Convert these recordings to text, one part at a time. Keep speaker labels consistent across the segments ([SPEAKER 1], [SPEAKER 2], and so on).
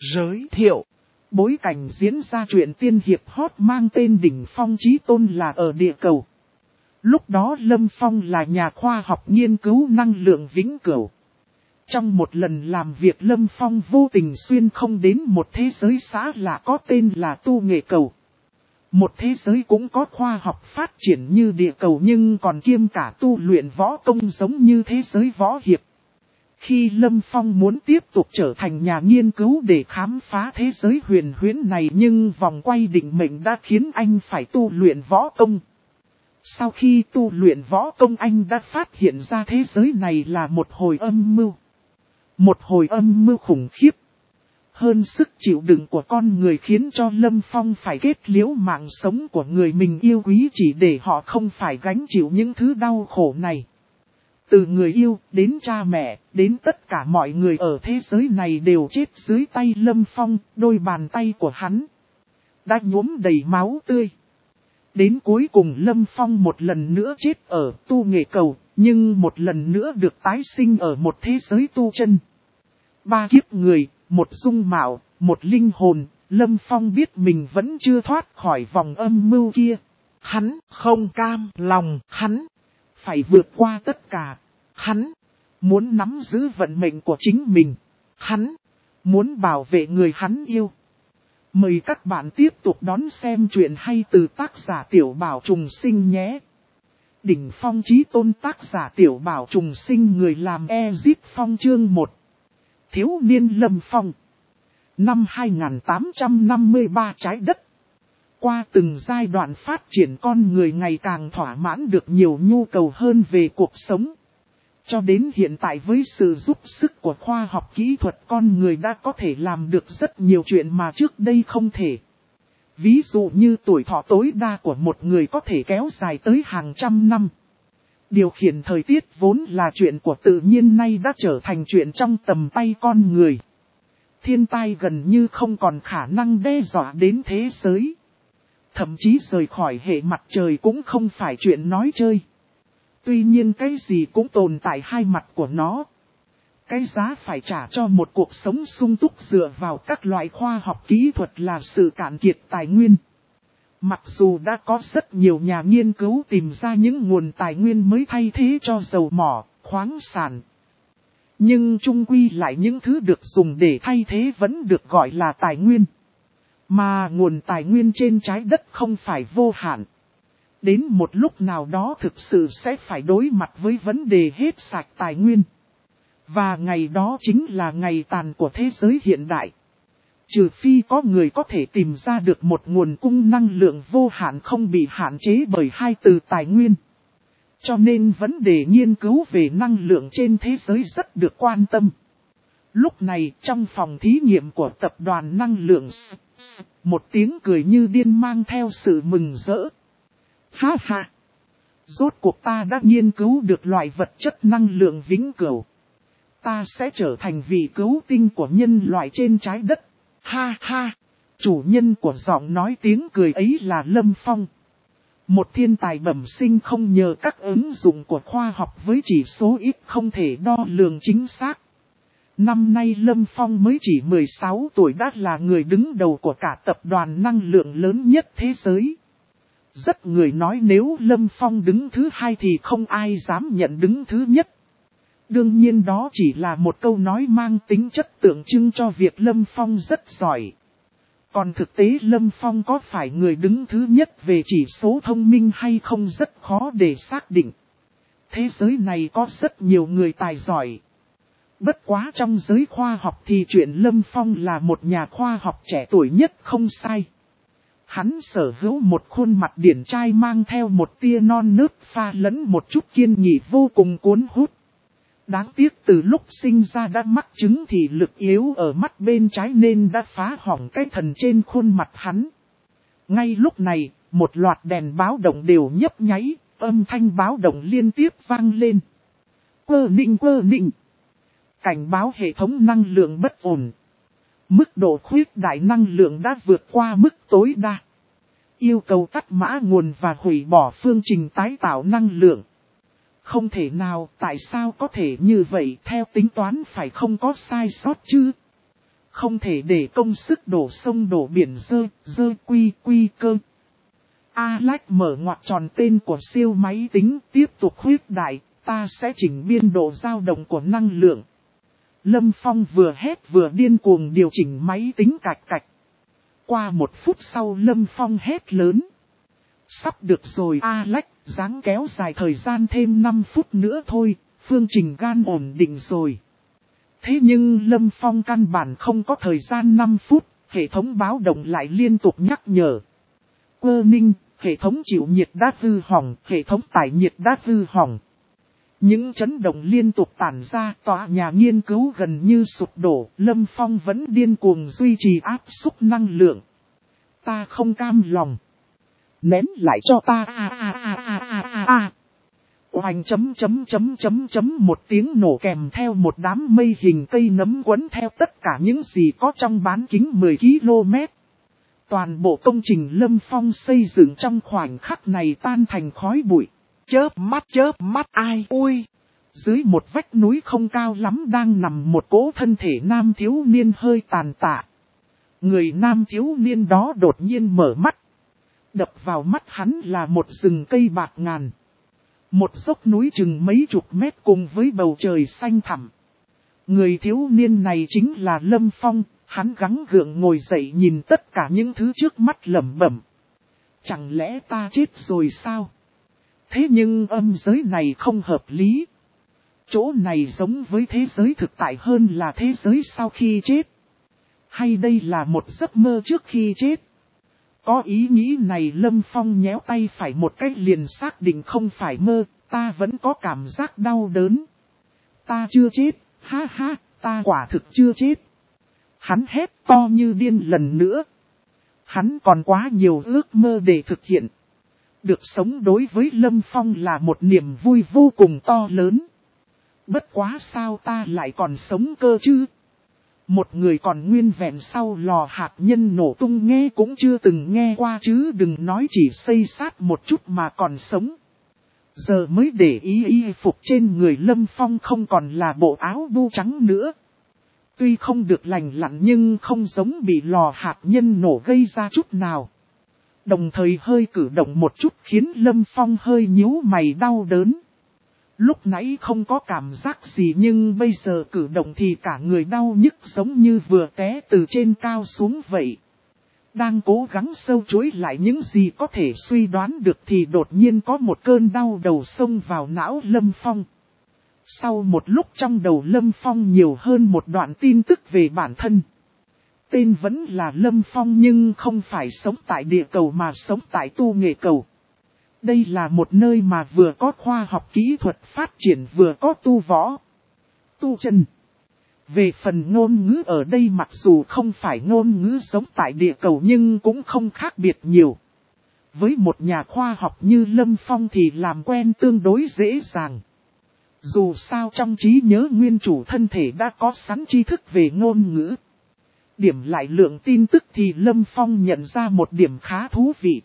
[SPEAKER 1] Giới thiệu. Bối cảnh diễn ra truyện tiên hiệp hot mang tên Đỉnh Phong Chí Tôn là ở địa cầu. Lúc đó Lâm Phong là nhà khoa học nghiên cứu năng lượng vĩnh cửu. Trong một lần làm việc Lâm Phong vô tình xuyên không đến một thế giới xã lạ có tên là Tu Nghệ Cầu. Một thế giới cũng có khoa học phát triển như địa cầu nhưng còn kiêm cả tu luyện võ công giống như thế giới võ hiệp. Khi Lâm Phong muốn tiếp tục trở thành nhà nghiên cứu để khám phá thế giới huyền huyễn này nhưng vòng quay định mệnh đã khiến anh phải tu luyện võ công. Sau khi tu luyện võ công anh đã phát hiện ra thế giới này là một hồi âm mưu. Một hồi âm mưu khủng khiếp. Hơn sức chịu đựng của con người khiến cho Lâm Phong phải kết liễu mạng sống của người mình yêu quý chỉ để họ không phải gánh chịu những thứ đau khổ này. Từ người yêu, đến cha mẹ, đến tất cả mọi người ở thế giới này đều chết dưới tay Lâm Phong, đôi bàn tay của hắn đã nhuốm đầy máu tươi. Đến cuối cùng Lâm Phong một lần nữa chết ở Tu Nghệ Cầu, nhưng một lần nữa được tái sinh ở một thế giới tu chân. 3 kiếp người, một dung mạo, một linh hồn, Lâm Phong biết mình vẫn chưa thoát khỏi vòng âm mưu kia. Hắn không cam lòng, hắn phải vượt qua tất cả. Hắn muốn nắm giữ vận mệnh của chính mình. Hắn muốn bảo vệ người hắn yêu. Mời các bạn tiếp tục đón xem chuyện hay từ tác giả Tiểu Bảo Trùng Sinh nhé. Đỉnh Phong Chí Tôn tác giả Tiểu Bảo Trùng Sinh người làm Ezip Phong chương 1. Thiếu niên Lâm Phong. Năm 2853 trái đất. Qua từng giai đoạn phát triển con người ngày càng thỏa mãn được nhiều nhu cầu hơn về cuộc sống. Cho đến hiện tại với sự giúp sức của khoa học kỹ thuật con người đã có thể làm được rất nhiều chuyện mà trước đây không thể. Ví dụ như tuổi thọ tối đa của một người có thể kéo dài tới hàng trăm năm. Điều khiển thời tiết vốn là chuyện của tự nhiên nay đã trở thành chuyện trong tầm tay con người. Thiên tai gần như không còn khả năng đe dọa đến thế giới. Thậm chí rời khỏi hệ mặt trời cũng không phải chuyện nói chơi. Tuy nhiên cái gì cũng tồn tại hai mặt của nó. Cái giá phải trả cho một cuộc sống sung túc dựa vào các loại khoa học kỹ thuật là sự cạn kiệt tài nguyên. Mặc dù đã có rất nhiều nhà nghiên cứu tìm ra những nguồn tài nguyên mới thay thế cho dầu mỏ, khoáng sản. Nhưng chung quy lại những thứ được dùng để thay thế vẫn được gọi là tài nguyên. Mà nguồn tài nguyên trên trái đất không phải vô hạn. Đến một lúc nào đó thực sự sẽ phải đối mặt với vấn đề hết sạch tài nguyên. Và ngày đó chính là ngày tàn của thế giới hiện đại. Trừ phi có người có thể tìm ra được một nguồn cung năng lượng vô hạn không bị hạn chế bởi hai từ tài nguyên. Cho nên vấn đề nghiên cứu về năng lượng trên thế giới rất được quan tâm. Lúc này trong phòng thí nghiệm của tập đoàn năng lượng một tiếng cười như điên mang theo sự mừng rỡ. Ha ha! Rốt cuộc ta đã nghiên cứu được loại vật chất năng lượng vĩnh cửu. Ta sẽ trở thành vị cứu tinh của nhân loại trên trái đất. Ha ha! Chủ nhân của giọng nói tiếng cười ấy là Lâm Phong. Một thiên tài bẩm sinh không nhờ các ứng dụng của khoa học với chỉ số ít không thể đo lường chính xác. Năm nay Lâm Phong mới chỉ 16 tuổi đã là người đứng đầu của cả tập đoàn năng lượng lớn nhất thế giới. Rất người nói nếu Lâm Phong đứng thứ hai thì không ai dám nhận đứng thứ nhất. Đương nhiên đó chỉ là một câu nói mang tính chất tượng trưng cho việc Lâm Phong rất giỏi. Còn thực tế Lâm Phong có phải người đứng thứ nhất về chỉ số thông minh hay không rất khó để xác định. Thế giới này có rất nhiều người tài giỏi. Bất quá trong giới khoa học thì chuyện Lâm Phong là một nhà khoa học trẻ tuổi nhất không sai. Hắn sở hữu một khuôn mặt điển trai mang theo một tia non nớt pha lẫn một chút kiên nghị vô cùng cuốn hút. Đáng tiếc từ lúc sinh ra đã mắc chứng thì lực yếu ở mắt bên trái nên đã phá hỏng cái thần trên khuôn mặt hắn. Ngay lúc này, một loạt đèn báo động đều nhấp nháy, âm thanh báo động liên tiếp vang lên. Quơ ninh. Cảnh báo hệ thống năng lượng bất ổn. Mức độ khuyết đại năng lượng đã vượt qua mức tối đa. Yêu cầu tắt mã nguồn và hủy bỏ phương trình tái tạo năng lượng. Không thể nào, tại sao có thể như vậy theo tính toán phải không có sai sót chứ? Không thể để công sức đổ sông đổ biển dơ quy cơ. Alex mở ngoặc tròn tên của siêu máy tính tiếp tục khuyết đại, ta sẽ chỉnh biên độ dao động của năng lượng. Lâm Phong vừa hét vừa điên cuồng điều chỉnh máy tính cạch cạch. Qua 1 phút sau Lâm Phong hét lớn. Sắp được rồi Alex, ráng kéo dài thời gian thêm 5 phút nữa thôi, phương trình gan ổn định rồi. Thế nhưng Lâm Phong căn bản không có thời gian 5 phút, hệ thống báo động lại liên tục nhắc nhở. Quơ ninh, hệ thống chịu nhiệt đã hư hỏng, hệ thống tải nhiệt đã hư hỏng. Những chấn động liên tục tản ra, tòa nhà nghiên cứu gần như sụp đổ, Lâm Phong vẫn điên cuồng duy trì áp suất năng lượng. Ta không cam lòng. Ném lại cho ta Oanh một tiếng nổ kèm theo một đám mây hình cây nấm quấn theo tất cả những gì có trong bán kính 10 km. Toàn bộ công trình Lâm Phong xây dựng trong khoảnh khắc này tan thành khói bụi. Chớp mắt ai ui. Dưới một vách núi không cao lắm đang nằm một cỗ thân thể nam thiếu niên hơi tàn tạ. Người nam thiếu niên đó đột nhiên mở mắt. Đập vào mắt hắn là một rừng cây bạt ngàn. Một dốc núi chừng mấy chục mét cùng với bầu trời xanh thẳm. Người thiếu niên này chính là Lâm Phong, hắn gắng gượng ngồi dậy nhìn tất cả những thứ trước mắt lẩm bẩm. Chẳng lẽ ta chết rồi sao? Thế nhưng âm giới này không hợp lý. Chỗ này giống với thế giới thực tại hơn là thế giới sau khi chết. Hay đây là một giấc mơ trước khi chết? Có ý nghĩ này Lâm Phong nhéo tay phải một cách liền xác định không phải mơ, ta vẫn có cảm giác đau đớn. Ta chưa chết, ha ha, ta quả thực chưa chết. Hắn hét to như điên lần nữa. Hắn còn quá nhiều ước mơ để thực hiện. Được sống đối với Lâm Phong là một niềm vui vô cùng to lớn. Bất quá sao ta lại còn sống cơ chứ? Một người còn nguyên vẹn sau lò hạt nhân nổ tung nghe cũng chưa từng nghe qua chứ đừng nói chỉ xây sát một chút mà còn sống. Giờ mới để ý y phục trên người Lâm Phong không còn là bộ áo bu trắng nữa. Tuy không được lành lặn nhưng không giống bị lò hạt nhân nổ gây ra chút nào. Đồng thời hơi cử động một chút khiến Lâm Phong hơi nhíu mày đau đớn. Lúc nãy không có cảm giác gì nhưng bây giờ cử động thì cả người đau nhức giống như vừa té từ trên cao xuống vậy. Đang cố gắng sâu chuỗi lại những gì có thể suy đoán được thì đột nhiên có một cơn đau đầu xông vào não Lâm Phong. Sau một lúc trong đầu Lâm Phong nhiều hơn một đoạn tin tức về bản thân. Tên vẫn là Lâm Phong nhưng không phải sống tại địa cầu mà sống tại tu nghệ cầu. Đây là một nơi mà vừa có khoa học kỹ thuật phát triển vừa có tu võ, tu chân. Về phần ngôn ngữ ở đây mặc dù không phải ngôn ngữ sống tại địa cầu nhưng cũng không khác biệt nhiều. Với một nhà khoa học như Lâm Phong thì làm quen tương đối dễ dàng. Dù sao trong trí nhớ nguyên chủ thân thể đã có sẵn tri thức về ngôn ngữ. Điểm lại lượng tin tức thì Lâm Phong nhận ra một điểm khá thú vị.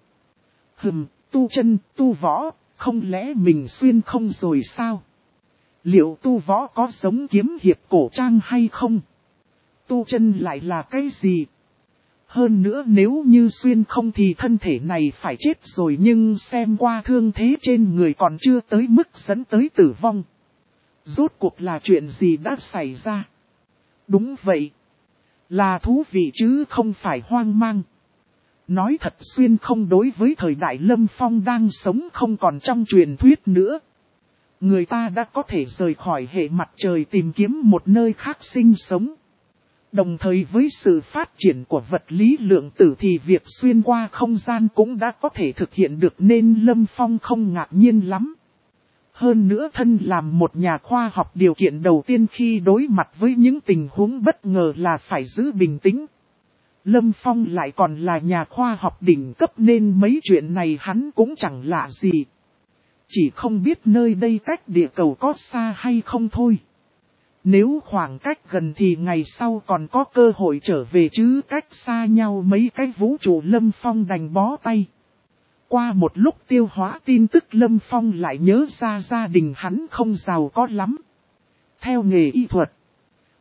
[SPEAKER 1] Tu chân, tu võ, không lẽ mình xuyên không rồi sao? Liệu tu võ có giống kiếm hiệp cổ trang hay không? Tu chân lại là cái gì? Hơn nữa nếu như xuyên không thì thân thể này phải chết rồi nhưng xem qua thương thế trên người còn chưa tới mức dẫn tới tử vong. Rốt cuộc là chuyện gì đã xảy ra? Đúng vậy. Là thú vị chứ không phải hoang mang. Nói thật xuyên không đối với thời đại Lâm Phong đang sống không còn trong truyền thuyết nữa. Người ta đã có thể rời khỏi hệ mặt trời tìm kiếm một nơi khác sinh sống. Đồng thời với sự phát triển của vật lý lượng tử thì việc xuyên qua không gian cũng đã có thể thực hiện được nên Lâm Phong không ngạc nhiên lắm. Hơn nữa thân làm một nhà khoa học điều kiện đầu tiên khi đối mặt với những tình huống bất ngờ là phải giữ bình tĩnh. Lâm Phong lại còn là nhà khoa học đỉnh cấp nên mấy chuyện này hắn cũng chẳng lạ gì. Chỉ không biết nơi đây cách địa cầu có xa hay không thôi. Nếu khoảng cách gần thì ngày sau còn có cơ hội trở về chứ cách xa nhau mấy cái vũ trụ Lâm Phong đành bó tay. Qua một lúc tiêu hóa tin tức Lâm Phong lại nhớ ra gia đình hắn không giàu có lắm. Theo nghề y thuật,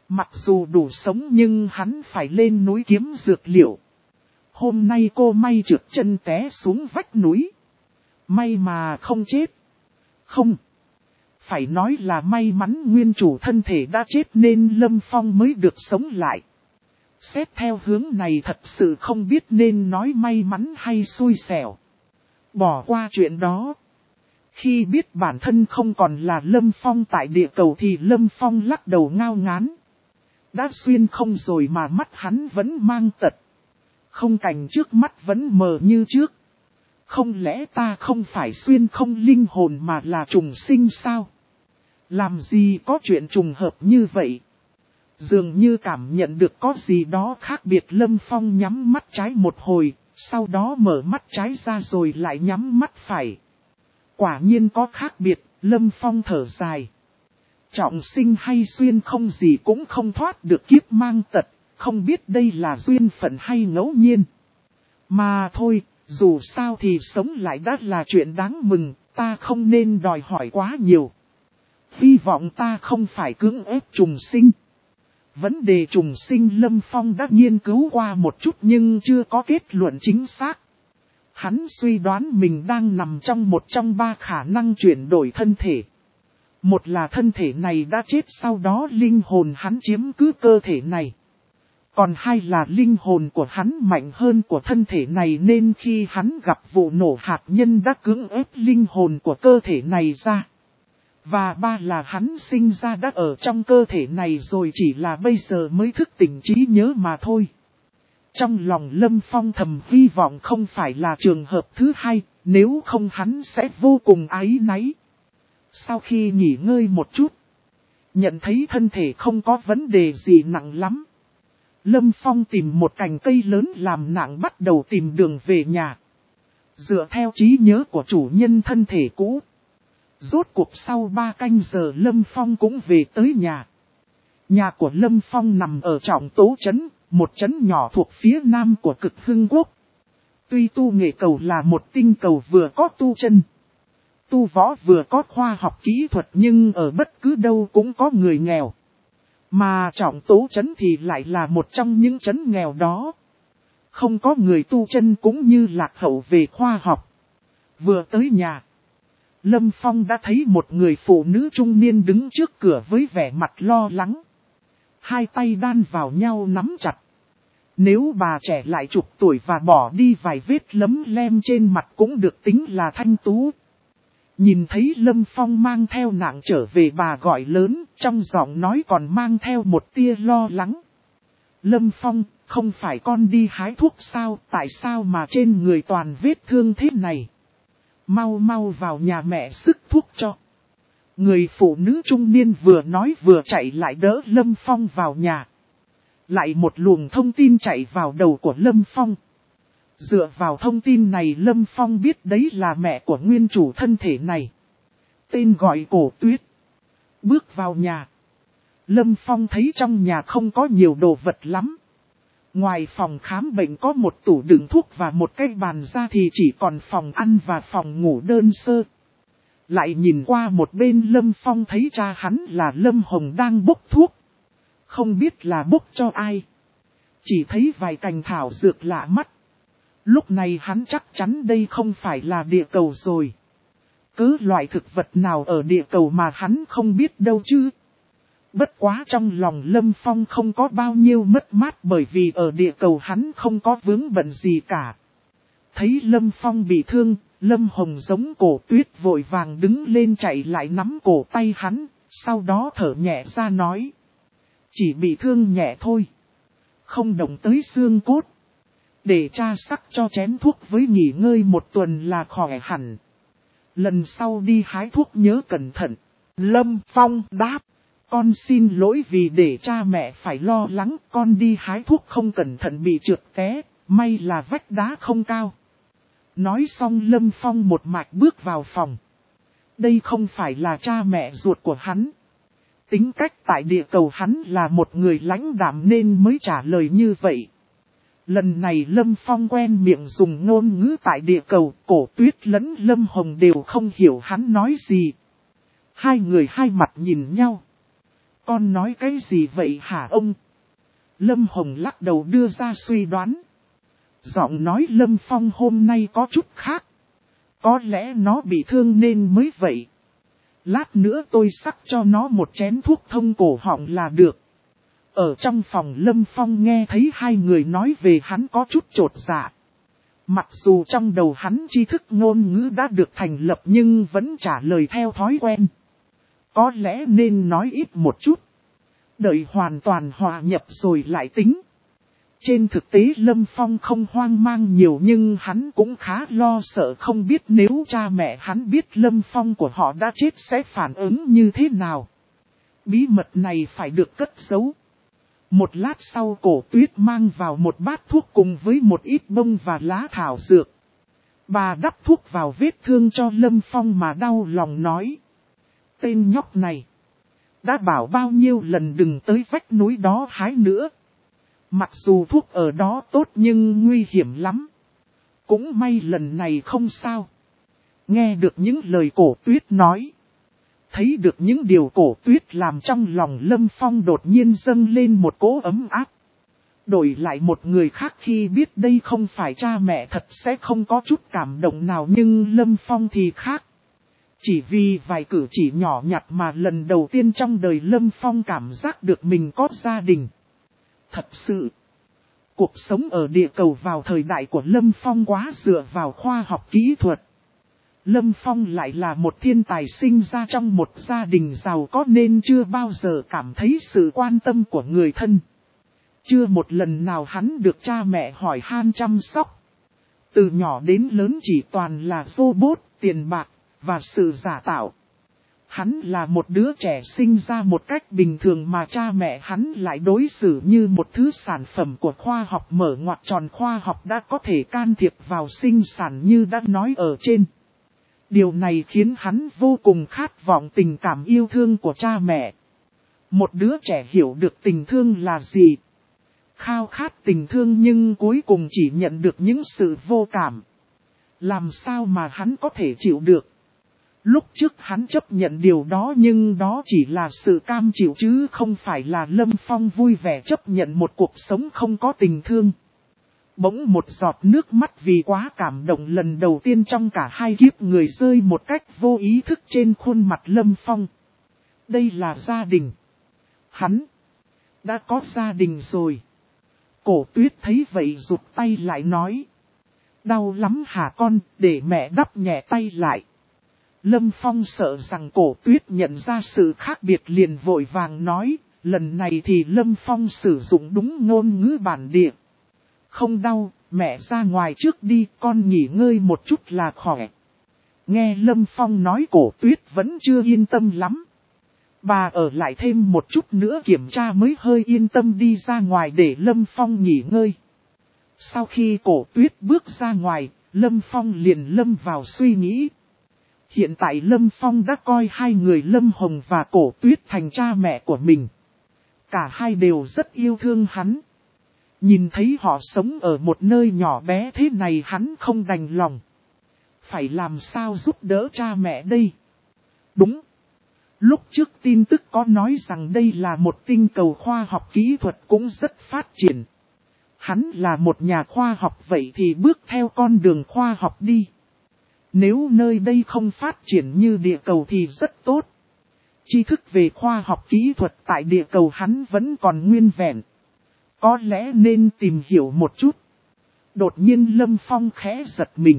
[SPEAKER 1] Mặc dù đủ sống nhưng hắn phải lên núi kiếm dược liệu. Hôm nay cô may trượt chân té xuống vách núi. May mà không chết. Không. Phải nói là may mắn nguyên chủ thân thể đã chết nên Lâm Phong mới được sống lại. Xét theo hướng này thật sự không biết nên nói may mắn hay xui xẻo. Bỏ qua chuyện đó. Khi biết bản thân không còn là Lâm Phong tại địa cầu thì Lâm Phong lắc đầu ngao ngán. Đã xuyên không rồi mà mắt hắn vẫn mang tật. Không cảnh trước mắt vẫn mờ như trước. Không lẽ ta không phải xuyên không linh hồn mà là trùng sinh sao? Làm gì có chuyện trùng hợp như vậy? Dường như cảm nhận được có gì đó khác biệt, Lâm Phong nhắm mắt trái một hồi, sau đó mở mắt trái ra rồi lại nhắm mắt phải. Quả nhiên có khác biệt, Lâm Phong thở dài. Trọng sinh hay xuyên không gì cũng không thoát được kiếp mang tật, không biết đây là duyên phận hay ngẫu nhiên. Mà thôi, dù sao thì sống lại đã là chuyện đáng mừng, ta không nên đòi hỏi quá nhiều. Hy vọng ta không phải cưỡng ép trùng sinh. Vấn đề trùng sinh Lâm Phong đã nghiên cứu qua một chút nhưng chưa có kết luận chính xác. Hắn suy đoán mình đang nằm trong một trong ba khả năng chuyển đổi thân thể. Một là thân thể này đã chết, sau đó linh hồn hắn chiếm cứ cơ thể này. Còn hai là linh hồn của hắn mạnh hơn của thân thể này nên khi hắn gặp vụ nổ hạt nhân đã cưỡng ép linh hồn của cơ thể này ra. Và ba là hắn sinh ra đã ở trong cơ thể này rồi, chỉ là bây giờ mới thức tỉnh trí nhớ mà thôi. Trong lòng Lâm Phong thầm hy vọng không phải là trường hợp thứ hai, nếu không hắn sẽ vô cùng áy náy. Sau khi nghỉ ngơi một chút, nhận thấy thân thể không có vấn đề gì nặng lắm. Lâm Phong tìm một cành cây lớn làm nặng bắt đầu tìm đường về nhà. Dựa theo trí nhớ của chủ nhân thân thể cũ. Rốt cuộc sau 3 canh giờ Lâm Phong cũng về tới nhà. Nhà của Lâm Phong nằm ở Trọng Tố Trấn, một trấn nhỏ thuộc phía nam của Cực Hưng Quốc. Tuy tu nghệ cầu là một tinh cầu vừa có tu chân, tu võ vừa có khoa học kỹ thuật nhưng ở bất cứ đâu cũng có người nghèo. Mà Trọng Tố Trấn thì lại là một trong những trấn nghèo đó. Không có người tu chân cũng như lạc hậu về khoa học. Vừa tới nhà, Lâm Phong đã thấy một người phụ nữ trung niên đứng trước cửa với vẻ mặt lo lắng. Hai tay đan vào nhau nắm chặt. Nếu bà trẻ lại chục tuổi và bỏ đi vài vết lấm lem trên mặt cũng được tính là thanh tú. Nhìn thấy Lâm Phong mang theo nặng trở về, bà gọi lớn, trong giọng nói còn mang theo một tia lo lắng. Lâm Phong, không phải con đi hái thuốc sao, tại sao mà trên người toàn vết thương thế này? Mau mau vào nhà mẹ sức thuốc cho. Người phụ nữ trung niên vừa nói vừa chạy lại đỡ Lâm Phong vào nhà. Lại một luồng thông tin chạy vào đầu của Lâm Phong. Dựa vào thông tin này Lâm Phong biết đấy là mẹ của nguyên chủ thân thể này. Tên gọi Cổ Tuyết. Bước vào nhà, Lâm Phong thấy trong nhà không có nhiều đồ vật lắm. Ngoài phòng khám bệnh có một tủ đựng thuốc và một cái bàn ra thì chỉ còn phòng ăn và phòng ngủ đơn sơ. Lại nhìn qua một bên Lâm Phong thấy cha hắn là Lâm Hồng đang bốc thuốc. Không biết là bốc cho ai. Chỉ thấy vài cành thảo dược lạ mắt. Lúc này hắn chắc chắn đây không phải là địa cầu rồi. Cớ loại thực vật nào ở địa cầu mà hắn không biết đâu chứ. Bất quá trong lòng Lâm Phong không có bao nhiêu mất mát bởi vì ở địa cầu hắn không có vướng bận gì cả. Thấy Lâm Phong bị thương, Lâm Hồng giống Cổ Tuyết vội vàng đứng lên chạy lại nắm cổ tay hắn, sau đó thở nhẹ ra nói. Chỉ bị thương nhẹ thôi. Không động tới xương cốt. Để cha sắc cho chén thuốc với nghỉ ngơi một tuần là khỏe hẳn. Lần sau đi hái thuốc nhớ cẩn thận. Lâm Phong đáp. Con xin lỗi vì để cha mẹ phải lo lắng, con đi hái thuốc không cẩn thận bị trượt té, may là vách đá không cao. Nói xong Lâm Phong một mạch bước vào phòng. Đây không phải là cha mẹ ruột của hắn. Tính cách tại địa cầu hắn là một người lãnh đạm nên mới trả lời như vậy. Lần này Lâm Phong quen miệng dùng ngôn ngữ tại địa cầu, Cổ Tuyết lẫn Lâm Hồng đều không hiểu hắn nói gì. Hai người hai mặt nhìn nhau. Con nói cái gì vậy hả ông? Lâm Hồng lắc đầu đưa ra suy đoán. Giọng nói Lâm Phong hôm nay có chút khác. Có lẽ nó bị thương nên mới vậy. Lát nữa tôi sắc cho nó một chén thuốc thông cổ họng là được. Ở trong phòng Lâm Phong nghe thấy hai người nói về hắn có chút chột dạ. Mặc dù trong đầu hắn tri thức ngôn ngữ đã được thành lập nhưng vẫn trả lời theo thói quen. Có lẽ nên nói ít một chút. Đợi hoàn toàn hòa nhập rồi lại tính. Trên thực tế Lâm Phong không hoang mang nhiều nhưng hắn cũng khá lo sợ không biết nếu cha mẹ hắn biết Lâm Phong của họ đã chết sẽ phản ứng như thế nào. Bí mật này phải được cất giấu. Một lát sau Cổ Tuyết mang vào một bát thuốc cùng với một ít bông và lá thảo dược. Bà đắp thuốc vào vết thương cho Lâm Phong mà đau lòng nói. Tên nhóc này. Đã bảo bao nhiêu lần đừng tới vách núi đó hái nữa. Mặc dù thuốc ở đó tốt nhưng nguy hiểm lắm. Cũng may lần này không sao. Nghe được những lời Cổ Tuyết nói. Thấy được những điều Cổ Tuyết làm trong lòng Lâm Phong đột nhiên dâng lên một cỗ ấm áp. Đổi lại một người khác khi biết đây không phải cha mẹ thật sẽ không có chút cảm động nào nhưng Lâm Phong thì khác. Chỉ vì vài cử chỉ nhỏ nhặt mà lần đầu tiên trong đời Lâm Phong cảm giác được mình có gia đình. Thật sự, cuộc sống ở địa cầu vào thời đại của Lâm Phong quá dựa vào khoa học kỹ thuật. Lâm Phong lại là một thiên tài sinh ra trong một gia đình giàu có nên chưa bao giờ cảm thấy sự quan tâm của người thân. Chưa một lần nào hắn được cha mẹ hỏi han chăm sóc. Từ nhỏ đến lớn chỉ toàn là robot, tiền bạc và sự giả tạo. Hắn là một đứa trẻ sinh ra một cách bình thường mà cha mẹ hắn lại đối xử như một thứ sản phẩm của khoa học mở ngoặc tròn khoa học đã có thể can thiệp vào sinh sản như đã nói ở trên. Điều này khiến hắn vô cùng khát vọng tình cảm yêu thương của cha mẹ. Một đứa trẻ hiểu được tình thương là gì. Khao khát tình thương nhưng cuối cùng chỉ nhận được những sự vô cảm. Làm sao mà hắn có thể chịu được. Lúc trước hắn chấp nhận điều đó nhưng đó chỉ là sự cam chịu chứ không phải là Lâm Phong vui vẻ chấp nhận một cuộc sống không có tình thương. Bỗng một giọt nước mắt vì quá cảm động lần đầu tiên trong cả hai kiếp người rơi một cách vô ý thức trên khuôn mặt Lâm Phong. Đây là gia đình. Hắn đã có gia đình rồi. Cổ Tuyết thấy vậy rụt tay lại nói. Đau lắm hả con, để mẹ đắp nhẹ tay lại. Lâm Phong sợ rằng Cổ Tuyết nhận ra sự khác biệt liền vội vàng nói, lần này thì Lâm Phong sử dụng đúng ngôn ngữ bản địa. Không đau, mẹ ra ngoài trước đi, con nghỉ ngơi một chút là khỏe. Nghe Lâm Phong nói Cổ Tuyết vẫn chưa yên tâm lắm. Bà ở lại thêm một chút nữa kiểm tra mới hơi yên tâm đi ra ngoài để Lâm Phong nghỉ ngơi. Sau khi Cổ Tuyết bước ra ngoài, Lâm Phong liền lâm vào suy nghĩ. Hiện tại Lâm Phong đã coi hai người Lâm Hồng và Cổ Tuyết thành cha mẹ của mình. Cả hai đều rất yêu thương hắn. Nhìn thấy họ sống ở một nơi nhỏ bé thế này hắn không đành lòng. Phải làm sao giúp đỡ cha mẹ đây? Đúng. Lúc trước tin tức có nói rằng đây là một tinh cầu khoa học kỹ thuật cũng rất phát triển. Hắn là một nhà khoa học vậy thì bước theo con đường khoa học đi. Nếu nơi đây không phát triển như địa cầu thì rất tốt. Tri thức về khoa học kỹ thuật tại địa cầu hắn vẫn còn nguyên vẹn. Có lẽ nên tìm hiểu một chút. Đột nhiên Lâm Phong khẽ giật mình.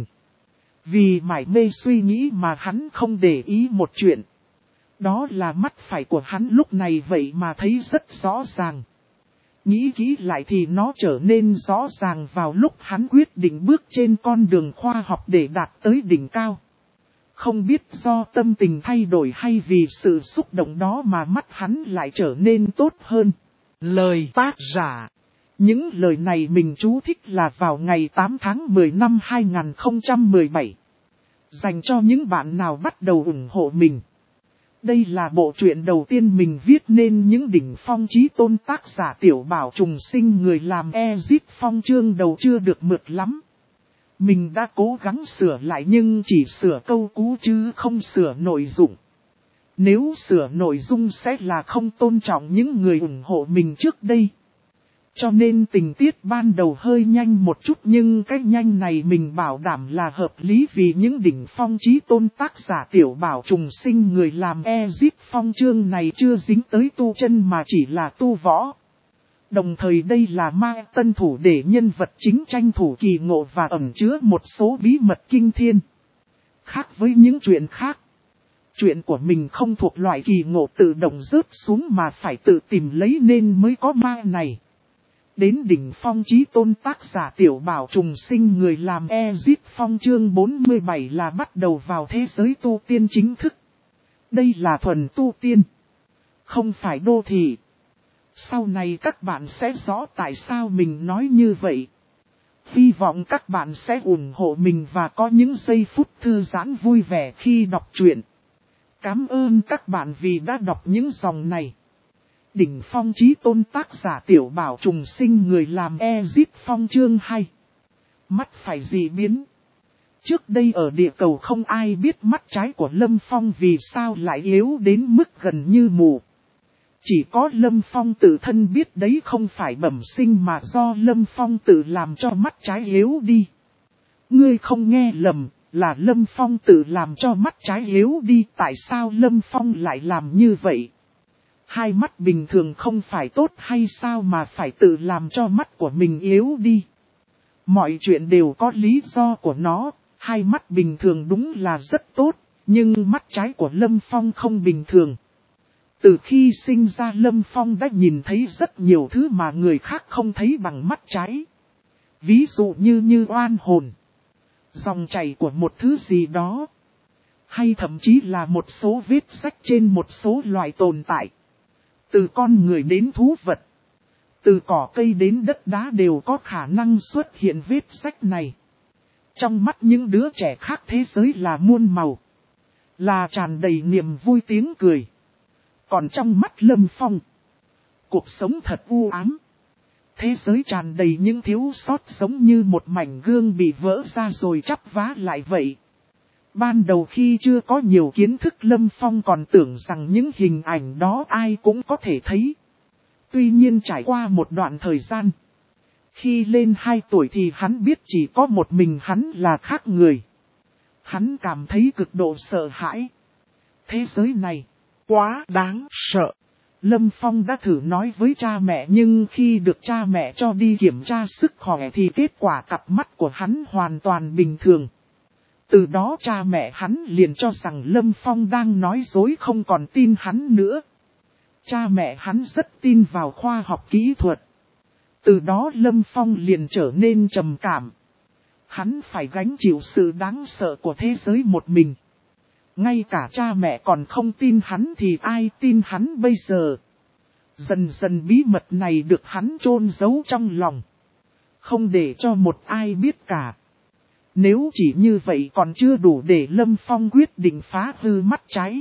[SPEAKER 1] Vì mải mê suy nghĩ mà hắn không để ý một chuyện. Đó là mắt phải của hắn lúc này vậy mà thấy rất rõ ràng. Nghĩ kỹ lại thì nó trở nên rõ ràng vào lúc hắn quyết định bước trên con đường khoa học để đạt tới đỉnh cao. Không biết do tâm tình thay đổi hay vì sự xúc động đó mà mắt hắn lại trở nên tốt hơn. Lời tác giả. Những lời này mình chú thích là vào ngày 8 tháng 10 năm 2017. Dành cho những bạn nào bắt đầu ủng hộ mình. Đây là bộ truyện đầu tiên mình viết nên những đỉnh phong chí tôn tác giả Tiểu Bảo trùng sinh người làm Ezit Phong chương đầu chưa được mượt lắm. Mình đã cố gắng sửa lại nhưng chỉ sửa câu cú chứ không sửa nội dung. Nếu sửa nội dung sẽ là không tôn trọng những người ủng hộ mình trước đây. Cho nên tình tiết ban đầu hơi nhanh một chút, nhưng cái nhanh này mình bảo đảm là hợp lý, vì những đỉnh phong chí tôn tác giả Tiểu Bảo trùng sinh người làm Ezip Phong chương này chưa dính tới tu chân mà chỉ là tu võ. Đồng thời đây là ma tân thủ để nhân vật chính tranh thủ kỳ ngộ và ẩn chứa một số bí mật kinh thiên. Khác với những chuyện khác, chuyện của mình không thuộc loại kỳ ngộ tự động rớt xuống mà phải tự tìm lấy nên mới có ma này. Đến đỉnh phong chí tôn tác giả Tiểu Bảo trùng sinh người làm Ezip Phong chương 47 là bắt đầu vào thế giới tu tiên chính thức. Đây là thuần tu tiên, không phải đô thị. Sau này các bạn sẽ rõ tại sao mình nói như vậy. Hy vọng các bạn sẽ ủng hộ mình và có những giây phút thư giãn vui vẻ khi đọc truyện. Cảm ơn các bạn vì đã đọc những dòng này. Đỉnh phong chí tôn tác giả Tiểu Bảo trùng sinh người làm Ezip Phong chương 2. Mắt phải dị biến. Trước đây ở địa cầu không ai biết mắt trái của Lâm Phong vì sao lại yếu đến mức gần như mù. Chỉ có Lâm Phong tự thân biết đấy không phải bẩm sinh mà do Lâm Phong tự làm cho mắt trái yếu đi. Ngươi không nghe lầm, là Lâm Phong tự làm cho mắt trái yếu đi. Tại sao Lâm Phong lại làm như vậy? Hai mắt bình thường không phải tốt hay sao mà phải tự làm cho mắt của mình yếu đi? Mọi chuyện đều có lý do của nó. Hai mắt bình thường đúng là rất tốt, nhưng mắt trái của Lâm Phong không bình thường. Từ khi sinh ra Lâm Phong đã nhìn thấy rất nhiều thứ mà người khác không thấy bằng mắt trái. Ví dụ như oan hồn, dòng chảy của một thứ gì đó, hay thậm chí là một số vết rách trên một số loài tồn tại. Từ con người đến thú vật, từ cỏ cây đến đất đá đều có khả năng xuất hiện vết rách này. Trong mắt những đứa trẻ khác thế giới là muôn màu, là tràn đầy niềm vui tiếng cười. Còn trong mắt Lâm Phong, cuộc sống thật u ám. Thế giới tràn đầy những thiếu sót giống như một mảnh gương bị vỡ ra rồi chắp vá lại vậy. Ban đầu khi chưa có nhiều kiến thức Lâm Phong còn tưởng rằng những hình ảnh đó ai cũng có thể thấy. Tuy nhiên trải qua một đoạn thời gian, khi lên 2 tuổi thì hắn biết chỉ có một mình hắn là khác người. Hắn cảm thấy cực độ sợ hãi. Thế giới này quá đáng sợ. Lâm Phong đã thử nói với cha mẹ, nhưng khi được cha mẹ cho đi kiểm tra sức khỏe thì kết quả cặp mắt của hắn hoàn toàn bình thường. Từ đó cha mẹ hắn liền cho rằng Lâm Phong đang nói dối, không còn tin hắn nữa. Cha mẹ hắn rất tin vào khoa học kỹ thuật. Từ đó Lâm Phong liền trở nên trầm cảm. Hắn phải gánh chịu sự đáng sợ của thế giới một mình. Ngay cả cha mẹ còn không tin hắn thì ai tin hắn bây giờ. Dần dần bí mật này được hắn chôn giấu trong lòng, không để cho một ai biết cả. Nếu chỉ như vậy còn chưa đủ để Lâm Phong quyết định phá hư mắt trái.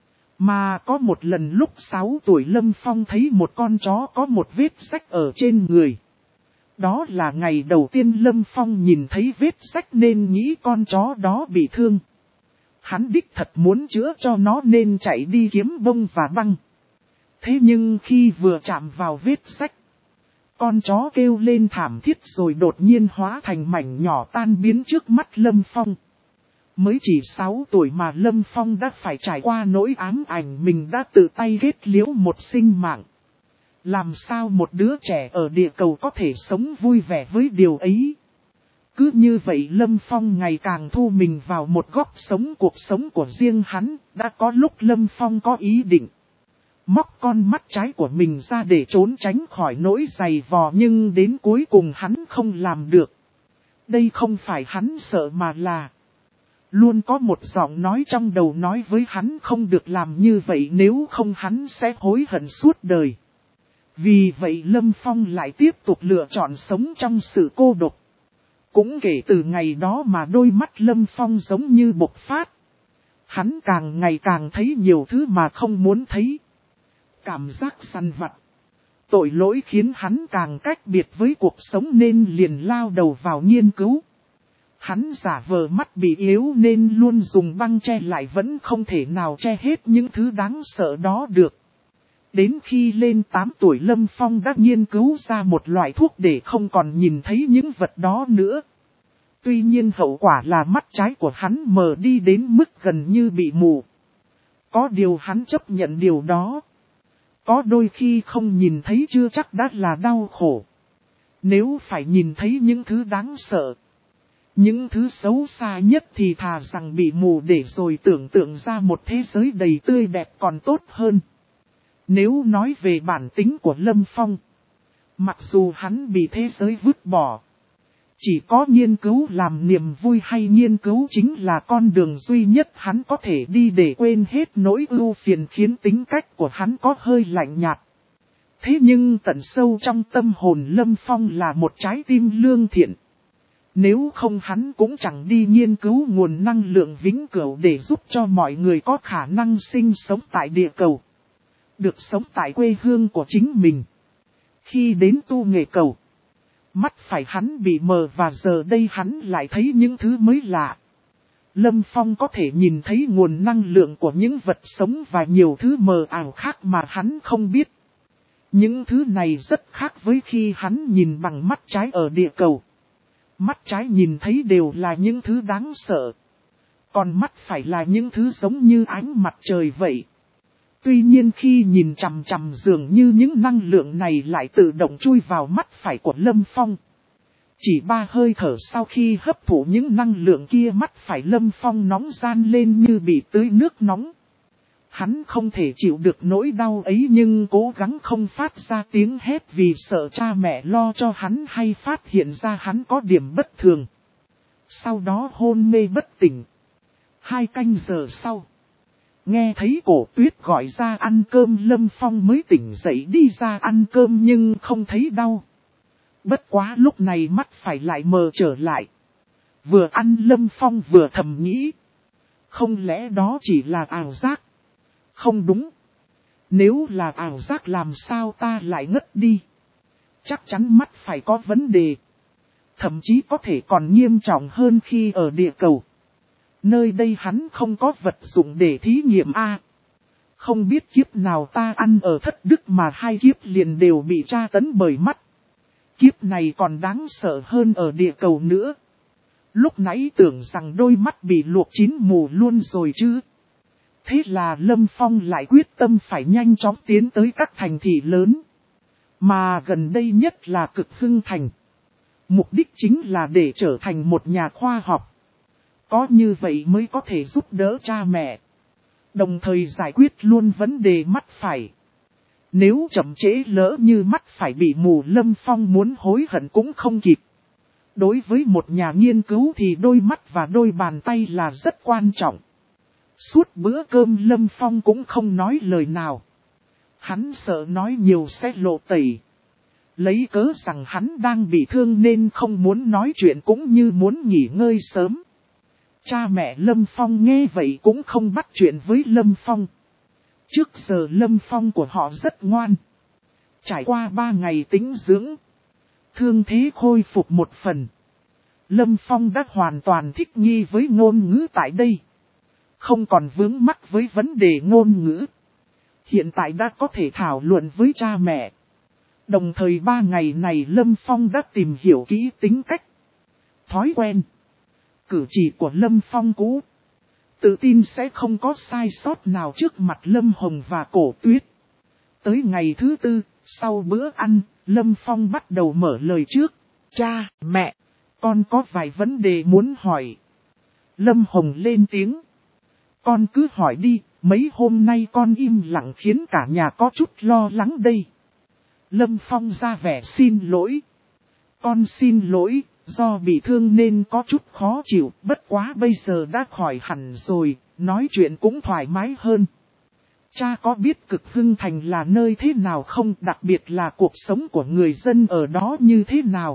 [SPEAKER 1] Mà có một lần lúc 6 tuổi Lâm Phong thấy một con chó có một vết rách ở trên người. Đó là ngày đầu tiên Lâm Phong nhìn thấy vết rách nên nghĩ con chó đó bị thương. Hắn đích thật muốn chữa cho nó nên chạy đi kiếm bông và băng. Thế nhưng khi vừa chạm vào vết rách, con chó kêu lên thảm thiết rồi đột nhiên hóa thành mảnh nhỏ tan biến trước mắt Lâm Phong. Mới chỉ 6 tuổi mà Lâm Phong đã phải trải qua nỗi ám ảnh mình đã tự tay kết liễu một sinh mạng. Làm sao một đứa trẻ ở địa cầu có thể sống vui vẻ với điều ấy? Cứ như vậy Lâm Phong ngày càng thu mình vào một góc sống cuộc sống của riêng hắn. Đã có lúc Lâm Phong có ý định móc con mắt trái của mình ra để trốn tránh khỏi nỗi giày vò, nhưng đến cuối cùng hắn không làm được. Đây không phải hắn sợ mà là luôn có một giọng nói trong đầu nói với hắn không được làm như vậy, nếu không hắn sẽ hối hận suốt đời. Vì vậy Lâm Phong lại tiếp tục lựa chọn sống trong sự cô độc. Cũng kể từ ngày đó mà đôi mắt Lâm Phong giống như bộc phát. Hắn càng ngày càng thấy nhiều thứ mà không muốn thấy. Cảm giác săn vặt, tội lỗi khiến hắn càng cách biệt với cuộc sống nên liền lao đầu vào nghiên cứu. Hắn giả vờ mắt bị yếu nên luôn dùng băng che lại vẫn không thể nào che hết những thứ đáng sợ đó được. Đến khi lên 8 tuổi Lâm Phong đã nghiên cứu ra một loại thuốc để không còn nhìn thấy những vật đó nữa. Tuy nhiên hậu quả là mắt trái của hắn mờ đi đến mức gần như bị mù. Có điều hắn chấp nhận điều đó. Có đôi khi không nhìn thấy chưa chắc đã là đau khổ. Nếu phải nhìn thấy những thứ đáng sợ, những thứ xấu xa nhất thì thà rằng bị mù để rồi tưởng tượng ra một thế giới đầy tươi đẹp còn tốt hơn. Nếu nói về bản tính của Lâm Phong, mặc dù hắn bị thế giới vứt bỏ, chỉ có nghiên cứu làm niềm vui hay nghiên cứu chính là con đường duy nhất hắn có thể đi để quên hết nỗi ưu phiền khiến tính cách của hắn có hơi lạnh nhạt. Thế nhưng tận sâu trong tâm hồn Lâm Phong là một trái tim lương thiện. Nếu không hắn cũng chẳng đi nghiên cứu nguồn năng lượng vĩnh cửu để giúp cho mọi người có khả năng sinh sống tại địa cầu. Được sống tại quê hương của chính mình. Khi đến tu nghề cầu, mắt phải hắn bị mờ và giờ đây hắn lại thấy những thứ mới lạ. Lâm Phong có thể nhìn thấy nguồn năng lượng của những vật sống và nhiều thứ mờ ảo khác mà hắn không biết. Những thứ này rất khác với khi hắn nhìn bằng mắt trái ở địa cầu. Mắt trái nhìn thấy đều là những thứ đáng sợ. Còn mắt phải là những thứ giống như ánh mặt trời vậy. Tuy nhiên khi nhìn chằm chằm dường như những năng lượng này lại tự động chui vào mắt phải của Lâm Phong. Chỉ 3 hơi thở sau khi hấp thụ những năng lượng kia mắt phải Lâm Phong nóng ran lên như bị tưới nước nóng. Hắn không thể chịu được nỗi đau ấy nhưng cố gắng không phát ra tiếng hét vì sợ cha mẹ lo cho hắn hay phát hiện ra hắn có điểm bất thường. Sau đó hôn mê bất tỉnh. 2 canh giờ sau, nghe thấy Cổ Tuyết gọi ra ăn cơm Lâm Phong mới tỉnh dậy đi ra ăn cơm nhưng không thấy đau. Bất quá lúc này mắt phải lại mờ trở lại. Vừa ăn Lâm Phong vừa thầm nghĩ. Không lẽ đó chỉ là ảo giác? Không đúng. Nếu là ảo giác làm sao ta lại ngất đi? Chắc chắn mắt phải có vấn đề. Thậm chí có thể còn nghiêm trọng hơn khi ở địa cầu. Nơi đây hắn không có vật dụng để thí nghiệm a. Không biết kiếp nào ta ăn ở thất đức mà 2 kiếp liền đều bị tra tấn bởi mắt. Kiếp này còn đáng sợ hơn ở địa cầu nữa. Lúc nãy tưởng rằng đôi mắt bị luộc chín mù luôn rồi chứ. Thế là Lâm Phong lại quyết tâm phải nhanh chóng tiến tới các thành thị lớn. Mà gần đây nhất là Cực Hưng Thành. Mục đích chính là để trở thành một nhà khoa học. Có như vậy mới có thể giúp đỡ cha mẹ. Đồng thời giải quyết luôn vấn đề mắt phải. Nếu chậm trễ lỡ như mắt phải bị mù Lâm Phong muốn hối hận cũng không kịp. Đối với một nhà nghiên cứu thì đôi mắt và đôi bàn tay là rất quan trọng. Suốt bữa cơm Lâm Phong cũng không nói lời nào. Hắn sợ nói nhiều sẽ lộ tẩy. Lấy cớ rằng hắn đang bị thương nên không muốn nói chuyện cũng như muốn nghỉ ngơi sớm. Cha mẹ Lâm Phong nghe vậy cũng không bắt chuyện với Lâm Phong. Trước giờ Lâm Phong của họ rất ngoan. Trải qua 3 ngày tĩnh dưỡng, thương thế khôi phục một phần. Lâm Phong đã hoàn toàn thích nghi với ngôn ngữ tại đây. Không còn vướng mắc với vấn đề ngôn ngữ. Hiện tại đã có thể thảo luận với cha mẹ. Đồng thời 3 ngày này Lâm Phong đã tìm hiểu kỹ tính cách, thói quen, cử chỉ của Lâm Phong cũ. Tự tin sẽ không có sai sót nào trước mặt Lâm Hồng và Cổ Tuyết. Tới ngày thứ 4, sau bữa ăn, Lâm Phong bắt đầu mở lời trước. Cha, mẹ, con có vài vấn đề muốn hỏi. Lâm Hồng lên tiếng. Con cứ hỏi đi, mấy hôm nay con im lặng khiến cả nhà có chút lo lắng đây. Lâm Phong ra vẻ xin lỗi. Con xin lỗi, do bị thương nên có chút khó chịu, bất quá bây giờ đã khỏi hẳn rồi, nói chuyện cũng thoải mái hơn. Cha có biết Cực Hưng Thành là nơi thế nào không, đặc biệt là cuộc sống của người dân ở đó như thế nào?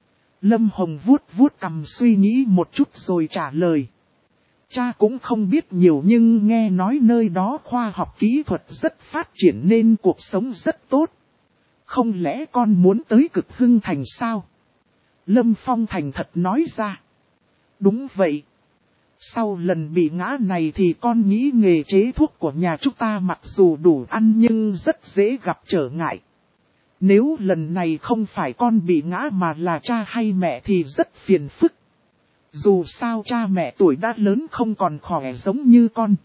[SPEAKER 1] Lâm Hồng vuốt vuốt cằm suy nghĩ một chút rồi trả lời. Cha cũng không biết nhiều nhưng nghe nói nơi đó khoa học kỹ thuật rất phát triển nên cuộc sống rất tốt. Không lẽ con muốn tới Cực Hưng Thành sao? Lâm Phong thành thật nói ra. Đúng vậy. Sau lần bị ngã này thì con nghĩ nghề chế thuốc của nhà chúng ta mặc dù đủ ăn nhưng rất dễ gặp trở ngại. Nếu lần này không phải con bị ngã mà là cha hay mẹ thì rất phiền phức. Dù sao cha mẹ tuổi đã lớn không còn khỏe giống như con.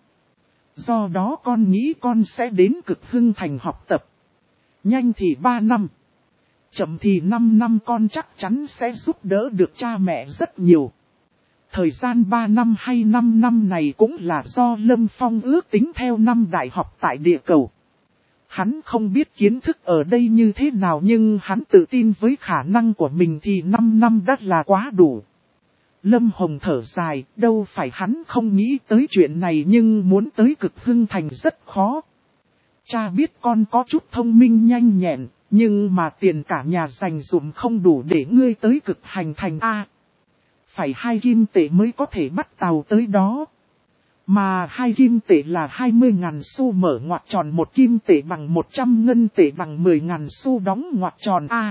[SPEAKER 1] Do đó con nghĩ con sẽ đến Cực Hưng Thành học tập. Nhanh thì 3 năm. Chậm thì 5 năm con chắc chắn sẽ giúp đỡ được cha mẹ rất nhiều. Thời gian 3 năm hay 5 năm này cũng là do Lâm Phong ước tính theo năm đại học tại địa cầu. Hắn không biết kiến thức ở đây như thế nào nhưng hắn tự tin với khả năng của mình thì 5 năm đã là quá đủ. Lâm Hồng thở dài, đâu phải hắn không nghĩ tới chuyện này nhưng muốn tới Cực Hưng Thành rất khó. Cha biết con có chút thông minh nhanh nhẹn, nhưng mà tiền cả nhà dành dụm không đủ để ngươi tới Cực Hành Thành A. Phải 2 kim tệ mới có thể bắt tàu tới đó. Mà 2 kim tệ là 20.000 xu mở ngoặc tròn, 1 kim tệ bằng 100 ngân tệ bằng 10.000 xu đóng ngoặc tròn A.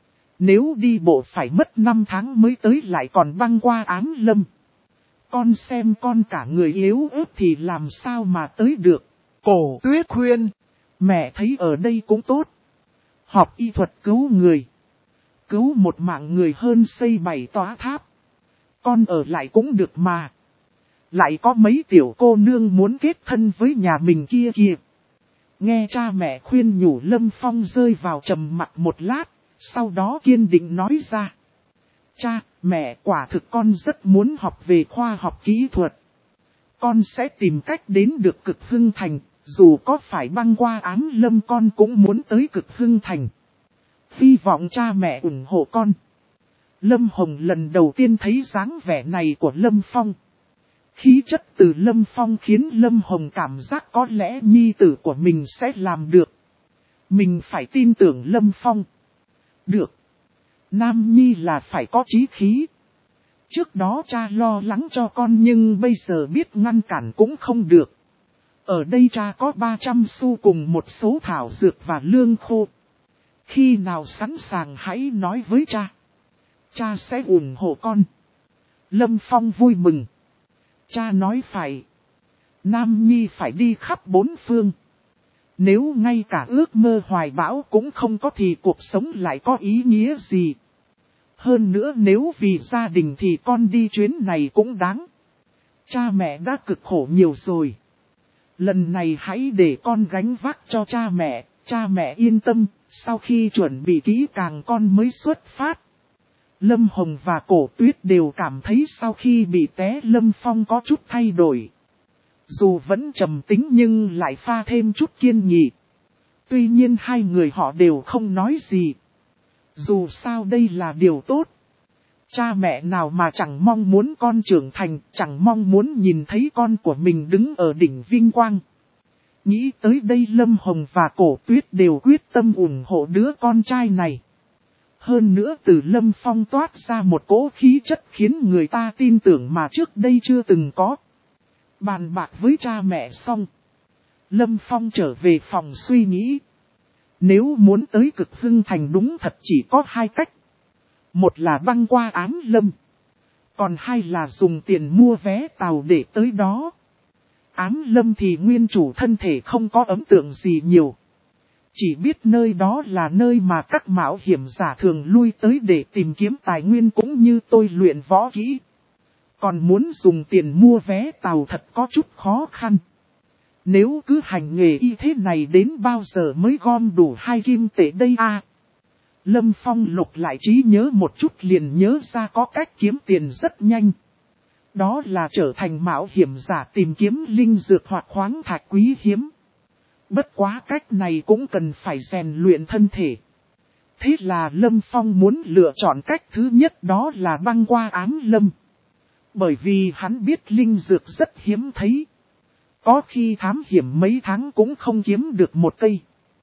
[SPEAKER 1] Nếu đi bộ phải mất 5 tháng mới tới lại còn băng qua Ám Lâm. Con xem con cả người yếu ớt thì làm sao mà tới được. Cổ Tuyết khuyên, mẹ thấy ở đây cũng tốt. Học y thuật cứu người. Cứu một mạng người hơn xây 7 tòa tháp. Con ở lại cũng được mà. Lại có mấy tiểu cô nương muốn kết thân với nhà mình kia kìa. Nghe cha mẹ khuyên nhủ, Lâm Phong rơi vào trầm mặc một lát, sau đó kiên định nói ra. Cha, mẹ, quả thực con rất muốn học về khoa học kỹ thuật. Con sẽ tìm cách đến được Cực Hưng Thành, dù có phải băng qua Ám Lâm con cũng muốn tới Cực Hưng Thành. Hy vọng cha mẹ ủng hộ con. Lâm Hồng lần đầu tiên thấy dáng vẻ này của Lâm Phong. Khí chất từ Lâm Phong khiến Lâm Hồng cảm giác có lẽ nhi tử của mình sẽ làm được. Mình phải tin tưởng Lâm Phong. Được. Nam nhi là phải có chí khí. Trước đó cha lo lắng cho con nhưng bây giờ biết ngăn cản cũng không được. Ở đây cha có 300 xu cùng một số thảo dược và lương khô. Khi nào sẵn sàng hãy nói với cha. Cha sẽ ủng hộ con. Lâm Phong vui mừng. Cha nói phải. Nam nhi phải đi khắp 4 phương. Nếu ngay cả ước mơ hoài bão cũng không có thì cuộc sống lại có ý nghĩa gì. Hơn nữa nếu vì gia đình thì con đi chuyến này cũng đáng. Cha mẹ đã cực khổ nhiều rồi. Lần này hãy để con gánh vác cho cha mẹ yên tâm, sau khi chuẩn bị kỹ càng con mới xuất phát. Lâm Hồng và Cổ Tuyết đều cảm thấy sau khi bị té Lâm Phong có chút thay đổi. Dù vẫn trầm tính nhưng lại pha thêm chút kiên nghị. Tuy nhiên hai người họ đều không nói gì. Dù sao đây là điều tốt. Cha mẹ nào mà chẳng mong muốn con trưởng thành, chẳng mong muốn nhìn thấy con của mình đứng ở đỉnh vinh quang. Nghĩ tới đây Lâm Hồng và Cổ Tuyết đều quyết tâm ủng hộ đứa con trai này. Hơn nữa từ Lâm Phong toát ra một cỗ khí chất khiến người ta tin tưởng mà trước đây chưa từng có. Bàn bạc với cha mẹ xong. Lâm Phong trở về phòng suy nghĩ. Nếu muốn tới Cực Hưng Thành đúng thật chỉ có 2 cách. Một là băng qua Ám Lâm. Còn 2 là dùng tiền mua vé tàu để tới đó. Ám Lâm thì nguyên chủ thân thể không có ấn tượng gì nhiều. Chỉ biết nơi đó là nơi mà các mạo hiểm giả thường lui tới để tìm kiếm tài nguyên cũng như tôi luyện võ kỹ. Còn muốn dùng tiền mua vé tàu thật có chút khó khăn. Nếu cứ hành nghề y thế này đến bao giờ mới gom đủ 2 kim tệ đây à? Lâm Phong lục lại trí nhớ một chút liền nhớ ra có cách kiếm tiền rất nhanh. Đó là trở thành mạo hiểm giả tìm kiếm linh dược hoặc khoáng thạch quý hiếm. Bất quá cách này cũng cần phải rèn luyện thân thể. Thế là Lâm Phong muốn lựa chọn cách thứ nhất, đó là băng qua Ám Lâm. Bởi vì hắn biết linh dược rất hiếm thấy. Có khi thám hiểm mấy tháng cũng không kiếm được một cây.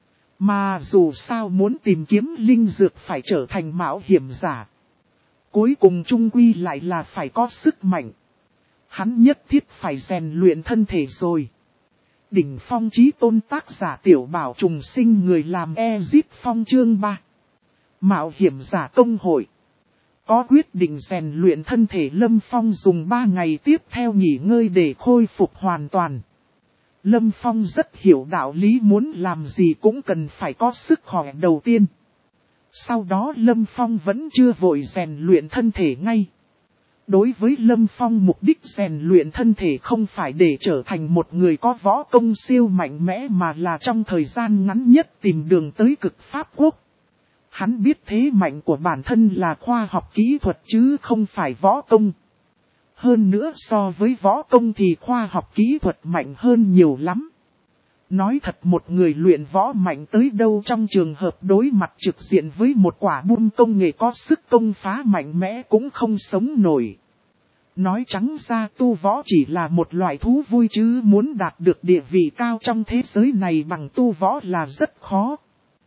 [SPEAKER 1] Mà dù sao muốn tìm kiếm linh dược phải trở thành mạo hiểm giả. Cuối cùng chung quy lại là phải có sức mạnh. Hắn nhất thiết phải rèn luyện thân thể rồi. Đỉnh Phong Chí Tôn tác giả Tiểu Bảo trùng sinh, người làm Ezip Phong chương 3. Mạo hiểm giả công hội. Có quyết định rèn luyện thân thể, Lâm Phong dùng 3 ngày tiếp theo nghỉ ngơi để khôi phục hoàn toàn. Lâm Phong rất hiểu đạo lý, muốn làm gì cũng cần phải có sức khỏe đầu tiên. Sau đó Lâm Phong vẫn chưa vội rèn luyện thân thể ngay. Đối với Lâm Phong, mục đích rèn luyện thân thể không phải để trở thành một người có võ công siêu mạnh mẽ, mà là trong thời gian ngắn nhất tìm đường tới cực Pháp Quốc. Hắn biết thế mạnh của bản thân là khoa học kỹ thuật chứ không phải võ công. Hơn nữa so với võ công thì khoa học kỹ thuật mạnh hơn nhiều lắm. Nói thật, một người luyện võ mạnh tới đâu trong trường hợp đối mặt trực diện với một quả bom công nghệ có sức công phá mạnh mẽ cũng không sống nổi. Nói trắng ra, tu võ chỉ là một loại thú vui chứ muốn đạt được địa vị cao trong thế giới này bằng tu võ là rất khó.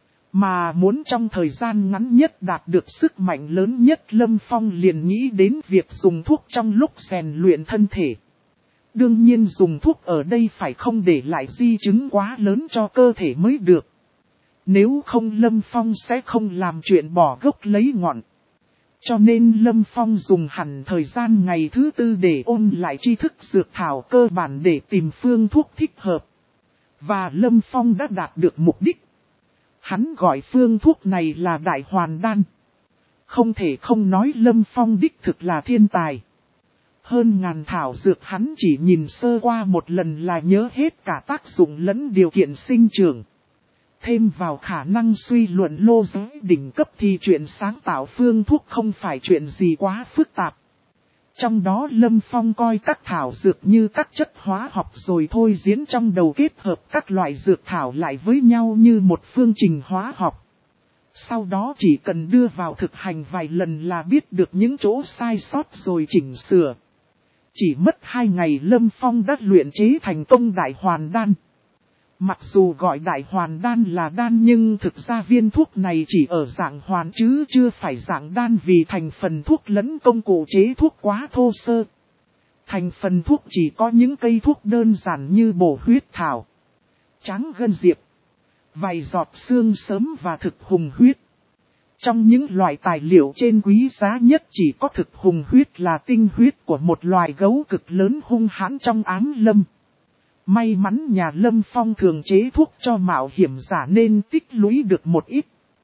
[SPEAKER 1] Mà muốn trong thời gian ngắn nhất đạt được sức mạnh lớn nhất, Lâm Phong liền nghĩ đến việc dùng thuốc trong lúc rèn luyện thân thể. Đương nhiên dùng thuốc ở đây phải không để lại di chứng quá lớn cho cơ thể mới được. Nếu không Lâm Phong sẽ không làm chuyện bỏ gốc lấy ngọn. Cho nên Lâm Phong dùng hẳn thời gian ngày thứ 4 để ôn lại tri thức dược thảo cơ bản để tìm phương thuốc thích hợp. Và Lâm Phong đã đạt được mục đích. Hắn gọi phương thuốc này là Đại Hoàn Đan. Không thể không nói Lâm Phong đích thực là thiên tài. Hơn ngàn thảo dược hắn chỉ nhìn sơ qua một lần là nhớ hết cả tác dụng lẫn điều kiện sinh trưởng. Thêm vào khả năng suy luận lô giới đỉnh cấp thì chuyện sáng tạo phương thuốc không phải chuyện gì quá phức tạp. Trong đó Lâm Phong coi các thảo dược như các chất hóa học rồi thôi diễn trong đầu, kết hợp các loại dược thảo lại với nhau như một phương trình hóa học. Sau đó chỉ cần đưa vào thực hành vài lần là biết được những chỗ sai sót rồi chỉnh sửa. Chỉ mất 2 ngày Lâm Phong đã luyện chế thành công Đại Hoàn Đan. Mặc dù gọi Đại Hoàn Đan là đan nhưng thực ra viên thuốc này chỉ ở dạng hoàn chứ chưa phải dạng đan, vì thành phần thuốc lẫn công cụ chế thuốc quá thô sơ. Thành phần thuốc chỉ có những cây thuốc đơn giản như bổ huyết thảo, tráng gân diệp, vài giọt xương sớm và thực hùng huyết. Trong những loại tài liệu trên quý giá nhất chỉ có thực hùng huyết là tinh huyết của một loài gấu cực lớn hung hãn trong ám lâm. May mắn nhà Lâm Phong thường chế thuốc cho mạo hiểm giả nên tích lũy được một ít.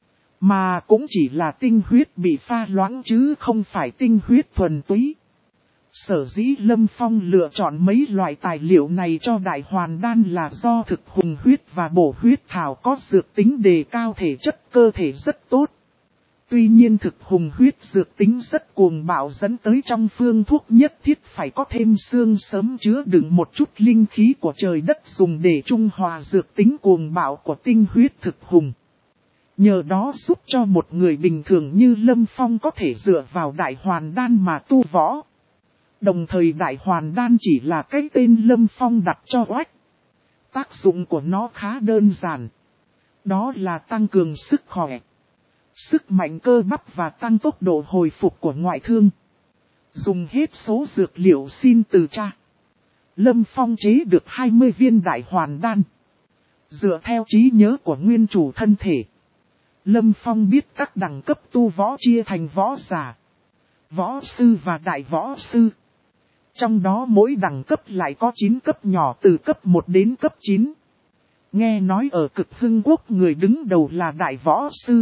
[SPEAKER 1] Mà cũng chỉ là tinh huyết bị pha loãng chứ không phải tinh huyết thuần túy. Sở dĩ Lâm Phong lựa chọn mấy loại tài liệu này cho Đại Hoàn Đan là do thực hùng huyết và bổ huyết thảo có dược tính đề cao thể chất cơ thể rất tốt. Tuy nhiên thực hùng huyết dược tính rất cuồng bạo dẫn tới trong phương thuốc nhất thiết phải có thêm xương sớm chứa đựng một chút linh khí của trời đất dùng để trung hòa dược tính cuồng bạo của tinh huyết thực hùng. Nhờ đó giúp cho một người bình thường như Lâm Phong có thể dựa vào Đại Hoàn Đan mà tu võ. Đồng thời Đại Hoàn Đan chỉ là cái tên Lâm Phong đặt cho oách. Tác dụng của nó khá đơn giản. Đó là tăng cường sức khỏe, sức mạnh cơ bắp và tăng tốc độ hồi phục của ngoại thương. Dùng hết số dược liệu xin từ cha, Lâm Phong chế được 20 viên Đại Hoàn Đan. Dựa theo trí nhớ của nguyên chủ thân thể, Lâm Phong biết các đẳng cấp tu võ chia thành võ giả, võ sư và đại võ sư. Trong đó mỗi đẳng cấp lại có 9 cấp nhỏ từ cấp 1 đến cấp 9. Nghe nói ở Cực Hưng Quốc người đứng đầu là đại võ sư.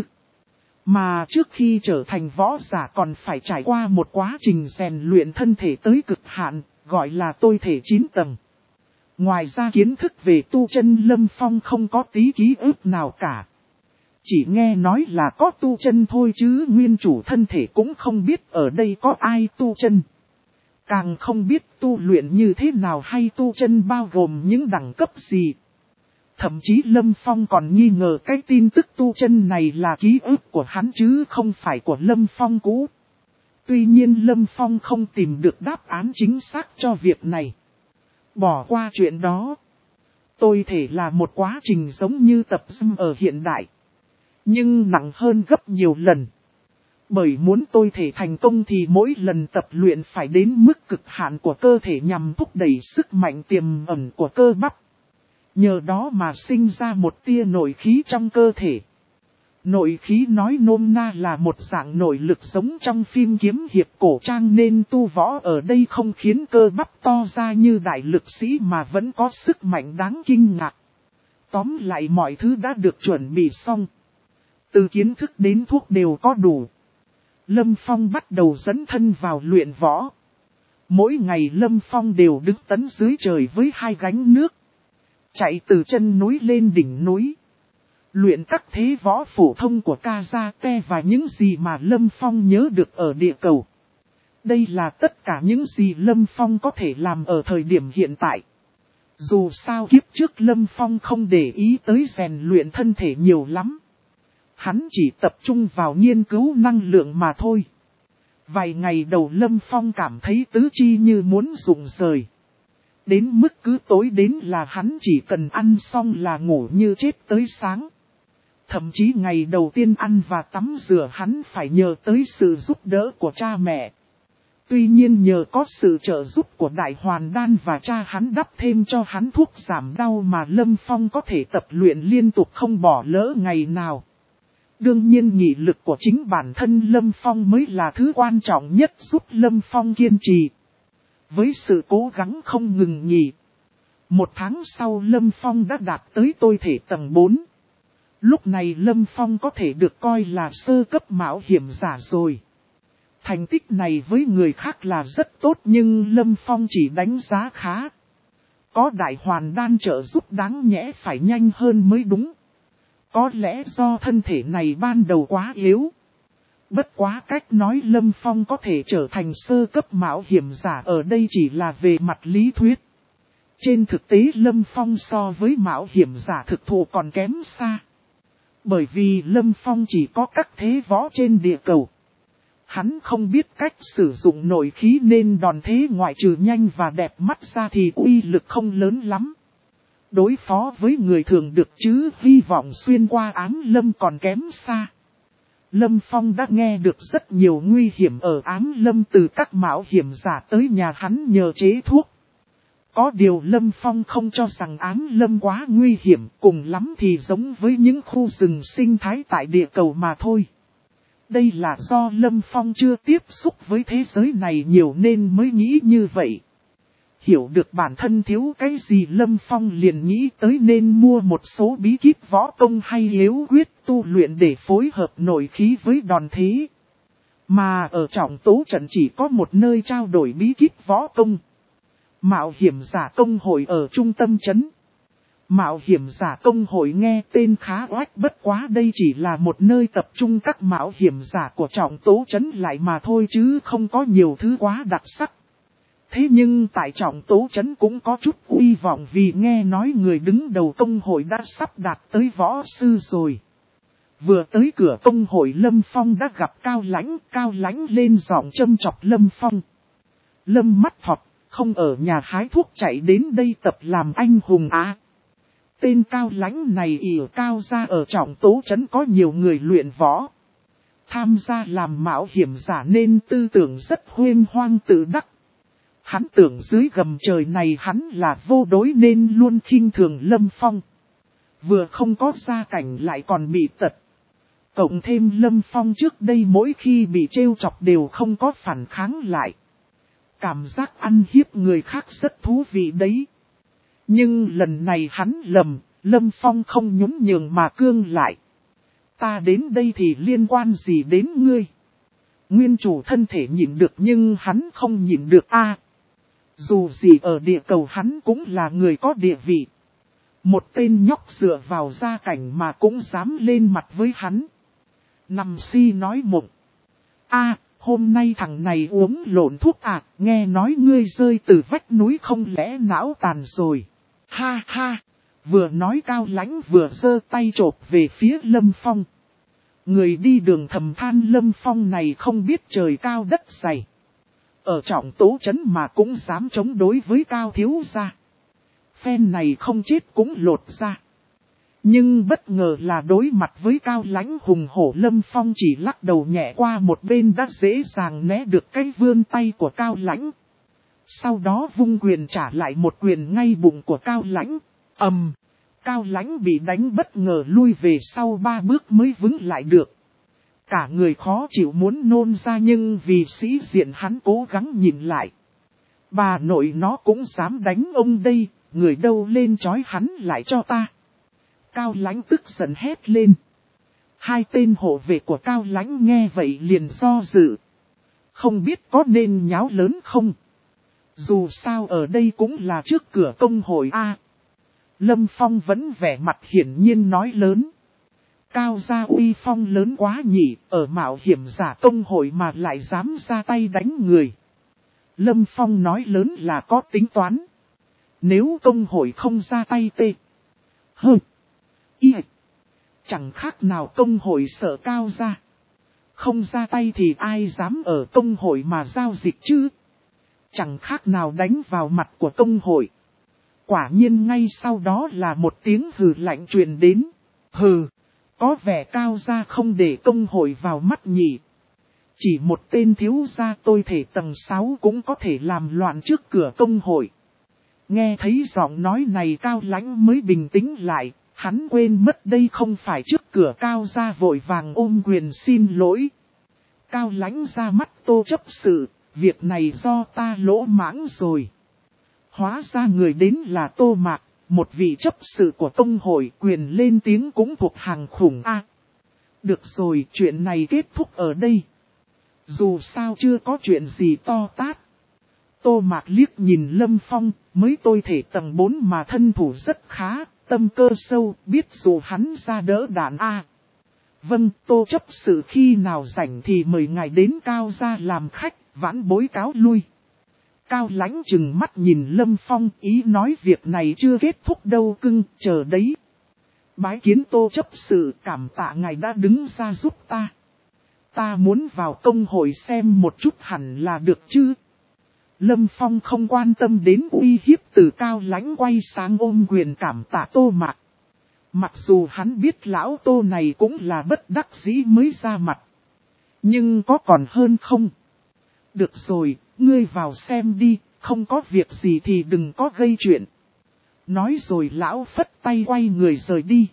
[SPEAKER 1] Mà trước khi trở thành võ giả còn phải trải qua một quá trình rèn luyện thân thể tới cực hạn, gọi là tôi thể 9 tầng. Ngoài ra kiến thức về tu chân Lâm Phong không có tí ký ức nào cả. Chỉ nghe nói là có tu chân thôi chứ nguyên chủ thân thể cũng không biết ở đây có ai tu chân. Càng không biết tu luyện như thế nào hay tu chân bao gồm những đẳng cấp gì. Thậm chí Lâm Phong còn nghi ngờ cái tin tức tu chân này là ký ức của hắn chứ không phải của Lâm Phong cũ. Tuy nhiên Lâm Phong không tìm được đáp án chính xác cho việc này. Bỏ qua chuyện đó. Tôi thể là một quá trình giống như tập gym ở hiện đại. Nhưng nặng hơn gấp nhiều lần. Bởi muốn tôi thể thành công thì mỗi lần tập luyện phải đến mức cực hạn của cơ thể nhằm thúc đẩy sức mạnh tiềm ẩn của cơ bắp. Nhờ đó mà sinh ra một tia nội khí trong cơ thể. Nội khí nói nôm na là một dạng nội lực giống trong phim kiếm hiệp cổ trang nên tu võ ở đây không khiến cơ bắp to ra như đại lực sĩ mà vẫn có sức mạnh đáng kinh ngạc. Tóm lại mọi thứ đã được chuẩn bị xong. Từ kiến thức đến thuốc đều có đủ. Lâm Phong bắt đầu dẫn thân vào luyện võ. Mỗi ngày Lâm Phong đều đứng tấn dưới trời với 2 gánh nước. Chạy từ chân núi lên đỉnh núi. Luyện các thế võ phổ thông của Kazate và những gì mà Lâm Phong nhớ được ở địa cầu. Đây là tất cả những gì Lâm Phong có thể làm ở thời điểm hiện tại. Dù sao kiếp trước Lâm Phong không để ý tới rèn luyện thân thể nhiều lắm. Hắn chỉ tập trung vào nghiên cứu năng lượng mà thôi. Vài ngày đầu Lâm Phong cảm thấy tứ chi như muốn rụng rời. Đến mức cứ tối đến là hắn chỉ cần ăn xong là ngủ như chết tới sáng. Thậm chí ngày đầu tiên ăn và tắm rửa hắn phải nhờ tới sự giúp đỡ của cha mẹ. Tuy nhiên nhờ có sự trợ giúp của Đại Hoàn Đan và cha hắn đắp thêm cho hắn thuốc giảm đau mà Lâm Phong có thể tập luyện liên tục không bỏ lỡ ngày nào. Đương nhiên nghị lực của chính bản thân Lâm Phong mới là thứ quan trọng nhất giúp Lâm Phong kiên trì. Với sự cố gắng không ngừng nghỉ. 1 tháng sau Lâm Phong đã đạt tới tôi thể tầng 4. Lúc này Lâm Phong có thể được coi là sơ cấp mạo hiểm giả rồi. Thành tích này với người khác là rất tốt nhưng Lâm Phong chỉ đánh giá khá. Có Đại Hoàn Đan trợ giúp đáng nhẽ phải nhanh hơn mới đúng. Có lẽ do thân thể này ban đầu quá yếu. Bất quá cách nói Lâm Phong có thể trở thành sơ cấp mạo hiểm giả ở đây chỉ là về mặt lý thuyết. Trên thực tế Lâm Phong so với mạo hiểm giả thực thụ còn kém xa. Bởi vì Lâm Phong chỉ có các thế võ trên địa cầu. Hắn không biết cách sử dụng nội khí nên đòn thế ngoại trừ nhanh và đẹp mắt ra thì uy lực không lớn lắm. Đối phó với người thường được chứ hy vọng xuyên qua ám lâm còn kém xa. Lâm Phong đã nghe được rất nhiều nguy hiểm ở ám lâm từ các mạo hiểm giả tới nhà hắn nhờ chế thuốc. Có điều Lâm Phong không cho rằng ám lâm quá nguy hiểm, cùng lắm thì giống với những khu rừng sinh thái tại địa cầu mà thôi. Đây là do Lâm Phong chưa tiếp xúc với thế giới này nhiều nên mới nghĩ như vậy. Hiểu được bản thân thiếu cái gì Lâm Phong liền nghĩ tới nên mua một số bí kíp võ công hay yếu quyết tu luyện để phối hợp nội khí với đòn thế. Mà ở Trọng Tố Trận chỉ có một nơi trao đổi bí kíp võ công. Mạo hiểm giả công hội ở trung tâm trấn. Mạo hiểm giả công hội nghe tên khá oách, bất quá đây chỉ là một nơi tập trung các mạo hiểm giả của Trọng Tố trấn lại mà thôi chứ không có nhiều thứ quá đặc sắc. Thế nhưng tại Trọng Tố trấn cũng có chút uy vọng vì nghe nói người đứng đầu công hội đã sắp đạt tới võ sư rồi. Vừa tới cửa công hội Lâm Phong đã gặp Cao Lãnh lên giọng châm chọc Lâm Phong. Lâm mắt thọt, không ở nhà hái thuốc chạy đến đây tập làm anh hùng á. Tên Cao Lãnh này ỉa cao ra ở Trọng Tố trấn có nhiều người luyện võ. Tham gia làm mạo hiểm giả nên tư tưởng rất huyên hoang tự đắc. Hắn tưởng dưới gầm trời này hắn là vô đối nên luôn khinh thường Lâm Phong. Vừa không có gia cảnh lại còn bị tật. Cộng thêm Lâm Phong trước đây mỗi khi bị trêu chọc đều không có phản kháng lại. Cảm giác ăn hiếp người khác rất thú vị đấy. Nhưng lần này hắn lầm, Lâm Phong không nhún nhường mà cương lại. Ta đến đây thì liên quan gì đến ngươi? Nguyên chủ thân thể nhịn được nhưng hắn không nhịn được a. Dù gì ở địa cầu hắn cũng là người có địa vị. Một tên nhóc dựa vào gia cảnh mà cũng dám lên mặt với hắn. Nằm si nói mộng. A, hôm nay thằng này uống lộn thuốc à, nghe nói ngươi rơi từ vách núi không lẽ não tàn rồi. Ha ha, vừa nói Cao Lãnh vừa giơ tay chộp về phía Lâm Phong. Người đi đường thầm than Lâm Phong này không biết trời cao đất dày. Ở Trọng Tố trấn mà cũng dám chống đối với Cao thiếu gia. Phen này không chết cũng lột ra. Nhưng bất ngờ là đối mặt với Cao Lãnh hùng hổ Lâm Phong chỉ lắc đầu nhẹ qua một bên đã dễ dàng né được cái vươn tay của Cao Lãnh. Sau đó vung quyền trả lại một quyền ngay bụng của Cao Lãnh. Cao Lãnh bị đánh bất ngờ lui về sau 3 bước mới vững lại được. Cả người khó chịu muốn nôn ra nhưng vì sĩ diện hắn cố gắng nhìn lại. Bà nội nó cũng dám đánh ông đây, người đâu lên trói hắn lại cho ta. Cao Lãnh tức giận hét lên. Hai tên hộ vệ của Cao Lãnh nghe vậy liền do dự. Không biết có nên nháo lớn không? Dù sao ở đây cũng là trước cửa công hội A. Lâm Phong vẫn vẻ mặt hiển nhiên nói lớn. Cao gia uy phong lớn quá nhỉ, ở mạo hiểm giả công hội mà lại dám ra tay đánh người. Lâm Phong nói lớn là có tính toán. Nếu công hội không ra tay tê. Chẳng khác nào công hội sợ Cao gia. Không ra tay thì ai dám ở công hội mà giao dịch chứ. Chẳng khác nào đánh vào mặt của công hội. Quả nhiên ngay sau đó là một tiếng hừ lạnh truyền đến. Hừ, có vẻ Cao gia không để công hội vào mắt nhỉ. Chỉ một tên thiếu gia tôi thể tầng 6 cũng có thể làm loạn trước cửa công hội. Nghe thấy giọng nói này Cao Lãnh mới bình tĩnh lại, hắn quên mất đây không phải trước cửa Cao gia vội vàng ôm quyền xin lỗi. Cao Lãnh ra mắt Tô chấp sự, việc này do ta lỗ mãng rồi. Hóa ra người đến là Tô Mạc, một vị chấp sự của công hội, quyền lên tiếng cũng thuộc hàng khủng A. Được rồi, chuyện này kết thúc ở đây. Dù sao chưa có chuyện gì to tát. Tô Mạc liếc nhìn Lâm Phong, mới tôi thể tầng 4 mà thân thủ rất khá, tâm cơ sâu, biết dù hắn ra đỡ đạn A. Vâng, Tô chấp sự khi nào rảnh thì mời ngài đến Cao gia làm khách, vãn bối cáo lui. Cao Lãnh chừng mắt nhìn Lâm Phong, ý nói việc này chưa kết thúc đâu cưng, chờ đấy. Bái kiến Tô chấp sự, cảm tạ ngài đã đứng ra giúp ta. Ta muốn vào công hội xem một chút hẳn là được chứ. Lâm Phong không quan tâm đến uy hiếp từ Cao Lãnh, quay sang ôm quyền cảm tạ Tô Mạc. Mặc dù hắn biết lão Tô này cũng là bất đắc dĩ mới ra mặt. Nhưng có còn hơn không? Được rồi, ngươi vào xem đi, không có việc gì thì đừng có gây chuyện. Nói rồi lão phất tay quay người rời đi.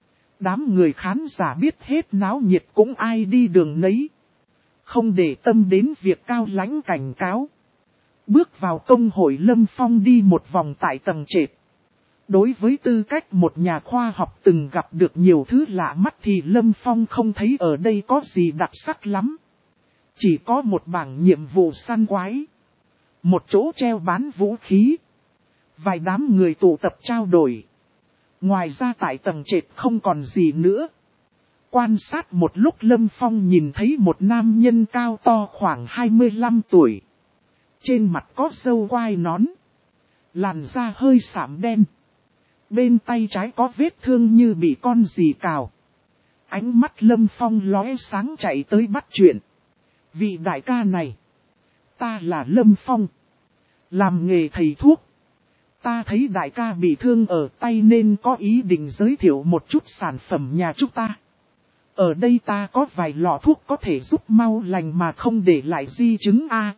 [SPEAKER 1] Đám người khán giả biết hết náo nhiệt cũng ai đi đường nấy. Không để tâm đến việc Cao Lãnh cảnh cáo. Bước vào công hội Lâm Phong đi một vòng tại tầng trệt. Đối với tư cách một nhà khoa học từng gặp được nhiều thứ lạ mắt thì Lâm Phong không thấy ở đây có gì đặc sắc lắm. Chỉ có một bảng nhiệm vụ săn quái. Một chỗ treo bán vũ khí. Vài đám người tụ tập trao đổi. Ngoài ra tại tầng trệt không còn gì nữa. Quan sát một lúc Lâm Phong nhìn thấy một nam nhân cao to khoảng 25 tuổi. Trên mặt có râu quai nón. Làn da hơi sạm đen. Bên tay trái có vết thương như bị con gì cào. Ánh mắt Lâm Phong lóe sáng chạy tới bắt chuyện. Vị đại ca này. Ta là Lâm Phong. Làm nghề thầy thuốc. Ta thấy đại ca bị thương ở tay nên có ý định giới thiệu một chút sản phẩm nhà chúng ta. Ở đây ta có vài lọ thuốc có thể giúp mau lành mà không để lại di chứng A.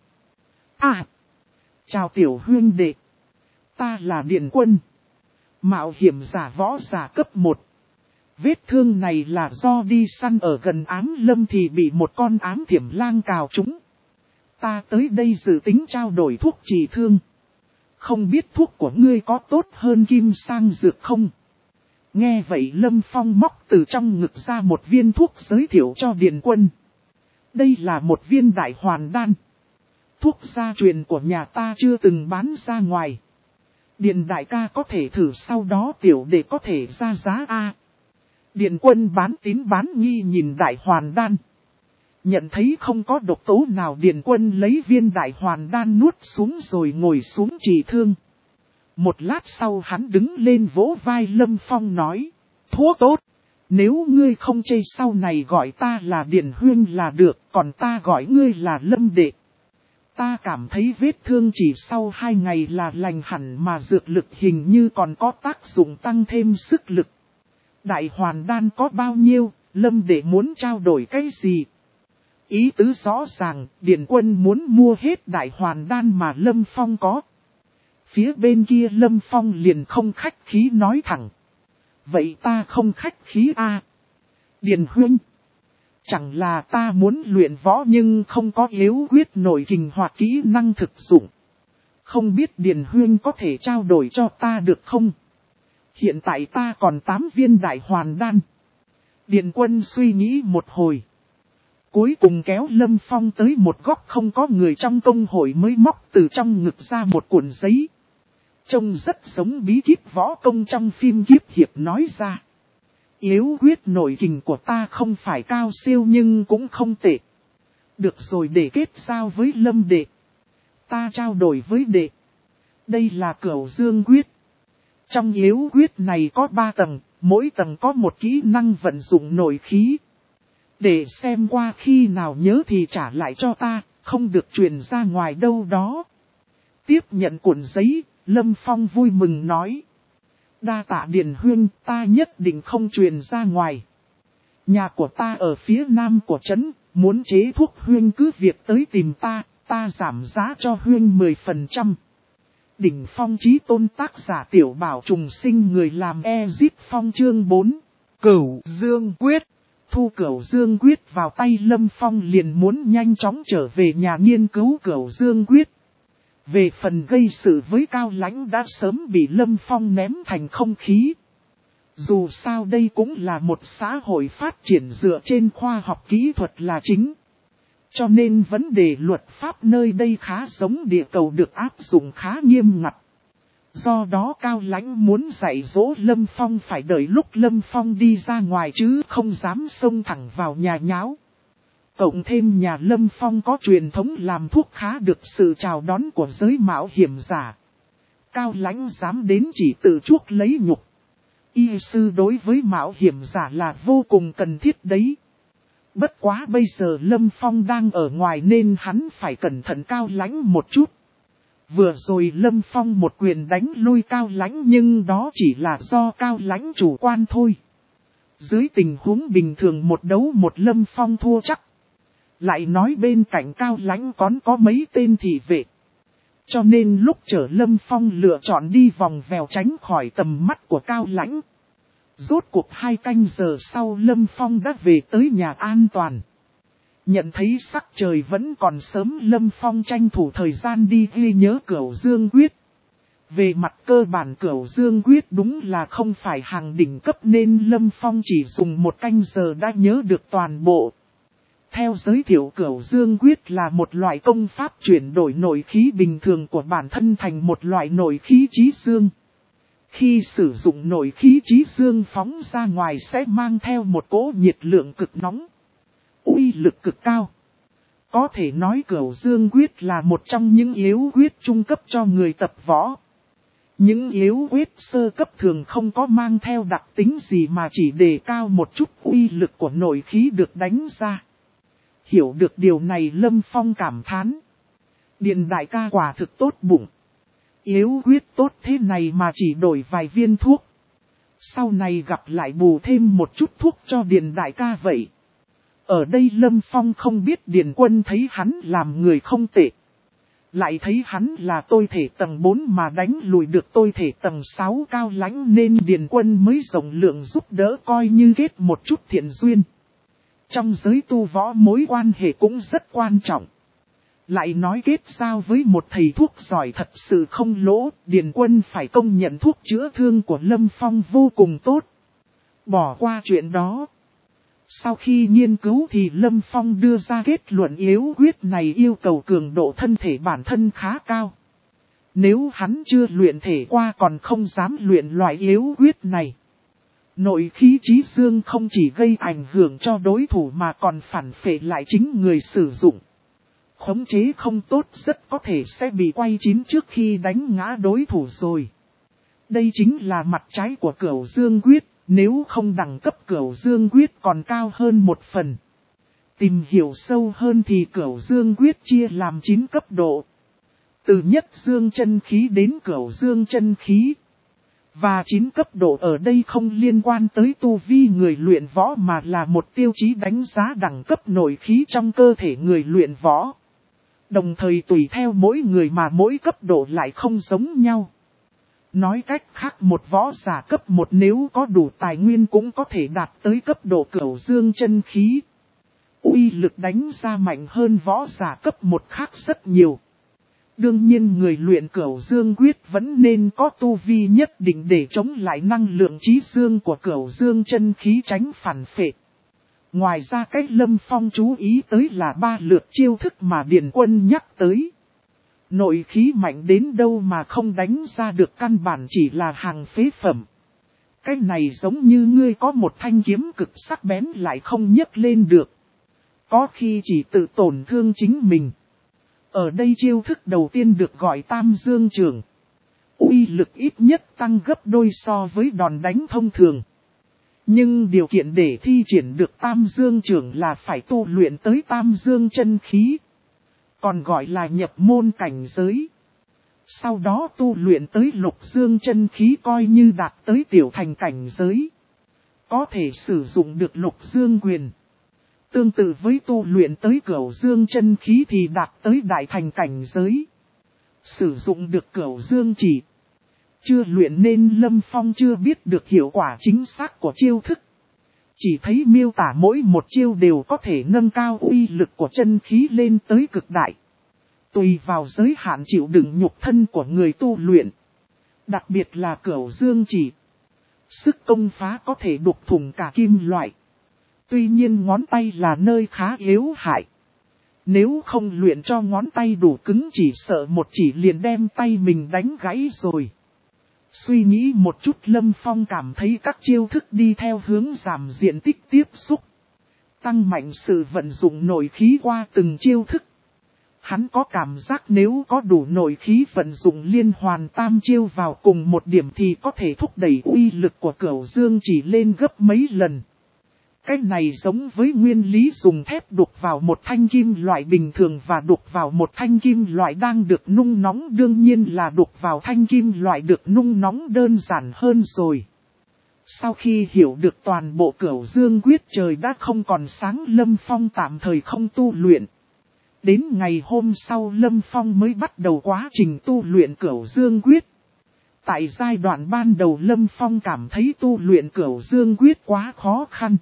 [SPEAKER 1] Chào tiểu huynh đệ. Ta là Điện Quân. Mạo hiểm giả võ giả cấp 1. Vết thương này là do đi săn ở gần ám lâm thì bị một con ám thiểm lang cào trúng. Ta tới đây dự tính trao đổi thuốc trị thương. Không biết thuốc của ngươi có tốt hơn kim sang dược không? Nghe vậy Lâm Phong móc từ trong ngực ra một viên thuốc giới thiệu cho Điền Quân. Đây là một viên đại hoàn đan. Thuốc gia truyền của nhà ta chưa từng bán ra ngoài. Điền đại ca có thể thử sau đó tiểu để có thể ra giá A. Điền Quân bán tín bán nghi nhìn đại hoàn đan. Nhận thấy không có độc tố nào Điền Quân lấy viên đại hoàn đan nuốt xuống rồi ngồi xuống trị thương. Một lát sau hắn đứng lên vỗ vai Lâm Phong nói. Thuốc tốt. Nếu ngươi không chê sau này gọi ta là Điền Huyên là được, còn ta gọi ngươi là Lâm Đệ. Ta cảm thấy vết thương chỉ sau 2 ngày là lành hẳn mà dược lực hình như còn có tác dụng tăng thêm sức lực. Đại hoàn đan có bao nhiêu, Lâm Đệ muốn trao đổi cái gì? Ý tứ rõ ràng, Điền Quân muốn mua hết đại hoàn đan mà Lâm Phong có. Phía bên kia Lâm Phong liền không khách khí nói thẳng. Vậy ta không khách khí a. Điền huynh. Chẳng là ta muốn luyện võ nhưng không có yếu quyết nội kình hoặc kỹ năng thực dụng. Không biết Điền huynh có thể trao đổi cho ta được không? Hiện tại ta còn 8 viên đại hoàn đan. Điền Quân suy nghĩ một hồi. Cuối cùng kéo Lâm Phong tới một góc không có người trong công hội mới móc từ trong ngực ra một cuộn giấy. Trông rất giống bí kíp võ công trong phim kiếp hiệp nói ra. Yếu quyết nội kình của ta không phải cao siêu nhưng cũng không tệ. Được rồi, để kết giao với Lâm đệ. Ta trao đổi với đệ. Đây là Cửu Dương quyết. Trong yếu quyết này có 3 tầng, mỗi tầng có một kỹ năng vận dụng nội khí. Để xem qua khi nào nhớ thì trả lại cho ta, không được truyền ra ngoài đâu đó. Tiếp nhận cuộn giấy, Lâm Phong vui mừng nói. Đa tạ Điền huynh, ta nhất định không truyền ra ngoài. Nhà của ta ở phía nam của trấn, muốn chế thuốc huynh cứ việc tới tìm ta, ta giảm giá cho huynh 10%. Đỉnh Phong Chí Tôn tác giả Tiểu Bảo trùng sinh người làm Ezit Phong chương 4. Cửu Dương quyết. Thu Cửu Dương quyết vào tay Lâm Phong liền muốn nhanh chóng trở về nhà nghiên cứu Cửu Dương quyết. Về phần gây sự với Cao Lãnh đã sớm bị Lâm Phong ném thành không khí. Dù sao đây cũng là một xã hội phát triển dựa trên khoa học kỹ thuật là chính. Cho nên vấn đề luật pháp nơi đây khá giống địa cầu được áp dụng khá nghiêm ngặt. Do đó Cao Lãnh muốn dạy dỗ Lâm Phong phải đợi lúc Lâm Phong đi ra ngoài chứ không dám xông thẳng vào nhà nháo. Cộng thêm nhà Lâm Phong có truyền thống làm thuốc khá được sự chào đón của giới mạo hiểm giả. Cao Lãnh dám đến chỉ tự chuốc lấy nhục. Y sư đối với mạo hiểm giả là vô cùng cần thiết đấy. Bất quá bây giờ Lâm Phong đang ở ngoài nên hắn phải cẩn thận Cao Lãnh một chút. Vừa rồi Lâm Phong một quyền đánh lui Cao Lãnh nhưng đó chỉ là do Cao Lãnh chủ quan thôi. Dưới tình huống bình thường một đấu một Lâm Phong thua chắc. Lại nói bên cạnh Cao Lãnh còn có mấy tên thị vệ. Cho nên lúc chở Lâm Phong lựa chọn đi vòng vèo tránh khỏi tầm mắt của Cao Lãnh. Rốt cuộc 2 canh giờ sau Lâm Phong đã về tới nhà an toàn. Nhận thấy sắc trời vẫn còn sớm Lâm Phong tranh thủ thời gian đi ghi nhớ Cửu Dương quyết. Về mặt cơ bản Cửu Dương quyết đúng là không phải hàng đỉnh cấp nên Lâm Phong chỉ dùng 1 canh giờ đã nhớ được toàn bộ. Theo giới thiệu Cửu Dương quyết là một loại công pháp chuyển đổi nội khí bình thường của bản thân thành một loại nội khí chí dương. Khi sử dụng nội khí chí dương phóng ra ngoài sẽ mang theo một cỗ nhiệt lượng cực nóng, uy lực cực cao. Có thể nói Cửu Dương quyết là một trong những yếu quyết trung cấp cho người tập võ. Những yếu quyết sơ cấp thường không có mang theo đặc tính gì mà chỉ đề cao một chút uy lực của nội khí được đánh ra. Hiểu được điều này Lâm Phong cảm thán. Điền đại ca quả thực tốt bụng. Yếu quyết tốt thế này mà chỉ đổi vài viên thuốc. Sau này gặp lại bù thêm một chút thuốc cho Điền đại ca vậy. Ở đây Lâm Phong không biết Điền Quân thấy hắn làm người không tệ. Lại thấy hắn là tôi thể tầng 4 mà đánh lùi được tôi thể tầng 6 Cao Lãnh nên Điền Quân mới rộng lượng giúp đỡ coi như kết một chút thiện duyên. Trong giới tu võ mối quan hệ cũng rất quan trọng. Lại nói kết giao với một thầy thuốc giỏi thật sự không lỗ, Điền Quân phải công nhận thuốc chữa thương của Lâm Phong vô cùng tốt. Bỏ qua chuyện đó. Sau khi nghiên cứu thì Lâm Phong đưa ra kết luận yếu quyết này yêu cầu cường độ thân thể bản thân khá cao. Nếu hắn chưa luyện thể qua còn không dám luyện loại yếu quyết này. Nội khí chí dương không chỉ gây ảnh hưởng cho đối thủ mà còn phản phệ lại chính người sử dụng. Khống chế không tốt rất có thể sẽ bị quay chín trước khi đánh ngã đối thủ rồi. Đây chính là mặt trái của Cửu Dương quyết, nếu không đẳng cấp Cửu Dương quyết còn cao hơn một phần. Tìm hiểu sâu hơn thì Cửu Dương quyết chia làm 9 cấp độ. Từ nhất dương chân khí đến Cửu Dương chân khí. Và 9 cấp độ ở đây không liên quan tới tu vi người luyện võ mà là một tiêu chí đánh giá đẳng cấp nội khí trong cơ thể người luyện võ. Đồng thời tùy theo mỗi người mà mỗi cấp độ lại không giống nhau. Nói cách khác một võ giả cấp 1 nếu có đủ tài nguyên cũng có thể đạt tới cấp độ Cửu Dương chân khí. Uy lực đánh ra mạnh hơn võ giả cấp 1 khác rất nhiều. Đương nhiên người luyện Cửu Dương quyết vẫn nên có tu vi nhất định để chống lại năng lượng chí dương của Cửu Dương chân khí tránh phản phệ. Ngoài ra cách Lâm Phong chú ý tới là 3 lượt chiêu thức mà Điền Quân nhắc tới. Nội khí mạnh đến đâu mà không đánh ra được, căn bản chỉ là hàng phế phẩm. Cái này giống như ngươi có một thanh kiếm cực sắc bén lại không nhấc lên được. Có khi chỉ tự tổn thương chính mình. Ở đây chiêu thức đầu tiên được gọi Tam Dương Trưởng. Uy lực ít nhất tăng gấp đôi so với đòn đánh thông thường. Nhưng điều kiện để thi triển được Tam Dương Trưởng là phải tu luyện tới Tam Dương chân khí. Còn gọi là nhập môn cảnh giới. Sau đó tu luyện tới Lục Dương chân khí coi như đạt tới tiểu thành cảnh giới. Có thể sử dụng được Lục Dương quyền. Tương tự với tu luyện tới Cửu Dương chân khí thì đạt tới đại thành cảnh giới. Sử dụng được Cửu Dương chỉ. Chưa luyện nên Lâm Phong chưa biết được hiệu quả chính xác của chiêu thức. Chỉ thấy miêu tả mỗi một chiêu đều có thể nâng cao uy lực của chân khí lên tới cực đại. Tùy vào giới hạn chịu đựng nhục thân của người tu luyện. Đặc biệt là Cửu Dương chỉ. Sức công phá có thể đục thủng cả kim loại. Tuy nhiên ngón tay là nơi khá yếu hại. Nếu không luyện cho ngón tay đủ cứng chỉ sợ một chỉ liền đem tay mình đánh gãy rồi. Suy nghĩ một chút Lâm Phong cảm thấy các chiêu thức đi theo hướng giảm diện tích tiếp xúc. Tăng mạnh sự vận dụng nội khí qua từng chiêu thức. Hắn có cảm giác nếu có đủ nội khí vận dụng liên hoàn tam chiêu vào cùng một điểm thì có thể thúc đẩy uy lực của Cửu Dương chỉ lên gấp mấy lần. Cái này giống với nguyên lý dùng thép đục vào một thanh kim loại bình thường và đục vào một thanh kim loại đang được nung nóng, đương nhiên là đục vào thanh kim loại được nung nóng đơn giản hơn rồi. Sau khi hiểu được toàn bộ Cửu Dương quyết trời đã không còn sáng, Lâm Phong tạm thời không tu luyện. Đến ngày hôm sau Lâm Phong mới bắt đầu quá trình tu luyện Cửu Dương quyết. Tại giai đoạn ban đầu Lâm Phong cảm thấy tu luyện Cửu Dương quyết quá khó khăn.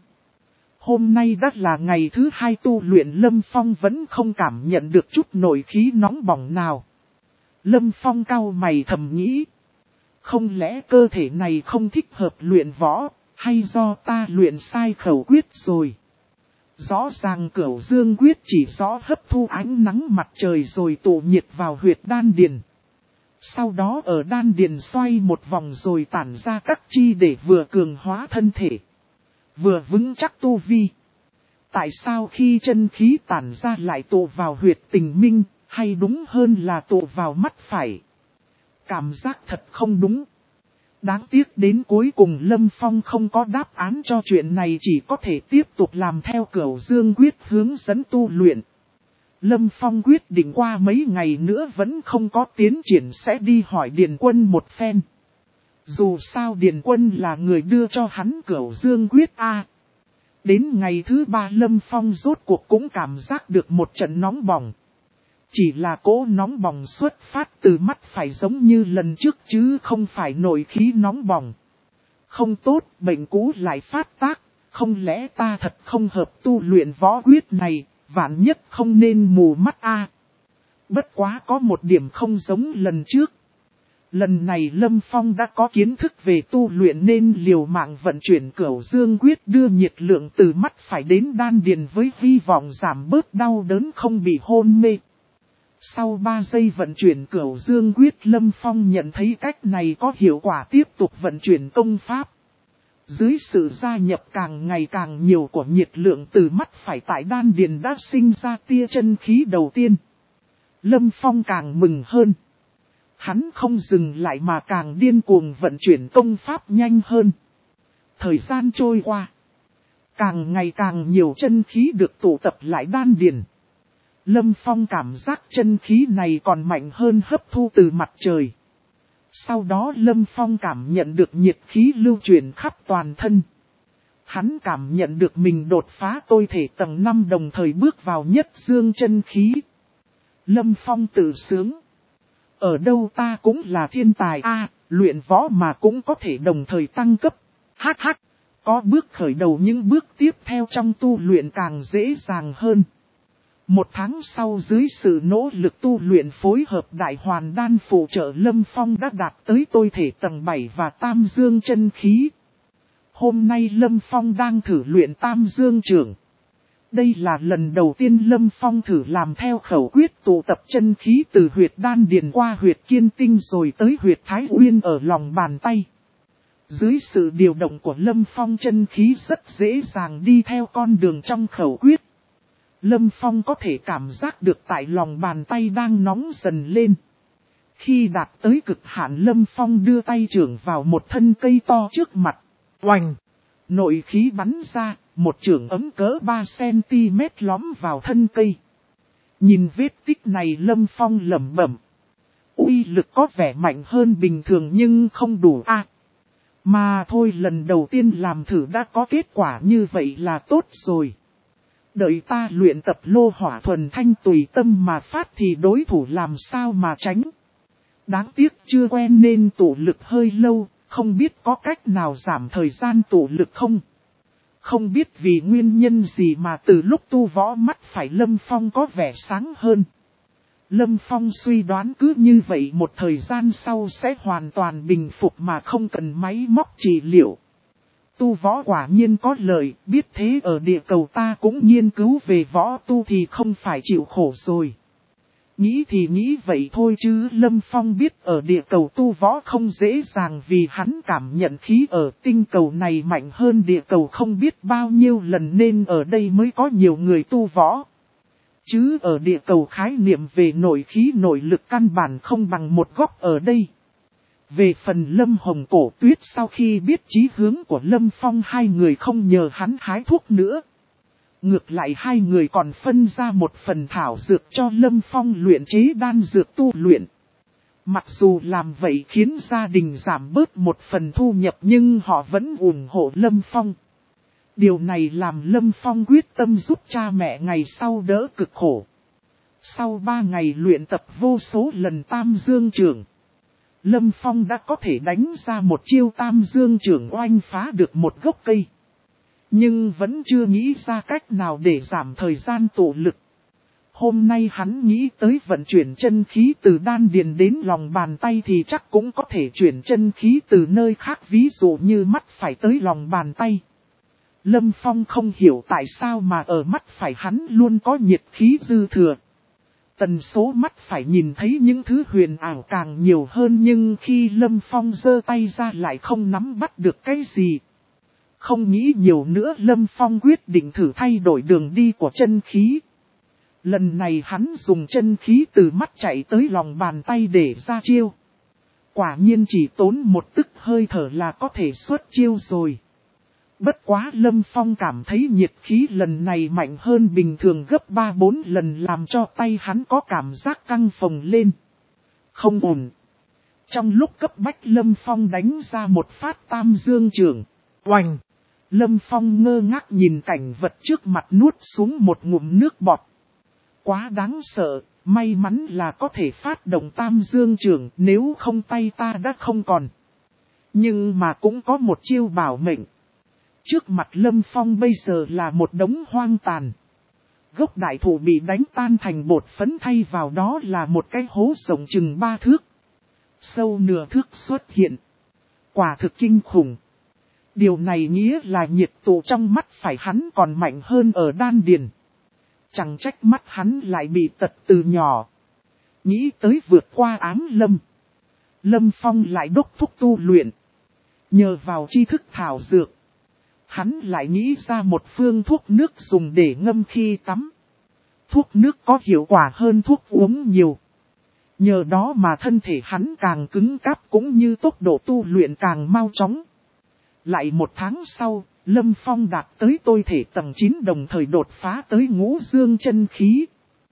[SPEAKER 1] Hôm nay đã là ngày thứ 2 tu luyện, Lâm Phong vẫn không cảm nhận được chút nội khí nóng bỏng nào. Lâm Phong cau mày thầm nghĩ. Không lẽ cơ thể này không thích hợp luyện võ, hay do ta luyện sai khẩu quyết rồi? Rõ ràng Cửu Dương quyết chỉ rõ hấp thu ánh nắng mặt trời rồi tụ nhiệt vào huyệt đan điền. Sau đó ở đan điền xoay một vòng rồi tản ra các chi để vừa cường hóa thân thể, vừa vững chắc tu vi. Tại sao khi chân khí tản ra lại tụ vào huyệt tình minh, hay đúng hơn là tụ vào mắt phải? Cảm giác thật không đúng. Đáng tiếc đến cuối cùng Lâm Phong không có đáp án cho chuyện này, chỉ có thể tiếp tục làm theo Cửu Dương quyết hướng dẫn tu luyện. Lâm Phong quyết định qua mấy ngày nữa vẫn không có tiến triển sẽ đi hỏi Điền Quân một phen. Dù sao Điền Quân là người đưa cho hắn Cửu Dương quyết A. Đến ngày thứ 3 Lâm Phong rốt cuộc cũng cảm giác được một trận nóng bỏng. Chỉ là cỗ nóng bỏng xuất phát từ mắt phải giống như lần trước chứ không phải nội khí nóng bỏng. Không tốt, bệnh cũ lại phát tác, không lẽ ta thật không hợp tu luyện võ quyết này, vạn nhất không nên mù mắt A. Bất quá có một điểm không giống lần trước. Lần này Lâm Phong đã có kiến thức về tu luyện nên liều mạng vận chuyển Cửu Dương quyết đưa nhiệt lượng từ mắt phải đến đan điền với hy vọng giảm bớt đau đớn không bị hôn mê. Sau 3 giây vận chuyển Cửu Dương quyết Lâm Phong nhận thấy cách này có hiệu quả, tiếp tục vận chuyển công pháp. Dưới sự gia nhập càng ngày càng nhiều của nhiệt lượng từ mắt phải tại đan điền đã sinh ra tia chân khí đầu tiên. Lâm Phong càng mừng hơn. Hắn không dừng lại mà càng điên cuồng vận chuyển công pháp nhanh hơn. Thời gian trôi qua. Càng ngày càng nhiều chân khí được tụ tập lại đan điền. Lâm Phong cảm giác chân khí này còn mạnh hơn hấp thu từ mặt trời. Sau đó Lâm Phong cảm nhận được nhiệt khí lưu chuyển khắp toàn thân. Hắn cảm nhận được mình đột phá tôi thể tầng 5 đồng thời bước vào nhất dương chân khí. Lâm Phong tự sướng. Ở đâu ta cũng là thiên tài a, luyện võ mà cũng có thể đồng thời tăng cấp. Hắc hắc, có bước khởi đầu những bước tiếp theo trong tu luyện càng dễ dàng hơn. 1 tháng sau dưới sự nỗ lực tu luyện phối hợp đại hoàn đan phụ trợ Lâm Phong đã đạt tới tôi thể tầng 7 và tam dương chân khí. Hôm nay Lâm Phong đang thử luyện tam dương trưởng. Đây là lần đầu tiên Lâm Phong thử làm theo khẩu quyết tụ tập chân khí từ huyệt đan điền qua huyệt kiên tinh rồi tới huyệt thái uyên ở lòng bàn tay. Dưới sự điều động của Lâm Phong chân khí rất dễ dàng đi theo con đường trong khẩu quyết. Lâm Phong có thể cảm giác được tại lòng bàn tay đang nóng dần lên. Khi đạt tới cực hạn Lâm Phong đưa tay chưởng vào một thân cây to trước mặt. Oành! Nội khí bắn ra, một chưởng ấm cỡ 3cm lõm vào thân cây. Nhìn vết tích này Lâm Phong lẩm bẩm. Uy lực có vẻ mạnh hơn bình thường nhưng không đủ a. Mà thôi lần đầu tiên làm thử đã có kết quả như vậy là tốt rồi. Đợi ta luyện tập lô hỏa thuần thanh tùy tâm mà phát thì đối thủ làm sao mà tránh. Đáng tiếc chưa quen nên tụ lực hơi lâu, không biết có cách nào giảm thời gian tụ lực không. Không biết vì nguyên nhân gì mà từ lúc tu võ mắt phải Lâm Phong có vẻ sáng hơn. Lâm Phong suy đoán cứ như vậy một thời gian sau sẽ hoàn toàn bình phục mà không cần máy móc trị liệu. Tu võ quả nhiên có lợi, biết thế ở địa cầu ta cũng nghiên cứu về võ tu thì không phải chịu khổ rồi. Nghĩ thì nghĩ vậy thôi chứ Lâm Phong biết ở địa cầu tu võ không dễ dàng vì hắn cảm nhận khí ở tinh cầu này mạnh hơn địa cầu không biết bao nhiêu lần nên ở đây mới có nhiều người tu võ. Chứ ở địa cầu khái niệm về nội khí nội lực căn bản không bằng một góc ở đây. Về phần Lâm Hồng Cổ Tuyết sau khi biết chí hướng của Lâm Phong hai người không nhờ hắn hái thuốc nữa. Ngược lại hai người còn phân ra một phần thảo dược cho Lâm Phong luyện chế đan dược tu luyện. Mặc dù làm vậy khiến gia đình giảm bớt một phần thu nhập nhưng họ vẫn ủng hộ Lâm Phong. Điều này làm Lâm Phong quyết tâm giúp cha mẹ ngày sau đỡ cực khổ. Sau 3 ngày luyện tập vô số lần tam dương trưởng, Lâm Phong đã có thể đánh ra một chiêu tam dương trưởng oanh phá được một gốc cây. Nhưng vẫn chưa nghĩ ra cách nào để giảm thời gian tụ lực. Hôm nay hắn nghĩ tới vận chuyển chân khí từ đan điền đến lòng bàn tay thì chắc cũng có thể chuyển chân khí từ nơi khác ví dụ như mắt phải tới lòng bàn tay. Lâm Phong không hiểu tại sao mà ở mắt phải hắn luôn có nhiệt khí dư thừa. Tần số mắt phải nhìn thấy những thứ huyền ảo càng nhiều hơn nhưng khi Lâm Phong giơ tay ra lại không nắm bắt được cái gì. Không nghĩ nhiều nữa Lâm Phong quyết định thử thay đổi đường đi của chân khí. Lần này hắn dùng chân khí từ mắt chạy tới lòng bàn tay để ra chiêu. Quả nhiên chỉ tốn một tức hơi thở là có thể xuất chiêu rồi. Bất quá Lâm Phong cảm thấy nhiệt khí lần này mạnh hơn bình thường gấp 3-4 lần làm cho tay hắn có cảm giác căng phồng lên. Không ổn. Trong lúc cấp bách Lâm Phong đánh ra một phát tam dương trưởng. Oành! Lâm Phong ngơ ngác nhìn cảnh vật trước mặt nuốt xuống một ngụm nước bọt. Quá đáng sợ, may mắn là có thể phát động tam dương trưởng nếu không tay ta đã không còn. Nhưng mà cũng có một chiêu bảo mệnh. Trước mặt Lâm Phong bây giờ là một đống hoang tàn. Gốc đại thụ bị đánh tan thành bột phấn thay vào đó là một cái hố rộng chừng 3 thước. Sâu nửa thước xuất hiện. Quả thực kinh khủng. Điều này nghĩa là nhiệt tụ trong mắt phải hắn còn mạnh hơn ở đan điền. Chẳng trách mắt hắn lại bị tật từ nhỏ. Nghĩ tới vượt qua ám lâm. Lâm Phong lại đốc thúc tu luyện. Nhờ vào tri thức thảo dược. Hắn lại nghĩ ra một phương thuốc nước dùng để ngâm khi tắm. Thuốc nước có hiệu quả hơn thuốc uống nhiều. Nhờ đó mà thân thể hắn càng cứng cáp cũng như tốc độ tu luyện càng mau chóng. Lại 1 tháng sau, Lâm Phong đạt tới tôi thể tầng 9 đồng thời đột phá tới ngũ dương chân khí.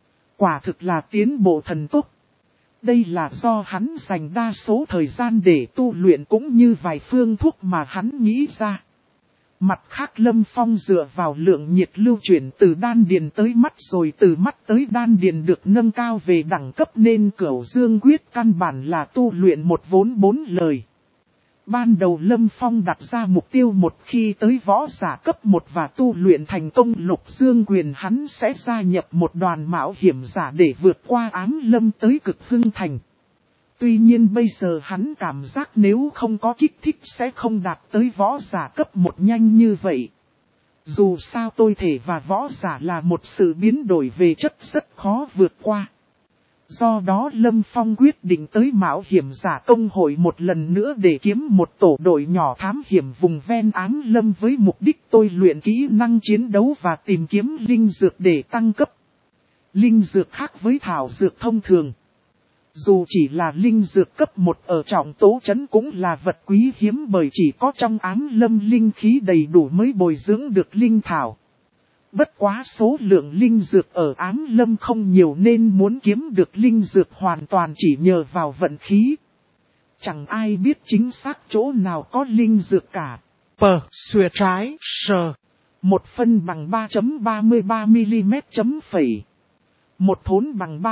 [SPEAKER 1] Quả thực là tiến bộ thần tốc. Đây là do hắn dành đa số thời gian để tu luyện cũng như vài phương thuốc mà hắn nghĩ ra. Mặt khác Lâm Phong dựa vào lượng nhiệt lưu chuyển từ đan điền tới mắt rồi từ mắt tới đan điền được nâng cao về đẳng cấp nên Cửu Dương Quyết căn bản là tu luyện một vốn 4 lời. Ban đầu Lâm Phong đặt ra mục tiêu một khi tới võ giả cấp 1 và tu luyện thành công Lục Dương Quyền hắn sẽ gia nhập một đoàn mạo hiểm giả để vượt qua ám lâm tới cực hưng thành. Tuy nhiên bây giờ hắn cảm giác nếu không có kích thích sẽ không đạt tới võ giả cấp 1 nhanh như vậy. Dù sao tôi thể và võ giả là một sự biến đổi về chất rất khó vượt qua. Do đó Lâm Phong quyết định tới mạo hiểm giả công hội một lần nữa để kiếm một tổ đội nhỏ thám hiểm vùng ven ám lâm với mục đích tôi luyện kỹ năng chiến đấu và tìm kiếm linh dược để tăng cấp. Linh dược khác với thảo dược thông thường. Dù chỉ là linh dược cấp 1 ở trọng tố trấn cũng là vật quý hiếm bởi chỉ có trong ám lâm linh khí đầy đủ mới bồi dưỡng được linh thảo. Bất quá số lượng linh dược ở ám lâm không nhiều nên muốn kiếm được linh dược hoàn toàn chỉ nhờ vào vận khí. Chẳng ai biết chính xác chỗ nào có linh dược cả.
[SPEAKER 2] Xuya trái, sờ.
[SPEAKER 1] Một phân bằng 3.33mm chấm phẩy. Một thốn bằng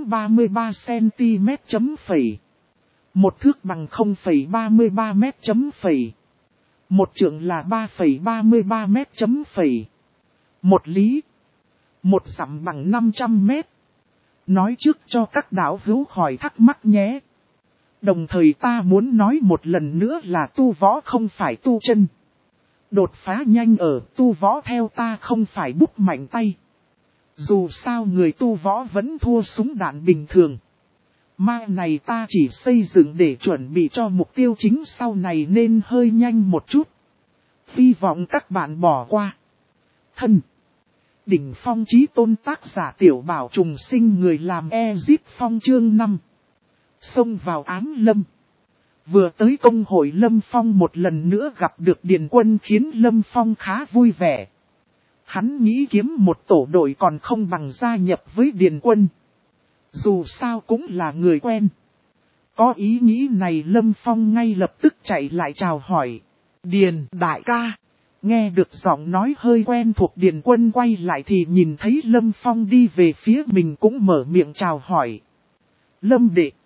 [SPEAKER 1] 3.33cm chấm phẩy. Một thước bằng 0,33m chấm phẩy. Một trượng là 3,33m chấm phẩy. Một lý. Một dặm bằng 500 mét. Nói trước cho các đạo hữu khỏi thắc mắc nhé. Đồng thời ta muốn nói một lần nữa là tu võ không phải tu chân. Đột phá nhanh ở tu võ theo ta không phải búp mạnh tay. Dù sao người tu võ vẫn thua súng đạn bình thường. Mà này ta chỉ xây dựng để chuẩn bị cho mục tiêu chính sau này nên hơi nhanh một chút. Hy vọng các bạn bỏ qua. Thân. Đỉnh Phong Chí Tôn tác giả Tiểu Bảo trùng sinh người làm Ezip Phong chương 5. Xông vào ám lâm. Vừa tới công hội Lâm Phong một lần nữa gặp được Điền Quân khiến Lâm Phong khá vui vẻ. Hắn nghĩ kiếm một tổ đội còn không bằng gia nhập với Điền Quân. Dù sao cũng là người quen. Có ý nghĩ này Lâm Phong ngay lập tức chạy lại chào hỏi.
[SPEAKER 2] Điền đại ca.
[SPEAKER 1] Nghe được giọng nói hơi quen thuộc Điền Quân quay lại thì nhìn thấy Lâm Phong đi về phía mình cũng mở miệng chào hỏi. Lâm đệ.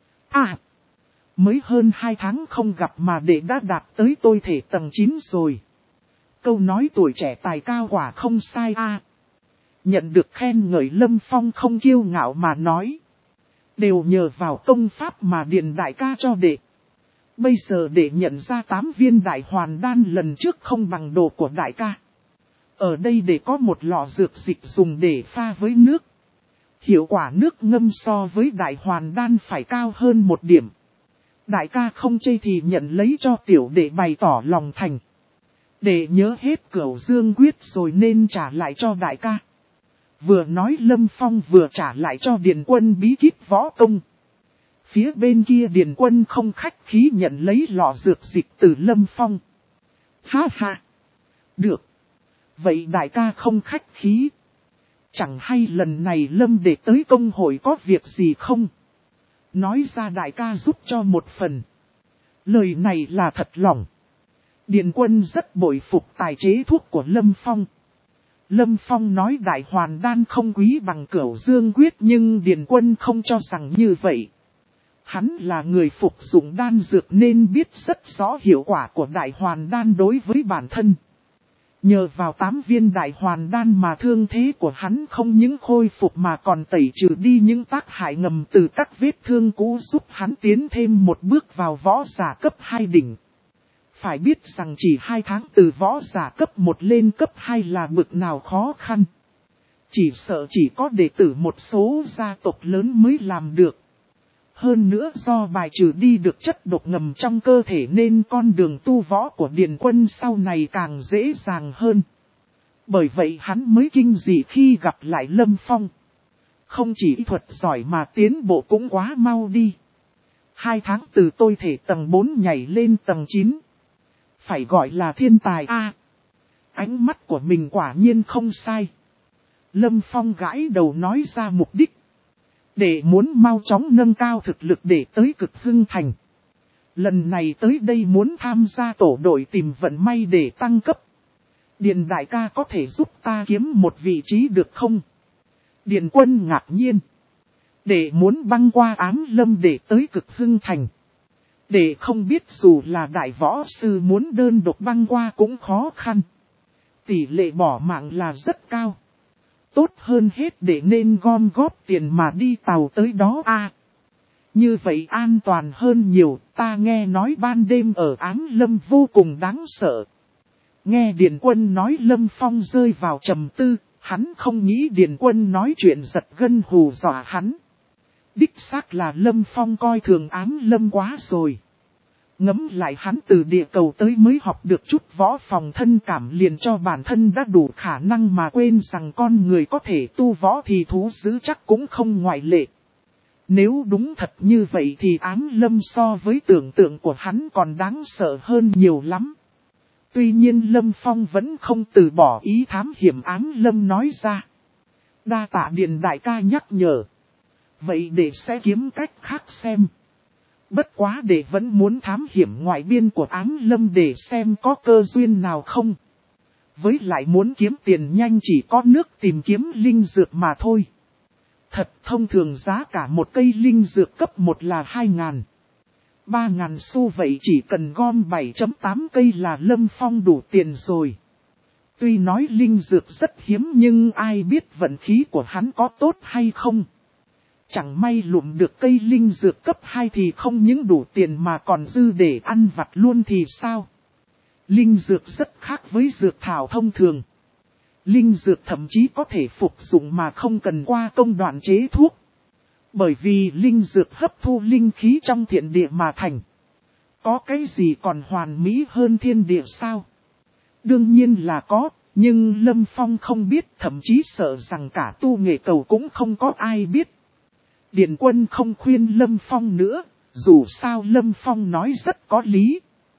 [SPEAKER 1] À. Mới hơn 2 tháng không gặp mà đệ đã đạt tới tôi thể tầng 9 rồi. Câu nói tuổi trẻ tài cao quả không sai a. Nhận được khen ngợi Lâm Phong không kiêu ngạo mà nói. Đều nhờ vào công pháp mà Điền đại ca cho đệ. Bây giờ để nhận ra 8 viên đại hoàn đan lần trước không bằng đồ của đại ca. Ở đây để có một lọ dược dịch dùng để pha với nước. Hiệu quả nước ngâm so với đại hoàn đan phải cao hơn một điểm. Đại ca không chê thì nhận lấy cho tiểu đệ bày tỏ lòng thành. Để nhớ hết Cửu Dương Quyết rồi nên trả lại cho đại ca. Vừa nói Lâm Phong vừa trả lại cho Điền Quân bí kíp võ công. Phía bên kia Điền Quân không khách khí nhận lấy lọ dược dịch từ Lâm Phong. Ha ha. Được. Vậy đại ca không khách khí. Chẳng hay lần này Lâm để tới công hội có việc gì không? Nói ra đại ca giúp cho một phần. Lời này là thật lòng. Điền Quân rất bội phục tài chế thuốc của Lâm Phong. Lâm Phong nói đại hoàn đan không quý bằng Cửu Dương Quyết nhưng Điền Quân không cho rằng như vậy. Hắn là người phục dụng đan dược nên biết rất rõ hiệu quả của đại hoàn đan đối với bản thân. Nhờ vào 8 viên đại hoàn đan mà thương thế của hắn không những khôi phục mà còn tẩy trừ đi những tác hại ngầm từ các vết thương cũ giúp hắn tiến thêm một bước vào võ giả cấp 2 đỉnh. Phải biết rằng chỉ 2 tháng từ võ giả cấp 1 lên cấp 2 là bực nào khó khăn. Chỉ sợ chỉ có đệ tử một số gia tộc lớn mới làm được. Hơn nữa do bài trừ đi được chất độc ngầm trong cơ thể nên con đường tu võ của Điền Quân sau này càng dễ dàng hơn. Bởi vậy hắn mới kinh dị khi gặp lại Lâm Phong. Không chỉ thuật giỏi mà tiến bộ cũng quá mau đi. 2 tháng từ tôi thể tầng 4 nhảy lên tầng 9. Phải gọi là thiên tài a. Ánh mắt của mình quả nhiên không sai. Lâm Phong gãi đầu nói ra mục đích. Để muốn mau chóng nâng cao thực lực để tới cực hưng thành. Lần này tới đây muốn tham gia tổ đội tìm vận may để tăng cấp. Điền đại ca có thể giúp ta kiếm một vị trí được không? Điền Quân ngạc nhiên. Để muốn băng qua Ám Lâm để tới Cực Hưng Thành. Để không biết dù là đại võ sư muốn đơn độc băng qua cũng khó khăn. Tỷ lệ bỏ mạng là rất cao. Tốt hơn hết để nên gom góp tiền mà đi tàu tới đó a. Như vậy an toàn hơn nhiều, ta nghe nói ban đêm ở Ám Lâm vô cùng đáng sợ. Nghe Điền Quân nói Lâm Phong rơi vào trầm tư, hắn không nghĩ Điền Quân nói chuyện giật gân hù dọa hắn. Đích xác là Lâm Phong coi thường Ám Lâm quá rồi. Ngẫm lại hắn từ địa cầu tới mới học được chút võ phòng thân cảm liền cho bản thân đã đủ khả năng mà quên rằng con người có thể tu võ thì thú dữ chắc cũng không ngoại lệ. Nếu đúng thật như vậy thì Ám Lâm so với tưởng tượng của hắn còn đáng sợ hơn nhiều lắm. Tuy nhiên Lâm Phong vẫn không từ bỏ ý thám hiểm Ám Lâm nói ra. Đa tạ Điền đại ca nhắc nhở. Vậy để sẽ kiếm cách khác xem. Bất quá để vẫn muốn thám hiểm ngoại biên của Ám Lâm để xem có cơ duyên nào không. Với lại muốn kiếm tiền nhanh chỉ có nước tìm kiếm linh dược mà thôi. Thật thông thường giá cả một cây linh dược cấp 1 là 2.000. 3.000 xu vậy chỉ cần gom 7.8 cây là Lâm Phong đủ tiền rồi. Tuy nói linh dược rất hiếm nhưng ai biết vận khí của hắn có tốt hay không. Chẳng may lụm được cây linh dược cấp 2 thì không những đủ tiền mà còn dư để ăn vặt luôn thì sao? Linh dược rất khác với dược thảo thông thường. Linh dược thậm chí có thể phục dụng mà không cần qua công đoạn chế thuốc. Bởi vì linh dược hấp thu linh khí trong thiện địa mà thành. Có cái gì còn hoàn mỹ hơn thiên địa sao? Đương nhiên là có, nhưng Lâm Phong không biết, thậm chí sợ rằng cả tu nghệ cầu cũng không có ai biết. Điền Quân không khuyên Lâm Phong nữa, dù sao Lâm Phong nói rất có lý.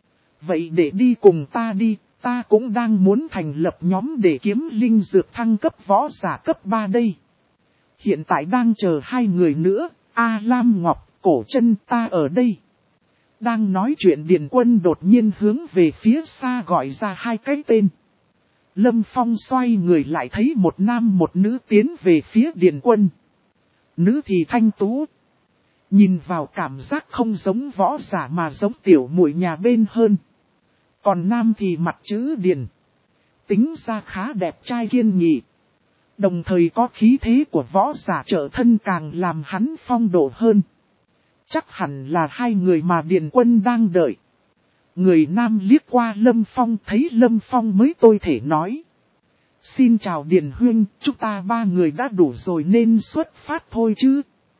[SPEAKER 1] Vậy để đi cùng ta đi, ta cũng đang muốn thành lập nhóm để kiếm linh dược thăng cấp võ giả cấp 3 đây. Hiện tại đang chờ hai người nữa, Lam Ngọc, Cổ Chân ta ở đây. Đang nói chuyện Điền Quân đột nhiên hướng về phía xa gọi ra hai cái tên. Lâm Phong xoay người lại thấy một nam một nữ tiến về phía Điền Quân. Nữ thì thanh tú. Nhìn vào cảm giác không giống võ giả mà giống tiểu muội nhà bên hơn. Còn nam thì mặt chữ Điền. Tính ra khá đẹp trai kiên nghị. Đồng thời có khí thế của võ giả trợ thân càng làm hắn phong độ hơn. Chắc hẳn là hai người mà Điền Quân đang đợi. Người nam liếc qua Lâm Phong thấy Lâm Phong mới tôi thể nói. Xin chào Điền Huynh, chúng ta ba người đã đủ rồi nên xuất phát thôi chứ.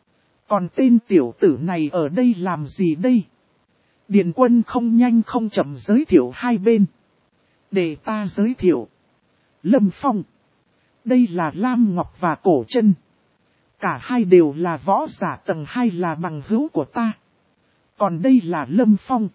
[SPEAKER 1] Còn tên tiểu tử này ở đây làm gì đây? Điền Quân không nhanh không chậm giới thiệu hai bên. Để ta giới thiệu. Lâm Phong. Đây là Lam Ngọc và Cổ Chân. Cả hai đều là võ giả tầng 2 là bằng hữu của ta. Còn đây là Lâm Phong.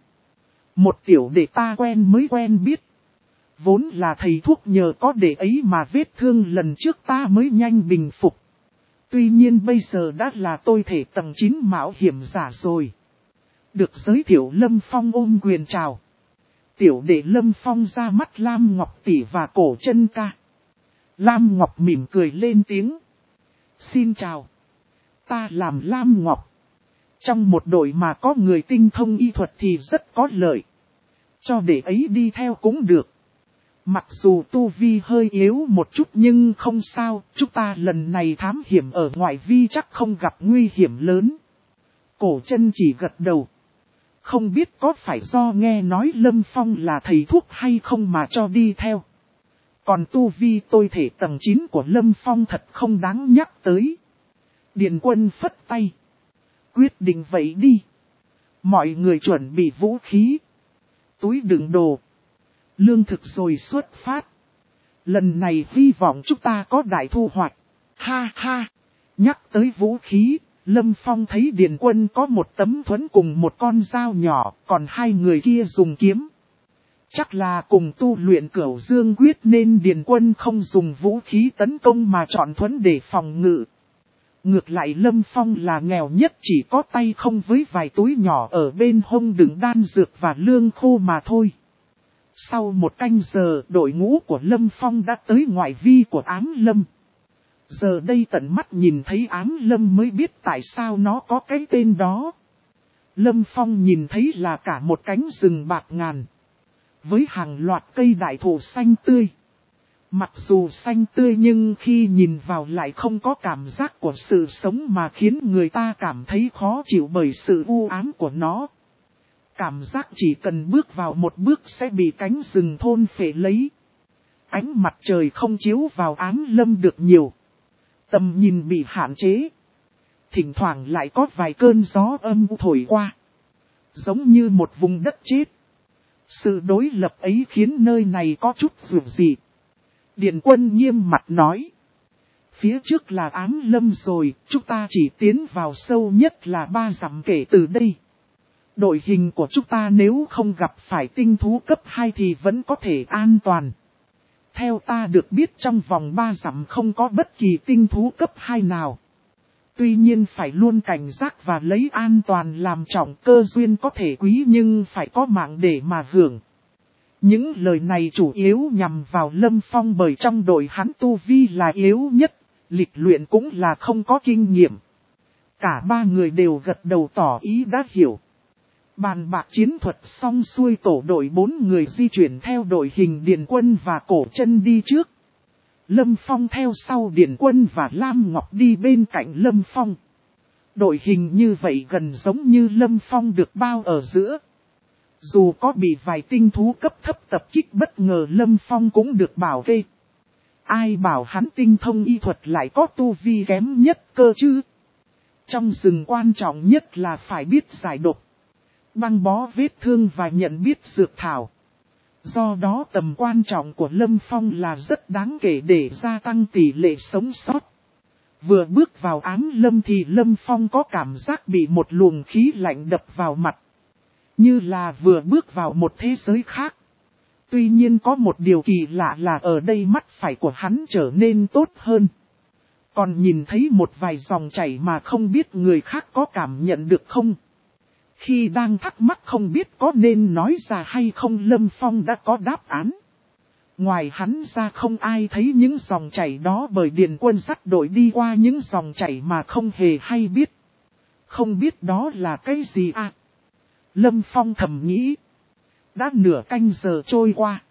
[SPEAKER 1] Một tiểu đệ ta quen mới quen biết. Vốn là thầy thuốc nhờ có đệ ấy mà vết thương lần trước ta mới nhanh bình phục. Tuy nhiên bây giờ đã là tôi thể tầng 9 mạo hiểm giả rồi. Được giới thiệu Lâm Phong ôm quyền chào. Tiểu đệ Lâm Phong ra mắt Lam Ngọc tỷ và Cổ Chân ca. Lam Ngọc mỉm cười lên tiếng. Xin chào. Ta làm Lam Ngọc. Trong một đội mà có người tinh thông y thuật thì rất có lợi. Cho đệ ấy đi theo cũng được. Mặc dù tu vi hơi yếu một chút nhưng không sao, chúng ta lần này thám hiểm ở ngoại vi chắc không gặp nguy hiểm lớn. Cổ Chân chỉ gật đầu. Không biết có phải do nghe nói Lâm Phong là thầy thuốc hay không mà cho đi theo. Còn tu vi tôi thể tầng 9 của Lâm Phong thật không đáng nhắc tới. Điền Quân phất tay. Quyết định vậy đi. Mọi người chuẩn bị vũ khí. Túi đựng đồ. Lương thực rồi xuất phát. Lần này hy vọng chúng ta có đại thu hoạch. Ha ha. Nhắc tới vũ khí, Lâm Phong thấy Điền Quân có một tấm thuẫn cùng một con dao nhỏ, còn hai người kia dùng kiếm. Chắc là cùng tu luyện Cửu Dương Quyết nên Điền Quân không dùng vũ khí tấn công mà chọn thuẫn để phòng ngự. Ngược lại Lâm Phong là nghèo nhất chỉ có tay không với vài túi nhỏ ở bên hông đựng đan dược và lương khô mà thôi. Sau một canh giờ, đội ngũ của Lâm Phong đã tới ngoại vi của Ám Lâm. Giờ đây tận mắt nhìn thấy Ám Lâm mới biết tại sao nó có cái tên đó. Lâm Phong nhìn thấy là cả một cánh rừng bạt ngàn, với hàng loạt cây đại thụ xanh tươi. Mặc dù xanh tươi nhưng khi nhìn vào lại không có cảm giác của sự sống mà khiến người ta cảm thấy khó chịu bởi sự u ám của nó. Cảm giác chỉ cần bước vào một bước sẽ bị cánh rừng thôn phệ lấy. Ánh mặt trời không chiếu vào Ám Lâm được nhiều. Tầm nhìn bị hạn chế. Thỉnh thoảng lại có vài cơn gió âm u thổi qua. Giống như một vùng đất chết. Sự đối lập ấy khiến nơi này có chút rủi dị. Điện Quân nghiêm mặt nói. Phía trước là Ám Lâm rồi, chúng ta chỉ tiến vào sâu nhất là 3 dặm kể từ đây. Đội hình của chúng ta nếu không gặp phải tinh thú cấp 2 thì vẫn có thể an toàn. Theo ta được biết trong vòng 3 dặm không có bất kỳ tinh thú cấp 2 nào. Tuy nhiên phải luôn cảnh giác và lấy an toàn làm trọng, cơ duyên có thể quý nhưng phải có mạng để mà hưởng. Những lời này chủ yếu nhằm vào Lâm Phong bởi trong đội hắn tu vi là yếu nhất, lịch luyện cũng là không có kinh nghiệm. Cả 3 người đều gật đầu tỏ ý đã hiểu. Bàn bạc chiến thuật xong xuôi, tổ đội 4 người di chuyển theo đội hình Điền Quân và Cổ Chân đi trước. Lâm Phong theo sau Điền Quân và Lam Ngọc đi bên cạnh Lâm Phong. Đội hình như vậy gần giống như Lâm Phong được bao ở giữa. Dù có bị vài tinh thú cấp thấp tập kích bất ngờ Lâm Phong cũng được bảo vệ. Ai bảo hắn tinh thông y thuật lại có tu vi kém nhất cơ chứ. Trong rừng quan trọng nhất là phải biết giải độc, băng bó vết thương và nhận biết dược thảo. Do đó tầm quan trọng của Lâm Phong là rất đáng kể để gia tăng tỷ lệ sống sót. Vừa bước vào Ám Lâm thì Lâm Phong có cảm giác bị một luồng khí lạnh đập vào mặt. Như là vừa bước vào một thế giới khác. Tuy nhiên có một điều kỳ lạ là ở đây mắt phải của hắn trở nên tốt hơn. Còn nhìn thấy một vài dòng chảy mà không biết người khác có cảm nhận được không. Khi đang thắc mắc không biết có nên nói ra hay không, Lâm Phong đã có đáp án. Ngoài hắn ra không ai thấy những dòng chảy đó bởi Điền Quân dắt đội đi qua những dòng chảy mà không hề hay biết. Không biết đó là cái gì à? Lâm Phong thầm nghĩ. Đã nửa canh giờ trôi qua.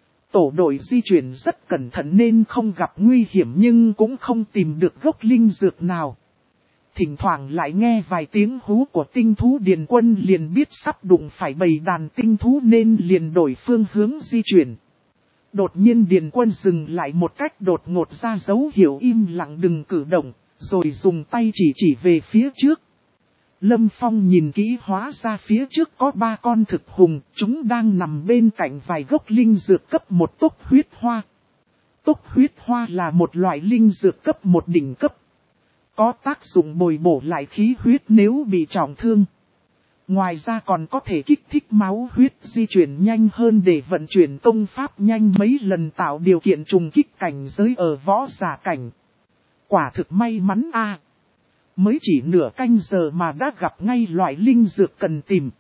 [SPEAKER 1] Tổ đội di chuyển rất cẩn thận nên không gặp nguy hiểm nhưng cũng không tìm được gốc linh dược nào. Thỉnh thoảng lại nghe vài tiếng hú của tinh thú, Điền Quân liền biết sắp đụng phải bầy đàn tinh thú nên liền đổi phương hướng di chuyển. Đột nhiên Điền Quân dừng lại một cách đột ngột ra dấu hiệu im lặng đừng cử động, rồi dùng tay chỉ về phía trước. Lâm Phong nhìn kỹ hóa ra phía trước có 3 con thực hùng, chúng đang nằm bên cạnh vài gốc linh dược cấp 1 tốc huyết hoa. Tốc huyết hoa là một loại linh dược cấp 1 đỉnh cấp. Có tác dụng bồi bổ lại khí huyết nếu bị trọng thương. Ngoài ra còn có thể kích thích máu huyết di chuyển nhanh hơn để vận chuyển công pháp nhanh mấy lần, tạo điều kiện trùng kích cảnh giới ở võ giả cảnh. Quả thực may mắn a. Mới chỉ nửa canh giờ mà đã gặp ngay loại linh dược cần tìm.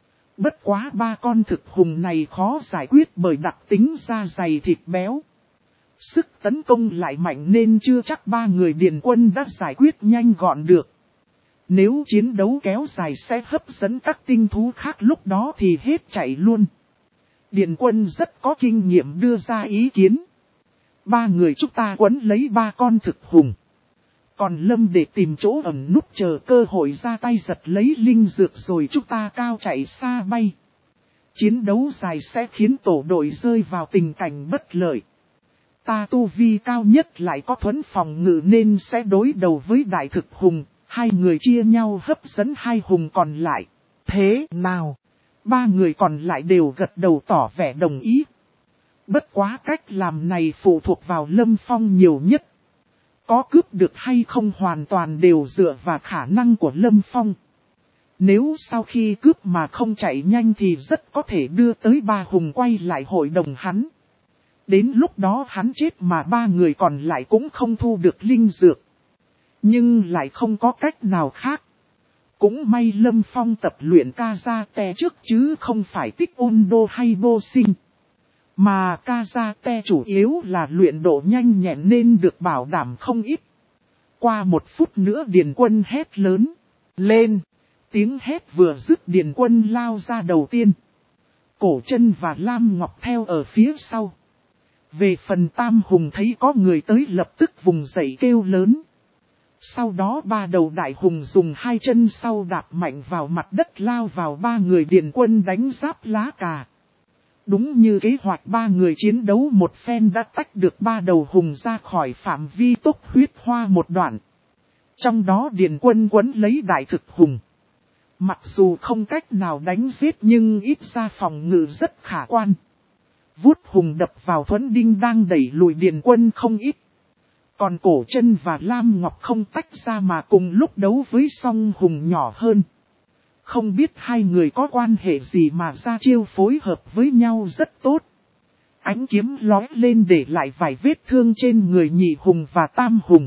[SPEAKER 1] Bất quá 3 con thực hùng này khó giải quyết bởi đặc tính da dày thịt béo. Sức tấn công lại mạnh nên chưa chắc 3 người Điền Quân đã giải quyết nhanh gọn được. Nếu chiến đấu kéo dài sẽ hấp dẫn các tinh thú khác, lúc đó thì hết chạy luôn. Điền Quân rất có kinh nghiệm đưa ra ý kiến. 3 người chúng ta quấn lấy 3 con thực hùng. Còn Lâm để tìm chỗ ẩn núp chờ cơ hội ra tay giật lấy linh dược rồi chúng ta cao chạy xa bay. Chiến đấu dài sẽ khiến tổ đội rơi vào tình cảnh bất lợi. Ta tu vi cao nhất lại có thuẫn phòng ngự nên sẽ đối đầu với đại thực hùng. 2 người chia nhau hấp dẫn 2 hùng còn lại. Thế nào? 3 người còn lại đều gật đầu tỏ vẻ đồng ý. Bất quá cách làm này phụ thuộc vào Lâm Phong nhiều nhất. Có cướp được hay không hoàn toàn đều dựa vào khả năng của Lâm Phong. Nếu sau khi cướp mà không chạy nhanh thì rất có thể đưa tới 3 hùng quay lại hội đồng hắn. Đến lúc đó hắn chết mà 3 người còn lại cũng không thu được linh dược. Nhưng lại không có cách nào khác. Cũng may Lâm Phong tập luyện karate trước chứ không phải Taekwondo hay boxing. Mà Kazate chủ yếu là luyện độ nhanh nhẹn nên được bảo đảm không ít. Qua 1 phút nữa Điền Quân hét lớn. Lên! Tiếng hét vừa dứt Điền Quân lao ra đầu tiên. Cổ Chân và Lam Ngọc theo ở phía sau. Về phần Tam Hùng thấy có người tới lập tức vùng dậy kêu lớn. Sau đó 3 đầu đại hùng dùng 2 chân sau đạp mạnh vào mặt đất lao vào 3 người Điền Quân đánh giáp lá cà. Đúng như kế hoạch 3 người chiến đấu một phen đã tách được 3 đầu hùng ra khỏi phạm vi tốc huyết hoa một đoạn. Trong đó Điền Quân quấn lấy đại thực hùng. Mặc dù không cách nào đánh giết nhưng ít ra phòng ngự rất khả quan. Vuốt hùng đập vào thuẫn đinh đang đẩy lùi Điền Quân không ít. Còn Cổ Chân và Lam Ngọc không tách ra mà cùng lúc đấu với song hùng nhỏ hơn. Không biết hai người có quan hệ gì mà ra chiêu phối hợp với nhau rất tốt. Ánh kiếm lóe lên để lại vài vết thương trên người nhị hùng và tam hùng.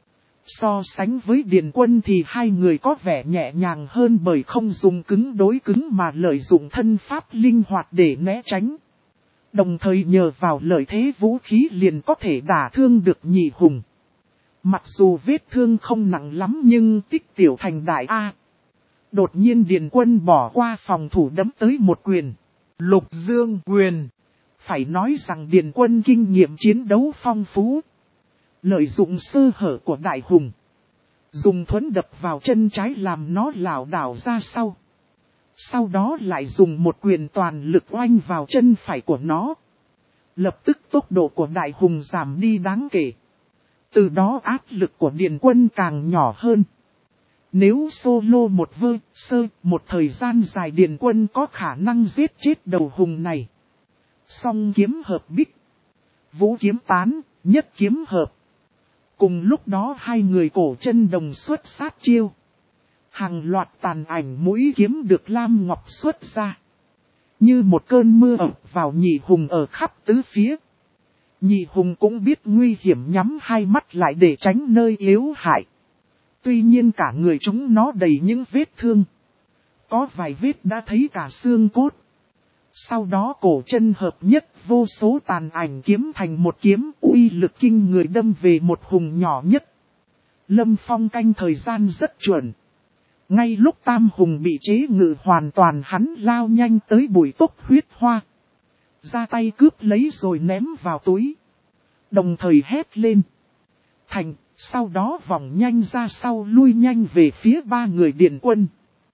[SPEAKER 1] So sánh với Điền Quân thì hai người có vẻ nhẹ nhàng hơn bởi không dùng cứng đối cứng mà lợi dụng thân pháp linh hoạt để né tránh. Đồng thời nhờ vào lợi thế vũ khí liền có thể đả thương được nhị hùng. Mặc dù vết thương không nặng lắm nhưng tích tiểu thành đại A. Đột nhiên Điền Quân bỏ qua phòng thủ đấm tới một quyền. Lục Dương quyền. Phải nói rằng Điền Quân kinh nghiệm chiến đấu phong phú. Lợi dụng sơ hở của đại hùng. Dùng thuẫn đập vào chân trái làm nó lảo đảo ra sau. Sau đó lại dùng một quyền toàn lực oanh vào chân phải của nó. Lập tức tốc độ của đại hùng giảm đi đáng kể. Từ đó áp lực của Điền Quân càng nhỏ hơn. Nếu solo một thời gian dài Điền Quân có khả năng giết chết đầu hùng này. Song kiếm hợp bích. Vũ kiếm tán, nhất kiếm hợp. Cùng lúc đó hai người Cổ Chân đồng xuất sát chiêu. Hàng loạt tàn ảnh mũi kiếm được Lam Ngọc xuất ra. Như một cơn mưa ập vào nhị hùng ở khắp tứ phía. Nhị hùng cũng biết nguy hiểm nhắm hai mắt lại để tránh nơi yếu hại. Tuy nhiên cả người chúng nó đầy những vết thương. Có vài vết đã thấy cả xương cốt. Sau đó Cổ Chân hợp nhất vô số tàn ảnh kiếm thành một kiếm uy lực kinh người đâm về một hùng nhỏ nhất. Lâm Phong canh thời gian rất chuẩn. Ngay lúc tam hùng bị chế ngự hoàn toàn hắn lao nhanh tới bụi tốc huyết hoa. Ra tay cướp lấy rồi ném vào túi. Đồng thời hét lên. Thành, sau đó vòng nhanh ra sau lui nhanh về phía ba người Điền Quân.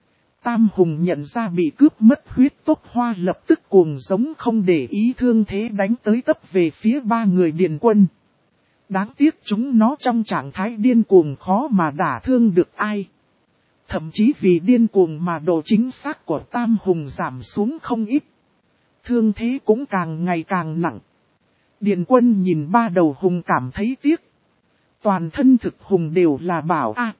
[SPEAKER 1] Tam hùng nhận ra bị cướp mất huyết tốc hoa lập tức cuồng giống không để ý thương thế đánh tới tấp về phía ba người Điền Quân. Đáng tiếc chúng nó trong trạng thái điên cuồng khó mà đả thương được ai. Thậm chí vì điên cuồng mà độ chính xác của tam hùng giảm xuống không ít. Thương thế cũng càng ngày càng nặng. Điền Quân nhìn ba đầu hùng cảm thấy tiếc. Toàn thân thực hùng đều là bảo a.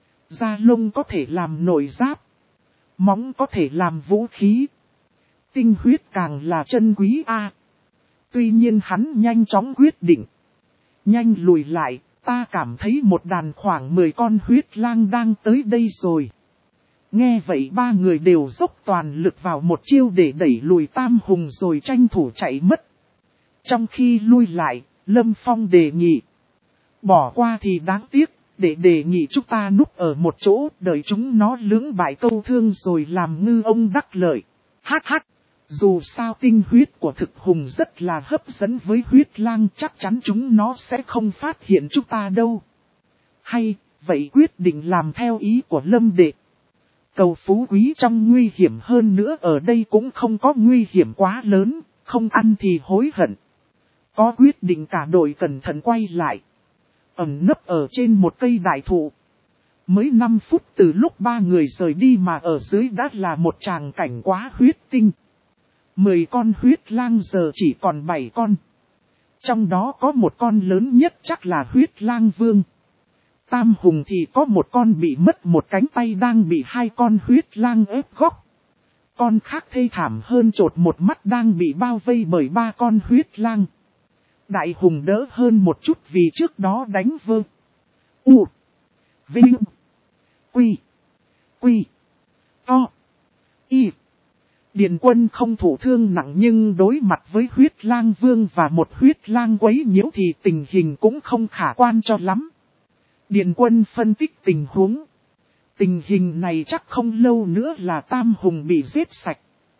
[SPEAKER 1] Da lông có thể làm nội giáp. Móng có thể làm vũ khí. Tinh huyết càng là chân quý a. Tuy nhiên hắn nhanh chóng quyết định. Nhanh lùi lại, ta cảm thấy một đàn khoảng 10 con huyết lang đang tới đây rồi. Nghe vậy ba người đều dốc toàn lực vào một chiêu để đẩy lùi tam hùng rồi tranh thủ chạy mất. Trong khi lui lại, Lâm Phong đề nghị. Bỏ qua thì đáng tiếc, để đề nghị chúng ta núp ở một chỗ đợi chúng nó lưỡng bại câu thương rồi làm ngư ông đắc lợi. Hắc hắc, dù sao tinh huyết của thực hùng rất là hấp dẫn với huyết lang chắc chắn chúng nó sẽ không phát hiện chúng ta đâu. Hay, vậy quyết định làm theo ý của Lâm đệ. Cầu phú quý trong nguy hiểm hơn nữa ở đây cũng không có nguy hiểm quá lớn, không ăn thì hối hận. Có quyết định cả đội cẩn thận quay lại. Ẩn nấp ở trên một cây đại thụ. Mới 5 phút từ lúc ba người rời đi mà ở dưới đã là một tràng cảnh quá huyết tinh. 10 con huyết lang giờ chỉ còn 7 con. Trong đó có một con lớn nhất chắc là huyết lang vương. Tam hùng thì có một con bị mất một cánh tay đang bị 2 con huyết lang ép góc. Con khác thê thảm hơn trột một mắt đang bị bao vây bởi 3 con huyết lang. Đại hùng đỡ hơn một chút vì trước đó đánh vơ. U. Vinh. Quy. To. Y. Điền Quân không thụ thương nặng nhưng đối mặt với huyết lang vương và một huyết lang quấy nhiễu thì tình hình cũng không khả quan cho lắm. Điền Quân phân tích tình huống. Tình hình này chắc không lâu nữa là Tam Hùng bị giết sạch.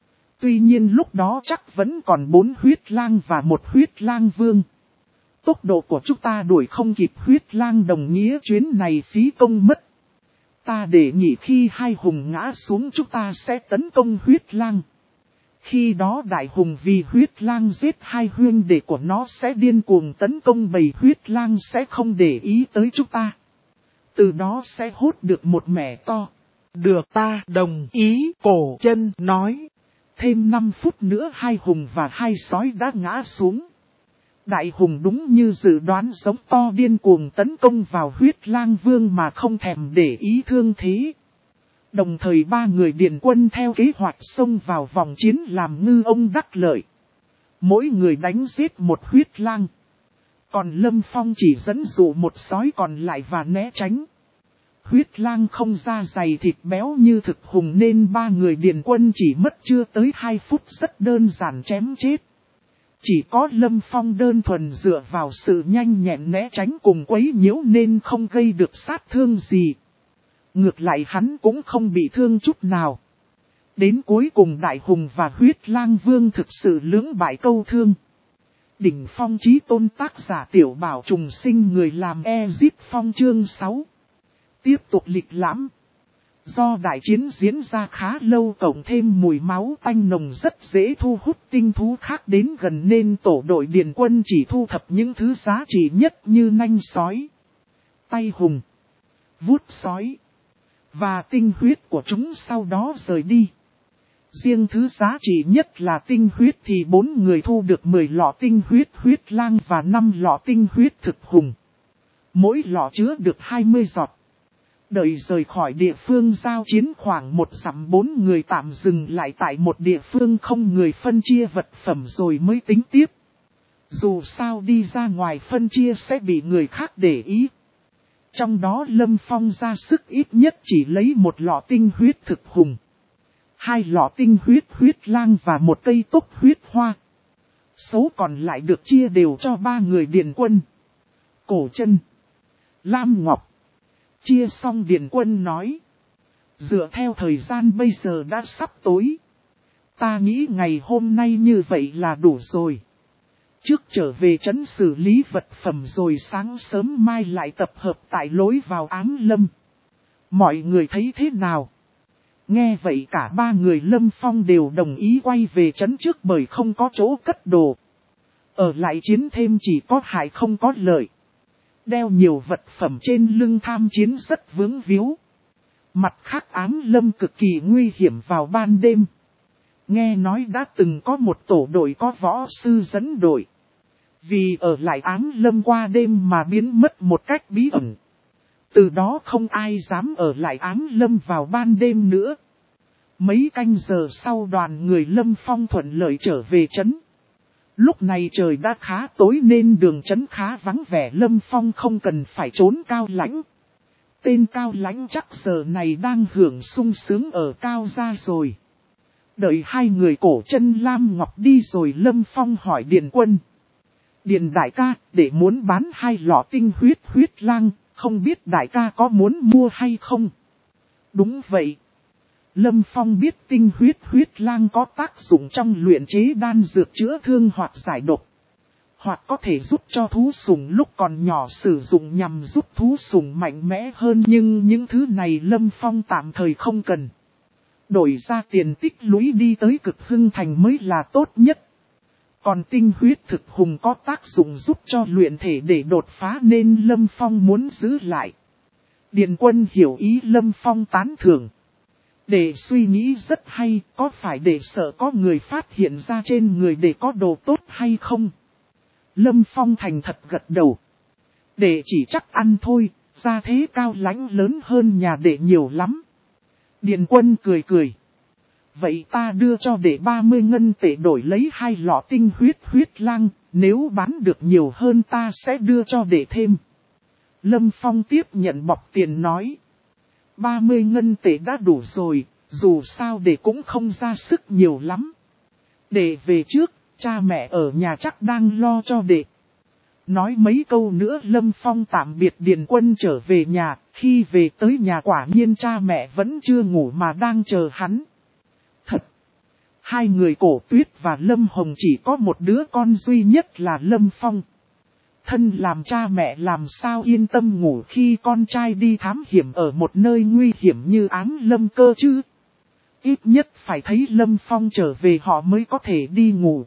[SPEAKER 1] Tuy nhiên lúc đó chắc vẫn còn 4 huyết lang và một huyết lang vương. Tốc độ của chúng ta đuổi không kịp huyết lang đồng nghĩa chuyến này phí công mất. Ta để nghĩ khi 2 hùng ngã xuống chúng ta sẽ tấn công huyết lang. Khi đó đại hùng vì huyết lang giết 2 huynh đệ của nó sẽ điên cuồng tấn công bầy huyết lang sẽ không để ý tới chúng ta. Từ đó sẽ hốt được một mẻ to.
[SPEAKER 2] Được, ta đồng ý, Cổ Chân nói.
[SPEAKER 1] Thêm 5 phút nữa 2 hùng và 2 sói đã ngã xuống. Đại hùng đúng như dự đoán giống to điên cuồng tấn công vào huyết lang vương mà không thèm để ý thương thế. Đồng thời 3 người Điền Quân theo kế hoạch xông vào vòng chiến làm ngư ông đắc lợi. Mỗi người đánh giết một huyết lang. Còn Lâm Phong chỉ dẫn dụ một sói còn lại và né tránh. Huyết lang không da dày thịt béo như thực hùng nên 3 người Điền Quân chỉ mất chưa tới 2 phút rất đơn giản chém chết. Chỉ có Lâm Phong đơn thuần dựa vào sự nhanh nhẹn né tránh cùng quấy nhiễu nên không gây được sát thương gì. Ngược lại hắn cũng không bị thương chút nào. Đến cuối cùng Đại Hùng và Huyết Lang Vương thực sự lưỡng bại câu thương. Đỉnh Phong Chí Tôn tác giả Tiểu Bảo Trùng Sinh người làm Ezip Phong chương 6. Tiếp tục lịch lãm. Do đại chiến diễn ra khá lâu cộng thêm mùi máu tanh nồng rất dễ thu hút tinh thú khác đến gần nên tổ đội Điền Quân chỉ thu thập những thứ giá trị nhất như nanh sói, tay hùng, vuốt sói và tinh huyết của chúng sau đó rời đi. Riêng thứ giá trị nhất là tinh huyết thì 4 người thu được 10 lọ tinh huyết huyết lang và 5 lọ tinh huyết thực hùng. Mỗi lọ chứa được 20 giọt. Đợi rời khỏi địa phương giao chiến khoảng 1 dặm 4 người tạm dừng lại tại một địa phương không người phân chia vật phẩm rồi mới tính tiếp. Dù sao đi ra ngoài phân chia sẽ bị người khác để ý. Trong đó Lâm Phong ra sức ít nhất chỉ lấy 1 lọ tinh huyết thực hùng, 2 lọ tinh huyết huyết lang và 1 cây tốc huyết hoa. Số còn lại được chia đều cho 3 người Điền Quân, Cổ Chân, Lam Ngọc. Chia xong Điền Quân nói. Dựa theo thời gian bây giờ đã sắp tối. Ta nghĩ ngày hôm nay như vậy là đủ rồi. Trước trở về trấn xử lý vật phẩm rồi sáng sớm mai lại tập hợp tại lối vào Ám Lâm. Mọi người thấy thế nào? Nghe vậy cả 3 người Lâm Phong đều đồng ý quay về trấn trước bởi không có chỗ cất đồ. Ở lại chiến thêm chỉ có hại không có lợi. Đeo nhiều vật phẩm trên lưng tham chiến rất vướng víu. Mặt khác Ám Lâm cực kỳ nguy hiểm vào ban đêm. Nghe nói đã từng có một tổ đội có võ sư dẫn đội. Vì ở lại Ám Lâm qua đêm mà biến mất một cách bí ẩn. Từ đó không ai dám ở lại Ám Lâm vào ban đêm nữa. Mấy canh giờ sau đoàn người Lâm Phong thuận lợi trở về trấn. Lúc này trời đã khá tối nên đường trấn khá vắng vẻ Lâm Phong không cần phải trốn Cao Lãnh. Tên Cao Lãnh chắc giờ này đang hưởng sung sướng ở Cao gia rồi. Đợi 2 người Cổ Chân Lam Ngọc đi rồi Lâm Phong hỏi Điền Quân. Điền đại ca, để muốn bán 2 lọ tinh huyết huyết lang, không biết đại ca có muốn mua hay không? Đúng vậy. Lâm Phong biết tinh huyết huyết lang có tác dụng trong luyện chế đan dược chữa thương hoặc giải độc. Hoặc có thể giúp cho thú sủng lúc còn nhỏ sử dụng nhằm giúp thú sủng mạnh mẽ hơn nhưng những thứ này Lâm Phong tạm thời không cần. Đổi ra tiền tích lũy đi tới Cực Hưng Thành mới là tốt nhất. Còn tinh huyết thực hùng có tác dụng giúp cho luyện thể để đột phá nên Lâm Phong muốn giữ lại. Điền Quân hiểu ý Lâm Phong tán thưởng. Để suy nghĩ rất hay, có phải để sợ có người phát hiện ra trên người để có đồ tốt hay không? Lâm Phong thành thật gật đầu. Để chỉ chắc ăn thôi, ra thế Cao Lãnh lớn hơn nhà đệ nhiều lắm. Điền Quân cười cười. Vậy ta đưa cho đệ 30 ngân tệ đổi lấy 2 lọ tinh huyết huyết lang, nếu bán được nhiều hơn ta sẽ đưa cho đệ thêm. Lâm Phong tiếp nhận bọc tiền nói. 30 ngân tệ đã đủ rồi, Dù sao đệ cũng không ra sức nhiều lắm. Đệ về trước, cha mẹ ở nhà chắc đang lo cho đệ. Nói mấy câu nữa Lâm Phong tạm biệt Điền Quân trở về nhà, khi về tới nhà quả nhiên cha mẹ vẫn chưa ngủ mà đang chờ hắn. Thật! Hai người Cổ Tuyết và Lâm Hồng chỉ có một đứa con duy nhất là Lâm Phong. Thân làm cha mẹ làm sao yên tâm ngủ khi con trai đi thám hiểm ở một nơi nguy hiểm như Áng Lâm cơ chứ. Ít nhất phải thấy Lâm Phong trở về họ mới có thể đi ngủ.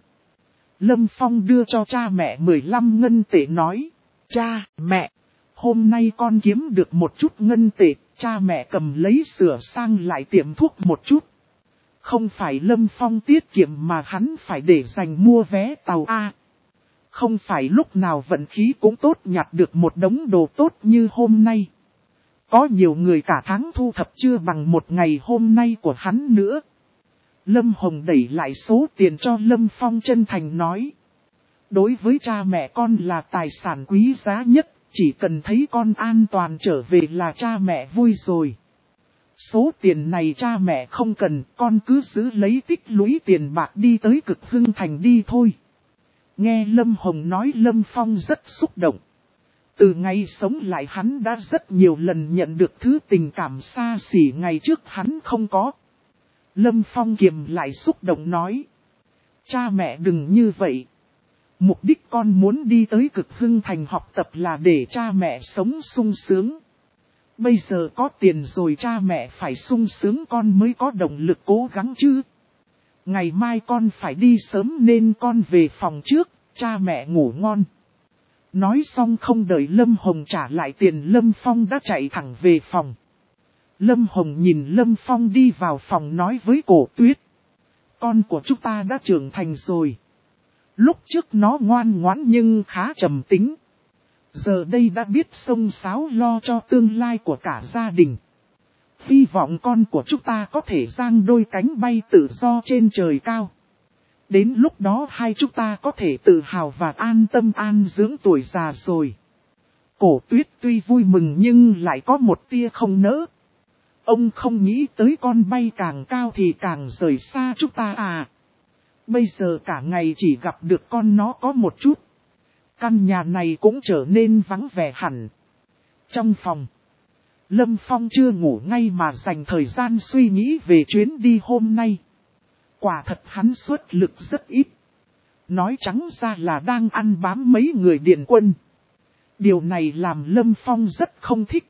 [SPEAKER 1] Lâm Phong đưa cho cha mẹ 15 ngân tệ nói. Cha, mẹ, hôm nay con kiếm được một chút ngân tệ, cha mẹ cầm lấy sửa sang lại tiệm thuốc một chút. Không phải Lâm Phong tiết kiệm mà hắn phải để dành mua vé tàu A. Không phải lúc nào vận khí cũng tốt nhặt được một đống đồ tốt như hôm nay. Có nhiều người cả tháng thu thập chưa bằng một ngày hôm nay của hắn nữa. Lâm Hồng đẩy lại số tiền cho Lâm Phong chân thành nói. Đối với cha mẹ con là tài sản quý giá nhất, chỉ cần thấy con an toàn trở về là cha mẹ vui rồi. Số tiền này cha mẹ không cần, con cứ giữ lấy tích lũy tiền bạc đi tới Cực Hưng Thành đi thôi. Nghe Lâm Hồng nói Lâm Phong rất xúc động. Từ ngày sống lại hắn đã rất nhiều lần nhận được thứ tình cảm xa xỉ ngày trước hắn không có. Lâm Phong kiềm lại xúc động nói. Cha mẹ đừng như vậy. Mục đích con muốn đi tới Cực Hưng Thành học tập là để cha mẹ sống sung sướng. Bây giờ có tiền rồi cha mẹ phải sung sướng con mới có động lực cố gắng chứ. Ngày mai con phải đi sớm nên con về phòng trước, cha mẹ ngủ ngon. Nói xong không đợi Lâm Hồng trả lại tiền Lâm Phong đã chạy thẳng về phòng. Lâm Hồng nhìn Lâm Phong đi vào phòng nói với Cổ Tuyết. Con của chúng ta đã trưởng thành rồi. Lúc trước nó ngoan ngoãn nhưng khá trầm tính. Giờ đây đã biết xông xáo lo cho tương lai của cả gia đình. Hy vọng con của chúng ta có thể giang đôi cánh bay tự do trên trời cao. Đến lúc đó hai chúng ta có thể tự hào và an tâm an dưỡng tuổi già rồi. Cổ Tuyết tuy vui mừng nhưng lại có một tia không nỡ. Ông không nghĩ tới con bay càng cao thì càng rời xa chúng ta à. Bây giờ cả ngày chỉ gặp được con nó có một chút. Căn nhà này cũng trở nên vắng vẻ hẳn. Trong phòng, Lâm Phong chưa ngủ ngay mà dành thời gian suy nghĩ về chuyến đi hôm nay. Quả thật hắn xuất lực rất ít. Nói trắng ra là đang ăn bám mấy người Điền Quân. Điều này làm Lâm Phong rất không thích.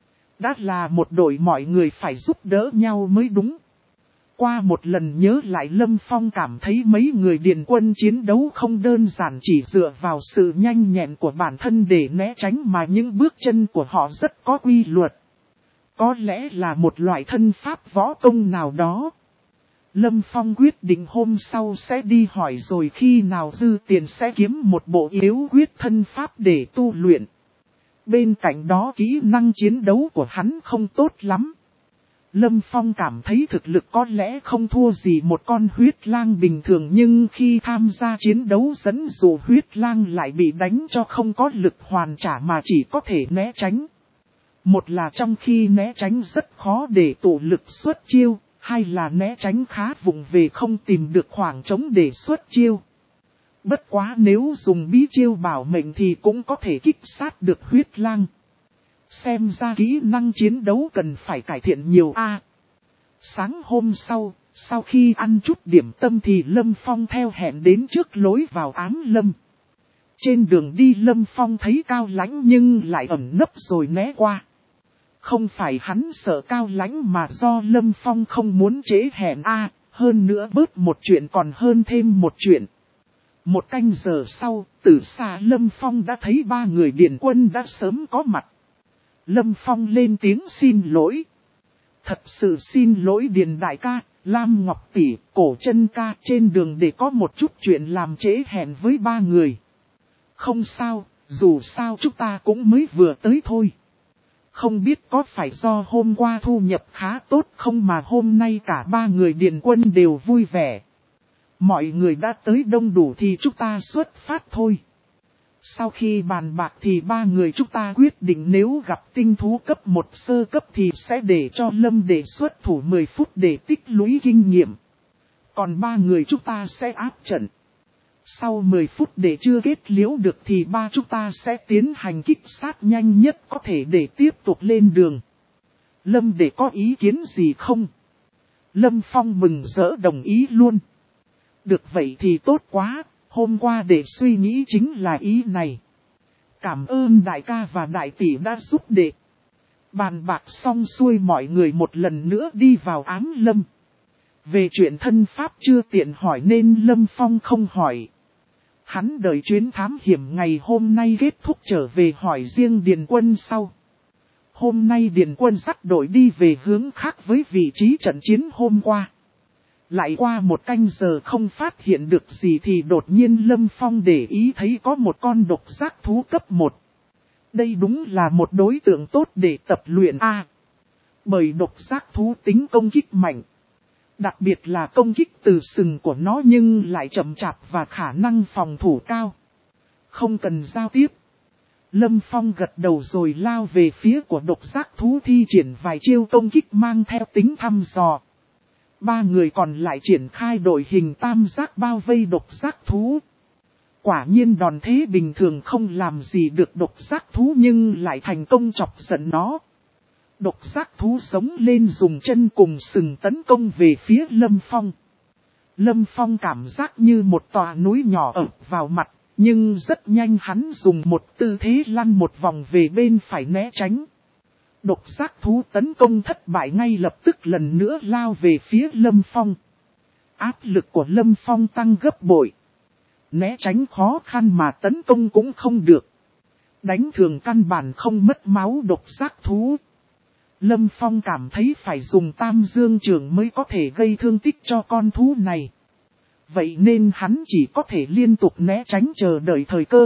[SPEAKER 1] Đã là một đội mọi người phải giúp đỡ nhau mới đúng. Qua một lần nhớ lại Lâm Phong cảm thấy mấy người Điền Quân chiến đấu không đơn giản chỉ dựa vào sự nhanh nhẹn của bản thân để né tránh mà những bước chân của họ rất có quy luật. Có lẽ là một loại thân pháp võ công nào đó. Lâm Phong quyết định hôm sau sẽ đi hỏi rồi khi nào dư tiền sẽ kiếm một bộ yếu quyết thân pháp để tu luyện. Bên cạnh đó kỹ năng chiến đấu của hắn không tốt lắm. Lâm Phong cảm thấy thực lực có lẽ không thua gì một con huyết lang bình thường nhưng khi tham gia chiến đấu dẫn dụ huyết lang lại bị đánh cho không có lực hoàn trả mà chỉ có thể né tránh. Một là trong khi né tránh rất khó để tụ lực xuất chiêu, hai là né tránh khá vụng về không tìm được khoảng trống để xuất chiêu. Bất quá nếu dùng bí chiêu bảo mệnh thì cũng có thể kích sát được huyết lang. Xem ra kỹ năng chiến đấu cần phải cải thiện nhiều a. Sáng hôm sau khi ăn chút điểm tâm thì Lâm Phong theo hẹn đến trước lối vào Ám Lâm. Trên đường đi Lâm Phong thấy Cao Lãnh nhưng lại ẩn nấp rồi né qua. Không phải hắn sợ Cao Lãnh mà do Lâm Phong không muốn trễ hẹn a, hơn nữa bớt một chuyện còn hơn thêm một chuyện. Một canh giờ sau, từ xa Lâm Phong đã thấy ba người Điền Quân đã sớm có mặt. Lâm Phong lên tiếng xin lỗi. Thật sự xin lỗi Điền đại ca, Lam Ngọc tỷ, Cổ Chân ca, trên đường để có một chút chuyện làm trễ hẹn với ba người. Không sao, dù sao chúng ta cũng mới vừa tới thôi. Không biết có phải do hôm qua thu nhập khá tốt không mà hôm nay cả ba người Điền Quân đều vui vẻ. Mọi người đã tới đông đủ thì chúng ta xuất phát thôi. Sau khi bàn bạc thì ba người chúng ta quyết định nếu gặp tinh thú cấp 1 sơ cấp thì sẽ để cho Lâm đề xuất thủ 10 phút để tích lũy kinh nghiệm. Còn ba người chúng ta sẽ áp trận. Sau 10 phút để chưa kết liễu được thì ba chúng ta sẽ tiến hành kích sát nhanh nhất có thể để tiếp tục lên đường. Lâm đề có ý kiến gì không? Lâm Phong mừng rỡ đồng ý luôn. Được vậy thì tốt quá, hôm qua để suy nghĩ chính là ý này. Cảm ơn đại ca và đại tỷ đã giúp đệ. Bàn bạc xong xuôi mọi người một lần nữa đi vào ám lâm. Về chuyện thân pháp chưa tiện hỏi nên Lâm Phong không hỏi. Hắn đợi chuyến thám hiểm ngày hôm nay kết thúc trở về hỏi riêng Điền Quân sau. Hôm nay Điền Quân dắt đội đi về hướng khác với vị trí trận chiến hôm qua. Lại qua một canh giờ không phát hiện được gì thì đột nhiên Lâm Phong để ý thấy có một con độc giác thú cấp 1. Đây đúng là một đối tượng tốt để tập luyện A. Bởi độc giác thú tính công kích mạnh. Đặc biệt là công kích từ sừng của nó nhưng lại chậm chạp và khả năng phòng thủ cao. Không cần giao tiếp. Lâm Phong gật đầu rồi lao về phía của độc giác thú thi triển vài chiêu công kích mang theo tính thăm dò. Ba người còn lại triển khai đội hình tam giác bao vây độc giác thú. Quả nhiên đòn thế bình thường không làm gì được độc giác thú nhưng lại thành công chọc giận nó. Độc giác thú sống lên dùng chân cùng sừng tấn công về phía Lâm Phong. Lâm Phong cảm giác như một tòa núi nhỏ ập vào mặt, nhưng rất nhanh hắn dùng một tư thế lăn một vòng về bên phải né tránh. Độc giác thú tấn công thất bại ngay lập tức lần nữa lao về phía Lâm Phong. Áp lực của Lâm Phong tăng gấp bội. Né tránh khó khăn mà tấn công cũng không được. Đánh thường căn bản không mất máu độc giác thú. Lâm Phong cảm thấy phải dùng tam dương trường mới có thể gây thương tích cho con thú này. Vậy nên hắn chỉ có thể liên tục né tránh chờ đợi thời cơ.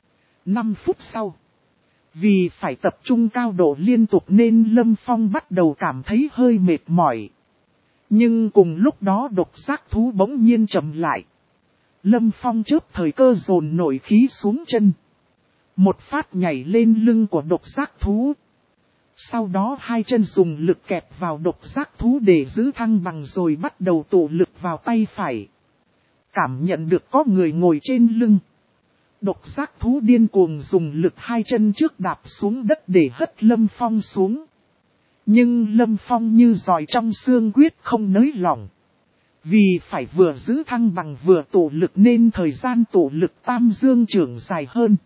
[SPEAKER 1] 5 phút sau. Vì phải tập trung cao độ liên tục nên Lâm Phong bắt đầu cảm thấy hơi mệt mỏi. Nhưng cùng lúc đó độc giác thú bỗng nhiên chậm lại. Lâm Phong chớp thời cơ dồn nổi khí xuống chân. Một phát nhảy lên lưng của độc giác thú. Sau đó hai chân dùng lực kẹp vào độc giác thú để giữ thăng bằng rồi bắt đầu tụ lực vào tay phải. Cảm nhận được có người ngồi trên lưng. Độc giác thú điên cuồng dùng lực hai chân trước đạp xuống đất để hất Lâm Phong xuống. Nhưng Lâm Phong như giòi trong xương quyết không nới lỏng. Vì phải vừa giữ thăng bằng vừa tụ lực nên thời gian tụ lực tam dương trưởng dài hơn.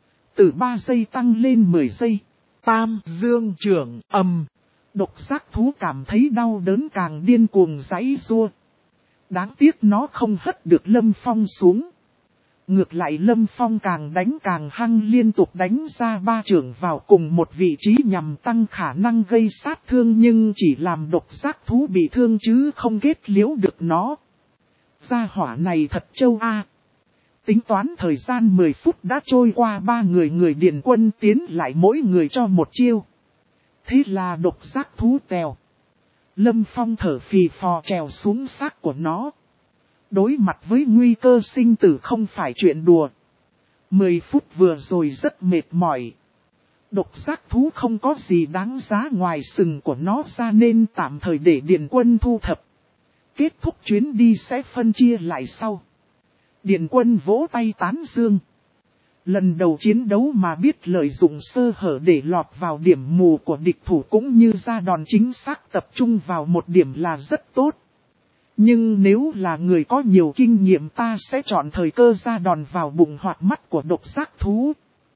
[SPEAKER 1] Từ 3 giây tăng lên 10 giây.
[SPEAKER 2] Tam dương trưởng ầm.
[SPEAKER 1] Độc giác thú cảm thấy đau đớn càng điên cuồng giãy giụa. Đáng tiếc nó không hất được Lâm Phong xuống. Ngược lại Lâm Phong càng đánh càng hăng liên tục đánh ra 3 chưởng vào cùng một vị trí nhằm tăng khả năng gây sát thương nhưng chỉ làm độc giác thú bị thương chứ không kết liễu được nó. Gia hỏa này thật trâu a. Tính toán thời gian 10 phút đã trôi qua, 3 người Điền Quân tiến lại mỗi người cho một chiêu. Thế là độc giác thú tèo. Lâm Phong thở phì phò trèo xuống xác của nó. Đối mặt với nguy cơ sinh tử không phải chuyện đùa. 10 phút vừa rồi rất mệt mỏi. Độc giác thú không có gì đáng giá ngoài sừng của nó ra nên tạm thời để Điền Quân thu thập. Kết thúc chuyến đi sẽ phân chia lại sau. Điền Quân vỗ tay tán dương. Lần đầu chiến đấu mà biết lợi dụng sơ hở để lọt vào điểm mù của địch thủ cũng như ra đòn chính xác tập trung vào một điểm là rất tốt. Nhưng nếu là người có nhiều kinh nghiệm ta sẽ chọn thời cơ ra đòn vào bụng hoặc mắt của độc giác thú.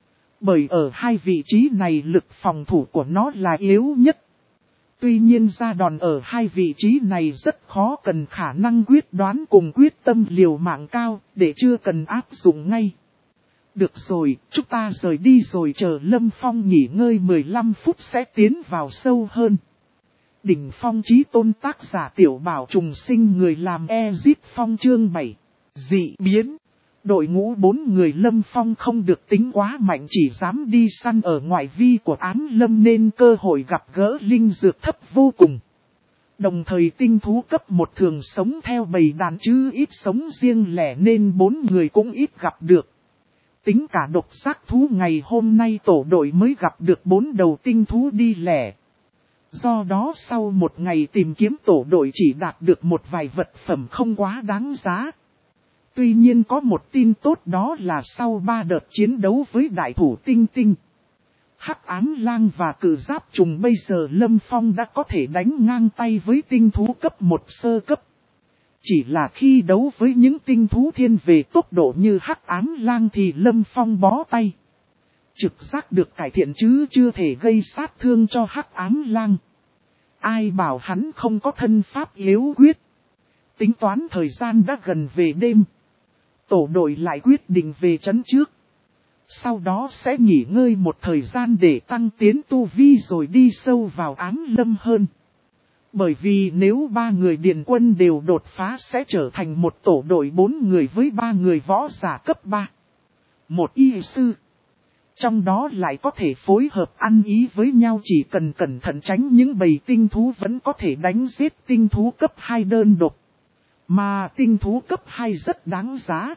[SPEAKER 1] Bởi ở hai vị trí này lực phòng thủ của nó là yếu nhất. Tuy nhiên ra đòn ở hai vị trí này rất khó, cần khả năng quyết đoán cùng quyết tâm liều mạng cao để chưa cần áp dụng ngay. Được rồi, chúng ta rời đi rồi chờ Lâm Phong nghỉ ngơi 15 phút sẽ tiến vào sâu hơn. Đỉnh Phong Chí Tôn tác giả Tiểu Bảo trùng sinh, người làm Ezip Phong chương 7. Dị biến. Đội ngũ 4 người Lâm Phong không được tính quá mạnh, chỉ dám đi săn ở ngoại vi của ám lâm nên cơ hội gặp gỡ linh dược thấp vô cùng. Đồng thời tinh thú cấp 1 thường sống theo bầy đàn chứ ít sống riêng lẻ nên 4 người cũng ít gặp được. Tính cả độc giác thú ngày hôm nay tổ đội mới gặp được 4 đầu tinh thú đi lẻ. Do đó sau một ngày tìm kiếm tổ đội chỉ đạt được một vài vật phẩm không quá đáng giá. Tuy nhiên có một tin tốt đó là sau 3 đợt chiến đấu với đại thủ tinh tinh, Hắc ám lang và cự giáp trùng, bây giờ Lâm Phong đã có thể đánh ngang tay với tinh thú cấp 1 sơ cấp. Chỉ là khi đấu với những tinh thú thiên về tốc độ như Hắc ám lang thì Lâm Phong bó tay. Trực giác được cải thiện chứ chưa thể gây sát thương cho Hắc ám lang. Ai bảo hắn không có thân pháp yếu quyết. Tính toán thời gian đã gần về đêm. Tổ đội lại quyết định về trấn trước. Sau đó sẽ nghỉ ngơi một thời gian để tăng tiến tu vi rồi đi sâu vào ám lâm hơn. Bởi vì nếu 3 người điền quân đều đột phá sẽ trở thành một tổ đội 4 người với 3 người võ giả cấp 3. Một y sư. Trong đó lại có thể phối hợp ăn ý với nhau, chỉ cần cẩn thận tránh những bầy tinh thú vẫn có thể đánh giết tinh thú cấp 2 đơn độc. Mà tinh thú cấp 2 rất đáng giá.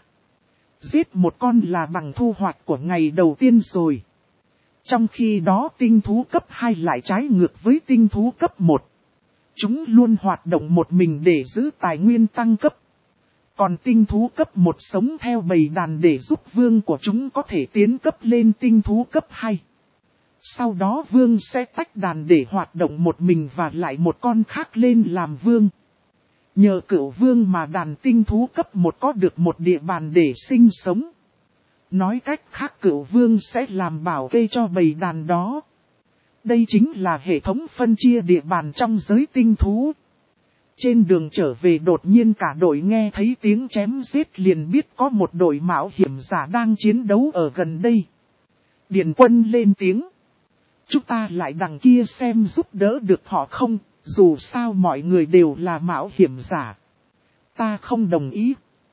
[SPEAKER 1] Giết một con là bằng thu hoạch của ngày đầu tiên rồi. Trong khi đó tinh thú cấp 2 lại trái ngược với tinh thú cấp 1. Chúng luôn hoạt động một mình để giữ tài nguyên tăng cấp. Còn tinh thú cấp 1 sống theo bầy đàn để giúp vương của chúng có thể tiến cấp lên tinh thú cấp 2. Sau đó vương sẽ tách đàn để hoạt động một mình và lại một con khác lên làm vương. Nhờ cửu vương mà đàn tinh thú cấp 1 có được một địa bàn để sinh sống. Nói cách khác cửu vương sẽ làm bảo kê cho bầy đàn đó. Đây chính là hệ thống phân chia địa bàn trong giới tinh thú. Trên đường trở về đột nhiên cả đội nghe thấy tiếng chém giết liền biết có một đội mạo hiểm giả đang chiến đấu ở gần đây. Điền quân lên tiếng. Chúng ta lại đằng kia xem giúp đỡ được họ không, dù sao mọi người đều là mạo hiểm giả. Ta không đồng ý.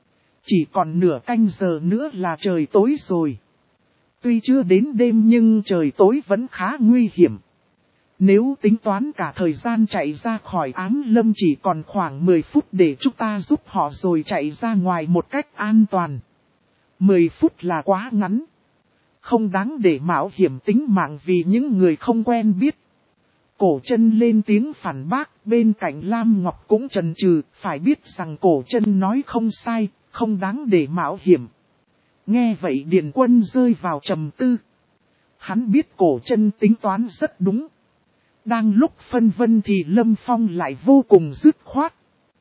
[SPEAKER 1] Chỉ còn nửa canh giờ nữa là trời tối rồi. Tuy chưa đến đêm nhưng trời tối vẫn khá nguy hiểm. Nếu tính toán cả thời gian chạy ra khỏi ám lâm chỉ còn khoảng 10 phút để chúng ta giúp họ rồi chạy ra ngoài một cách an toàn. 10 phút là quá ngắn. Không đáng để mạo hiểm tính mạng vì những người không quen biết. Cổ chân lên tiếng phản bác, bên cạnh Lam Ngọc cũng chần chừ, phải biết rằng cổ chân nói không sai, không đáng để mạo hiểm. Nghe vậy Điền Quân rơi vào trầm tư. Hắn biết cổ chân tính toán rất đúng. Đang lúc phân vân thì Lâm Phong lại vô cùng dứt khoát.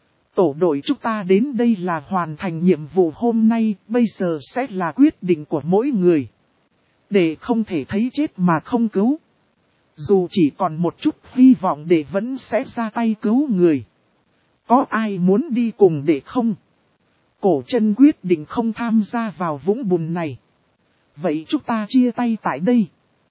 [SPEAKER 1] Tổ đội chúng ta đến đây là hoàn thành nhiệm vụ hôm nay, bây giờ sẽ là quyết định của mỗi người. Để không thể thấy chết mà không cứu. Dù chỉ còn một chút hy vọng để vẫn sẽ ra tay cứu người. Có ai muốn đi cùng để không? Cổ chân quyết định không tham gia vào vũng bùn này. Vậy chúng ta chia tay tại đây.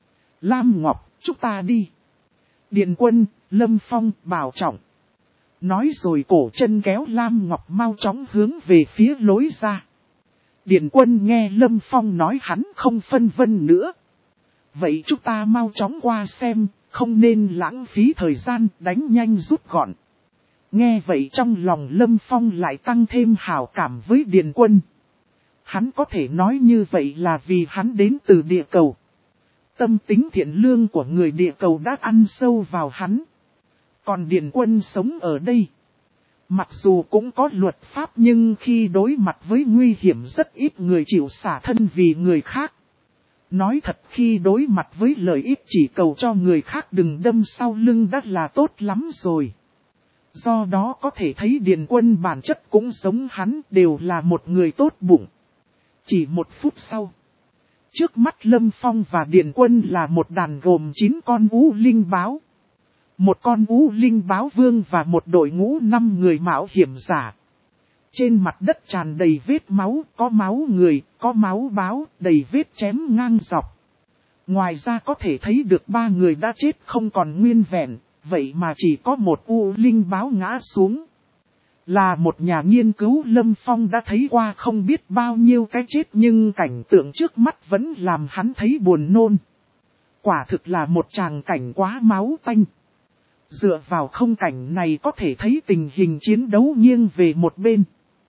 [SPEAKER 1] Lam Ngọc, chúng ta đi. Điền Quân, Lâm Phong, Bảo Trọng. Nói rồi cổ chân kéo Lam Ngọc mau chóng hướng về phía lối ra. Điền Quân nghe Lâm Phong nói hắn không phân vân nữa. Vậy chúng ta mau chóng qua xem, không nên lãng phí thời gian, đánh nhanh rút gọn. Nghe vậy trong lòng Lâm Phong lại tăng thêm hảo cảm với Điền Quân. Hắn có thể nói như vậy là vì hắn đến từ địa cầu. Tâm tính thiện lương của người địa cầu đã ăn sâu vào hắn. Còn Điền Quân sống ở đây. Mặc dù cũng có luật pháp nhưng khi đối mặt với nguy hiểm rất ít người chịu xả thân vì người khác. Nói thật khi đối mặt với lợi ích chỉ cầu cho người khác đừng đâm sau lưng đã là tốt lắm rồi. Do đó có thể thấy Điền Quân bản chất cũng giống hắn đều là một người tốt bụng. Chỉ 1 phút sau. Trước mắt Lâm Phong và Điền Quân là một đàn gồm 9 con U Linh báo. Một con U Linh báo vương và một đội ngũ 5 người mạo hiểm giả. Trên mặt đất tràn đầy vết máu, có máu người, có máu báo, đầy vết chém ngang dọc. Ngoài ra có thể thấy được 3 người đã chết không còn nguyên vẹn, vậy mà chỉ có một U Linh báo ngã xuống. Là một nhà nghiên cứu Lâm Phong đã thấy qua không biết bao nhiêu cái chết nhưng cảnh tượng trước mắt vẫn làm hắn thấy buồn nôn. Quả thực là một tràng cảnh quá máu tanh. Dựa vào không cảnh này có thể thấy tình hình chiến đấu nghiêng về một bên.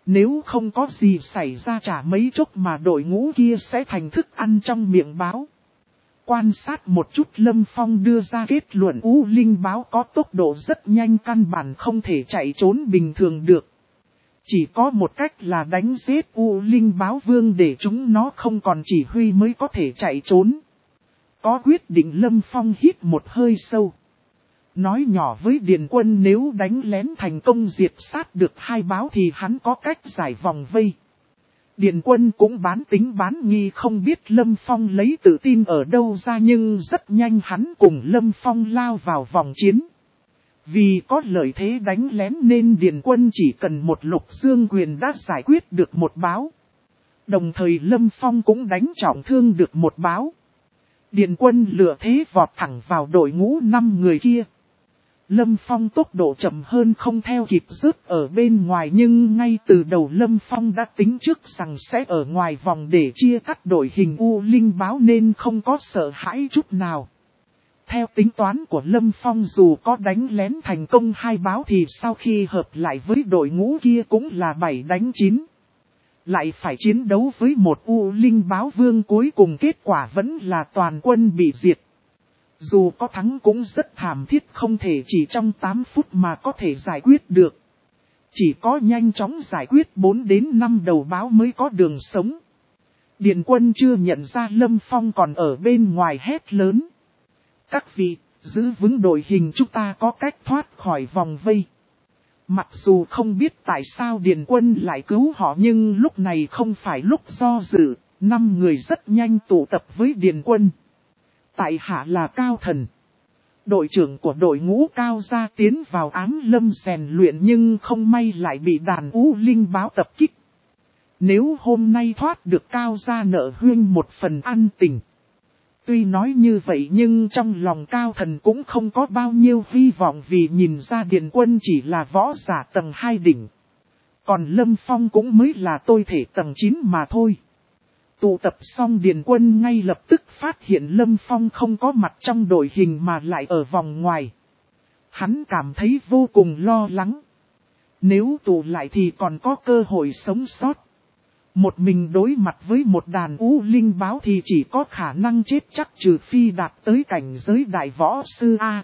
[SPEAKER 1] Nếu không có gì xảy ra chả mấy chốc mà đội ngũ kia sẽ thành thức ăn trong miệng báo. Quan sát một chút Lâm Phong đưa ra kết luận U Linh báo có tốc độ rất nhanh, căn bản không thể chạy trốn bình thường được. Chỉ có một cách là đánh giết U Linh báo vương để chúng nó không còn chỉ huy mới có thể chạy trốn. Có quyết định, Lâm Phong hít một hơi sâu. Nói nhỏ với Điền Quân nếu đánh lén thành công diệt sát được hai báo thì hắn có cách giải vòng vây. Điền Quân cũng bán tính bán nghi, không biết Lâm Phong lấy tự tin ở đâu ra, nhưng rất nhanh hắn cùng Lâm Phong lao vào vòng chiến. Vì có lợi thế đánh lén nên Điền Quân chỉ cần một lục dương quyền đã giải quyết được một báo. Đồng thời Lâm Phong cũng đánh trọng thương được một báo. Điền Quân lựa thế vọt thẳng vào đội ngũ 5 người kia. Lâm Phong tốc độ chậm hơn không theo kịp, rớt ở bên ngoài, nhưng ngay từ đầu Lâm Phong đã tính trước rằng sẽ ở ngoài vòng để chia cắt đội hình U Linh báo nên không có sợ hãi chút nào. Theo tính toán của Lâm Phong, dù có đánh lén thành công hai báo thì sau khi hợp lại với đội ngũ kia cũng là 7 đánh 9. Lại phải chiến đấu với một U Linh báo vương, cuối cùng kết quả vẫn là toàn quân bị diệt. Dù có thắng cũng rất thảm thiết, không thể chỉ trong 8 phút mà có thể giải quyết được. Chỉ có nhanh chóng giải quyết 4 đến 5 đầu báo mới có đường sống. Điền Quân chưa nhận ra Lâm Phong còn ở bên ngoài hét lớn. Các vị, giữ vững đội hình, chúng ta có cách thoát khỏi vòng vây. Mặc dù không biết tại sao Điền Quân lại cứu họ, nhưng lúc này không phải lúc do dự. 5 người rất nhanh tụ tập với Điền Quân. Tại hạ là Cao Thần. Đội trưởng của đội ngũ Cao gia tiến vào ám lâm rèn luyện nhưng không may lại bị đàn U Linh báo tập kích. Nếu hôm nay thoát được Cao gia nợ huyên một phần ăn tình. Tuy nói như vậy nhưng trong lòng Cao Thần cũng không có bao nhiêu hy vọng, vì nhìn ra Điền Quân chỉ là võ giả tầng 2 đỉnh. Còn Lâm Phong cũng mới là tôi thể tầng 9 mà thôi. Tụ tập xong, Điền Quân ngay lập tức phát hiện Lâm Phong không có mặt trong đội hình mà lại ở vòng ngoài. Hắn cảm thấy vô cùng lo lắng. Nếu tụ lại thì còn có cơ hội sống sót. Một mình đối mặt với một đàn U Linh báo thì chỉ có khả năng chết chắc, trừ phi đạt tới cảnh giới đại võ sư A.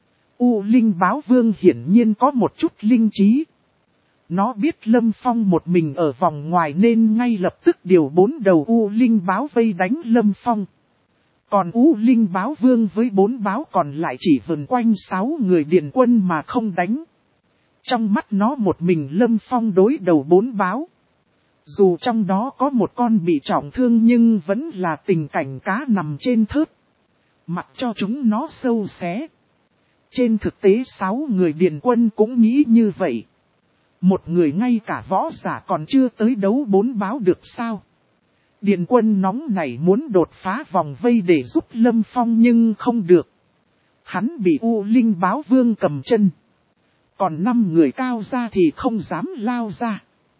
[SPEAKER 1] U Linh báo vương hiển nhiên có một chút linh trí. Nó biết Lâm Phong một mình ở vòng ngoài nên ngay lập tức điều 4 đầu U Linh báo vây đánh Lâm Phong. Còn U Linh báo vương với 4 báo còn lại chỉ vần quanh 6 người Điền Quân mà không đánh. Trong mắt nó một mình Lâm Phong đối đầu 4 báo. Dù trong đó có một con bị trọng thương nhưng vẫn là tình cảnh cá nằm trên thớt. Mặc cho chúng nó sâu xé. Trên thực tế 6 người Điền Quân cũng nghĩ như vậy. Một người ngay cả võ giả còn chưa tới đấu 4 báo được sao? Điền Quân nóng nảy muốn đột phá vòng vây để giúp Lâm Phong nhưng không được. Hắn bị U Linh báo vương cầm chân. Còn 5 người Cao gia thì không dám lao ra.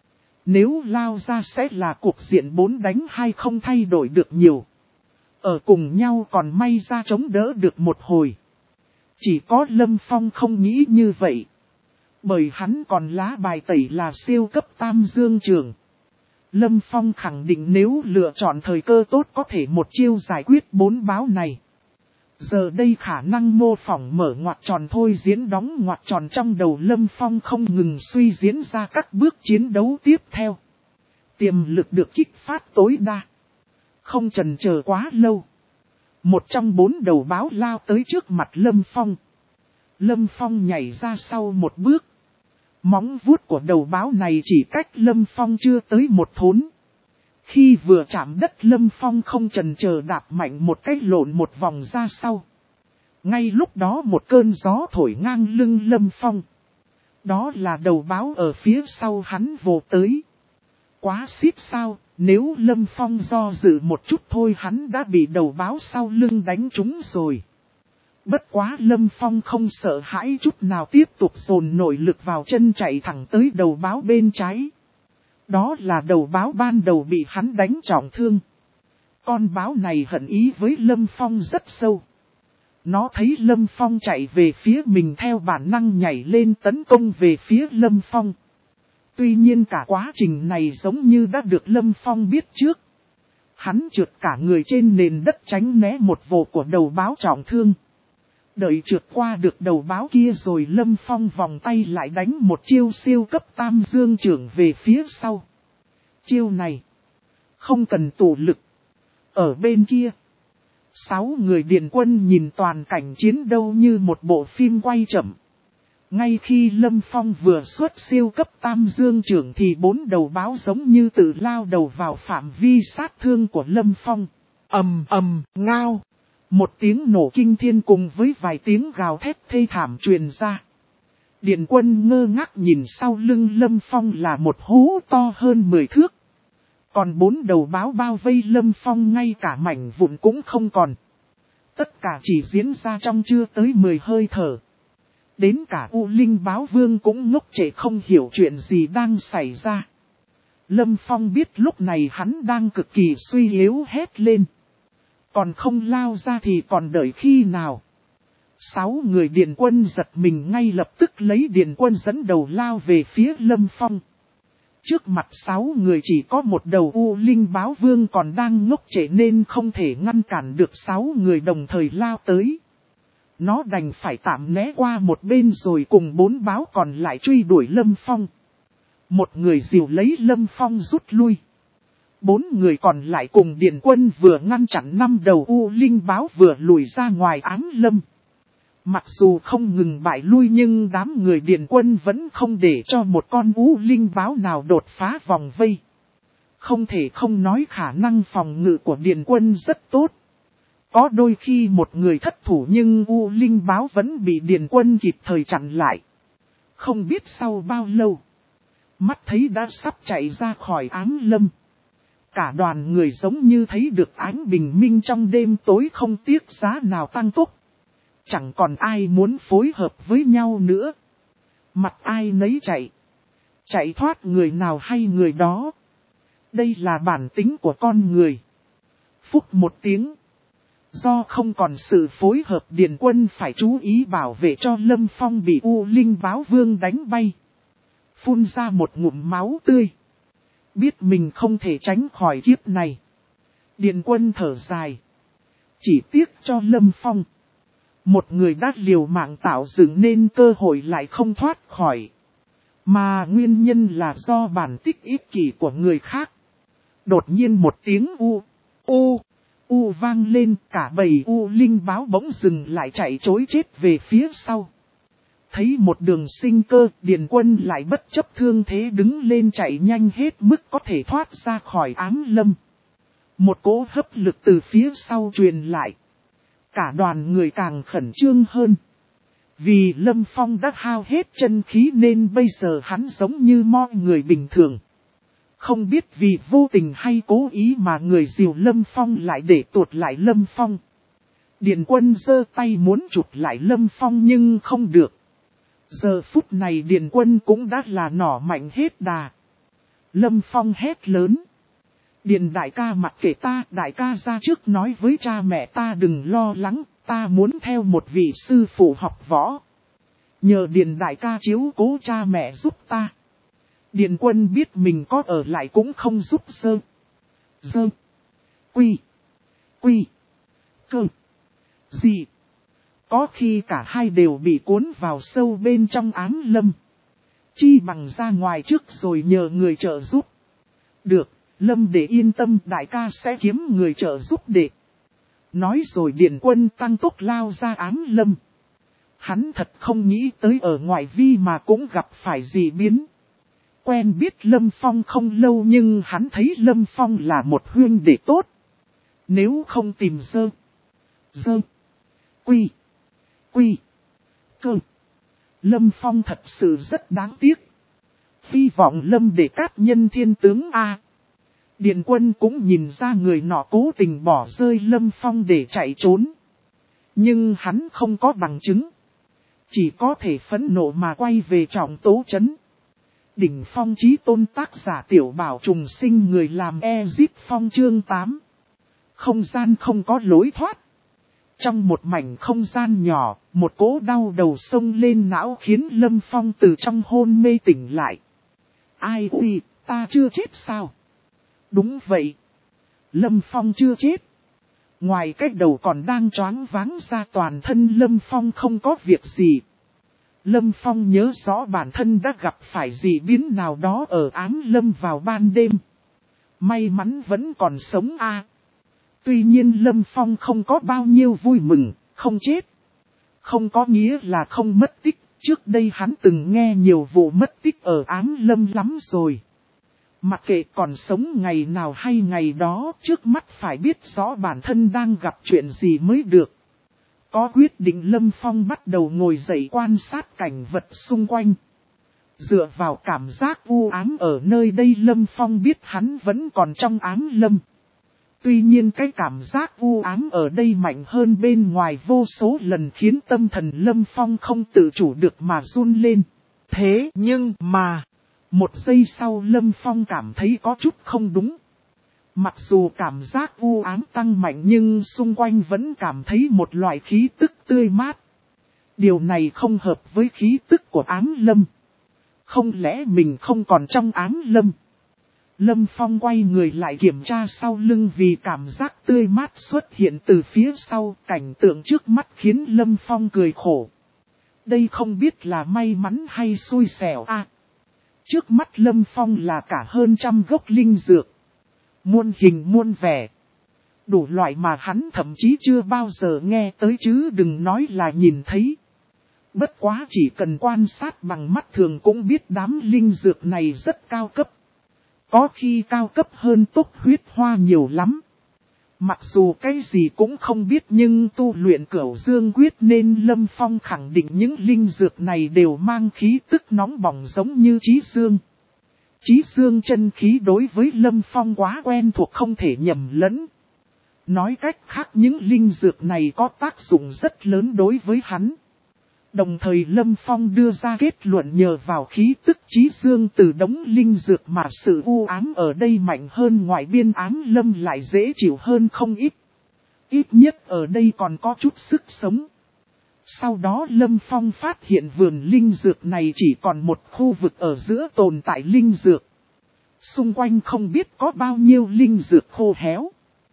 [SPEAKER 1] Nếu lao ra sẽ là cuộc diện 4 đánh 2, không thay đổi được nhiều. Ở cùng nhau còn may ra chống đỡ được một hồi. Chỉ có Lâm Phong không nghĩ như vậy. Bởi hắn còn lá bài tẩy là siêu cấp tam dương trường. Lâm Phong khẳng định nếu lựa chọn thời cơ tốt có thể một chiêu giải quyết 4 báo này. Giờ đây khả năng mô phỏng mở ngoặc tròn thôi diễn đóng ngoặc tròn trong đầu Lâm Phong không ngừng suy diễn ra các bước chiến đấu tiếp theo. Tiềm lực được kích phát tối đa. Không chần chờ quá lâu. Một trong 4 đầu báo lao tới trước mặt Lâm Phong. Lâm Phong nhảy ra sau một bước. Móng vuốt của đầu báo này chỉ cách Lâm Phong chưa tới một thốn. Khi vừa chạm đất Lâm Phong không chần chờ đạp mạnh một cái lộn một vòng ra sau. Ngay lúc đó một cơn gió thổi ngang lưng Lâm Phong. Đó là đầu báo ở phía sau hắn vồ tới. Quá xít sao, nếu Lâm Phong do dự một chút thôi hắn đã bị đầu báo sau lưng đánh trúng rồi. Bất quá Lâm Phong không sợ hãi chút nào, tiếp tục dồn nội lực vào chân chạy thẳng tới đầu báo bên trái. Đó là đầu báo ban đầu bị hắn đánh trọng thương. Con báo này hận ý với Lâm Phong rất sâu. Nó thấy Lâm Phong chạy về phía mình theo bản năng nhảy lên tấn công về phía Lâm Phong. Tuy nhiên cả quá trình này giống như đã được Lâm Phong biết trước. Hắn trượt cả người trên nền đất tránh né một vồ của đầu báo trọng thương. Đợi trượt qua được đầu báo kia rồi Lâm Phong vòng tay lại đánh một chiêu siêu cấp tam dương trưởng về phía sau. Chiêu này không cần tụ lực. Ở bên kia, 6 người Điền Quân nhìn toàn cảnh chiến đấu như một bộ phim quay chậm. Ngay khi Lâm Phong vừa xuất siêu cấp tam dương trưởng thì 4 đầu báo giống như tự lao đầu vào phạm vi sát thương của Lâm Phong.
[SPEAKER 2] Ầm ầm, ngao.
[SPEAKER 1] Một tiếng nổ kinh thiên cùng với vài tiếng gào thét thê thảm truyền ra. Điền Quân ngơ ngác nhìn sau lưng Lâm Phong là một hố to hơn 10 thước. Còn 4 đầu báo bao vây Lâm Phong ngay cả mảnh vụn cũng không còn. Tất cả chỉ diễn ra trong chưa tới 10 hơi thở. Đến cả U Linh báo vương cũng ngốc trệ không hiểu chuyện gì đang xảy ra. Lâm Phong biết lúc này hắn đang cực kỳ suy yếu hét lên. Còn không lao ra thì còn đợi khi nào? 6 người Điền Quân giật mình ngay lập tức lấy Điền Quân dẫn đầu lao về phía Lâm Phong. Trước mặt 6 người chỉ có một đầu U Linh báo vương còn đang ngốc trệ nên không thể ngăn cản được 6 người đồng thời lao tới. Nó đành phải tạm né qua một bên rồi cùng 4 báo còn lại truy đuổi Lâm Phong. Một người dìu lấy Lâm Phong rút lui. 4 người còn lại cùng Điền Quân vừa ngăn chặn 5 đầu U Linh báo vừa lùi ra ngoài ám lâm. Mặc dù không ngừng bại lui nhưng đám người Điền Quân vẫn không để cho một con U Linh báo nào đột phá vòng vây. Không thể không nói khả năng phòng ngự của Điền Quân rất tốt. Có đôi khi một người thất thủ nhưng U Linh báo vẫn bị Điền Quân kịp thời chặn lại. Không biết sau bao lâu, mắt thấy đã sắp chạy ra khỏi ám lâm. Cả đoàn người giống như thấy được ánh bình minh trong đêm tối không tiếc giá nào tăng tốc. Chẳng còn ai muốn phối hợp với nhau nữa. Mặt ai nấy chạy. Chạy thoát người nào hay người đó. Đây là bản tính của con người. Phúc một tiếng. Do không còn sự phối hợp Điền Quân phải chú ý bảo vệ cho Lâm Phong bị U Linh báo vương đánh bay. Phun ra một ngụm máu tươi. Biết mình không thể tránh khỏi kiếp này. Điền Quân thở dài. Chỉ tiếc cho Lâm Phong. Một người đã liều mạng tạo dựng nên cơ hội lại không thoát khỏi. Mà nguyên nhân là do bản tích ích kỷ của người khác. Đột nhiên một tiếng U vang lên, cả bầy U Linh báo bỗng dừng lại chạy trối chết về phía sau. Thấy một đường sinh cơ, Điền Quân lại bất chấp thương thế đứng lên chạy nhanh hết mức có thể thoát ra khỏi ám lâm. Một cỗ hấp lực từ phía sau truyền lại. Cả đoàn người càng khẩn trương hơn. Vì Lâm Phong đã hao hết chân khí nên bây giờ hắn giống như mọi người bình thường. Không biết vì vô tình hay cố ý mà người dìu Lâm Phong lại để tuột lại Lâm Phong. Điền Quân giơ tay muốn chụp lại Lâm Phong nhưng không được. Giờ phút này Điền Quân cũng đã là nỏ mạnh hết đà. Lâm Phong hét lớn. Điền đại ca mặc kệ ta, đại ca ra trước nói với cha mẹ ta đừng lo lắng, ta muốn theo một vị sư phụ học võ. Nhờ Điền đại ca chiếu cố cha mẹ giúp ta. Điền Quân biết mình có ở lại cũng không giúp Quy gì. Có khi cả hai đều bị cuốn vào sâu bên trong ám lâm. Chi bằng ra ngoài trước rồi nhờ người trợ giúp. Được, Lâm để yên tâm đại ca sẽ kiếm người trợ giúp để. Nói rồi Điền Quân tăng tốc lao ra ám lâm. Hắn thật không nghĩ tới ở ngoại vi mà cũng gặp phải dị biến. Quen biết Lâm Phong không lâu nhưng hắn thấy Lâm Phong là một huynh đệ tốt. Nếu không tìm Quy Lâm Phong thật sự rất đáng tiếc. Hy vọng Lâm để cát nhân thiên tướng A. Điền Quân cũng nhìn ra người nọ cố tình bỏ rơi Lâm Phong để chạy trốn. Nhưng hắn không có bằng chứng. Chỉ có thể phẫn nộ mà quay về Trọng Tố Trấn. Đỉnh Phong Chí Tôn tác giả Tiểu Bảo trùng sinh người làm Ezip Phong chương 8. Không gian không có lối thoát. Trong một mảnh không gian nhỏ, một cỗ đau đầu sông lên não khiến Lâm Phong từ trong hôn mê tỉnh lại. Ai ui, ta chưa chết sao? Đúng vậy. Lâm Phong chưa chết. Ngoài cái đầu còn đang choáng váng ra, toàn thân Lâm Phong không có việc gì. Lâm Phong nhớ rõ bản thân đã gặp phải dị biến nào đó ở ám lâm vào ban đêm. May mắn vẫn còn sống a. Tuy nhiên Lâm Phong không có bao nhiêu vui mừng, không chết. Không có nghĩa là không mất tích, trước đây hắn từng nghe nhiều vụ mất tích ở ám lâm lắm rồi. Mặc kệ còn sống ngày nào hay ngày đó, trước mắt phải biết rõ bản thân đang gặp chuyện gì mới được. Có quyết định, Lâm Phong bắt đầu ngồi dậy quan sát cảnh vật xung quanh. Dựa vào cảm giác u ám ở nơi đây, Lâm Phong biết hắn vẫn còn trong ám lâm. Tuy nhiên cái cảm giác u ám ở đây mạnh hơn bên ngoài vô số lần, khiến tâm thần Lâm Phong không tự chủ được mà run lên. Thế nhưng mà, một giây sau Lâm Phong cảm thấy có chút không đúng. Mặc dù cảm giác u ám tăng mạnh nhưng xung quanh vẫn cảm thấy một loại khí tức tươi mát. Điều này không hợp với khí tức của ám lâm. Không lẽ mình không còn trong ám lâm? Lâm Phong quay người lại kiểm tra sau lưng, vì cảm giác tươi mát xuất hiện từ phía sau. Cảnh tượng trước mắt khiến Lâm Phong cười khổ. Đây không biết là may mắn hay xui xẻo a. Trước mắt Lâm Phong là cả hơn 100 gốc linh dược. Muôn hình muôn vẻ. Đủ loại mà hắn thậm chí chưa bao giờ nghe tới chứ đừng nói là nhìn thấy. Bất quá chỉ cần quan sát bằng mắt thường cũng biết đám linh dược này rất cao cấp. Có khi cao cấp hơn túc huyết hoa nhiều lắm. Mặc dù cái gì cũng không biết nhưng tu luyện Cửu Dương Quyết nên Lâm Phong khẳng định những linh dược này đều mang khí tức nóng bỏng giống như Chí Dương. Chí Dương chân khí đối với Lâm Phong quá quen thuộc không thể nhầm lẫn. Nói cách khác, những linh dược này có tác dụng rất lớn đối với hắn. Đồng thời Lâm Phong đưa ra kết luận nhờ vào khí tức Chí Dương từ đống linh dược mà sự u ám ở đây mạnh hơn ngoài biên ám lâm lại dễ chịu hơn không ít. Ít nhất ở đây còn có chút sức sống. Sau đó Lâm Phong phát hiện vườn linh dược này chỉ còn một khu vực ở giữa tồn tại linh dược. Xung quanh không biết có bao nhiêu linh dược khô héo.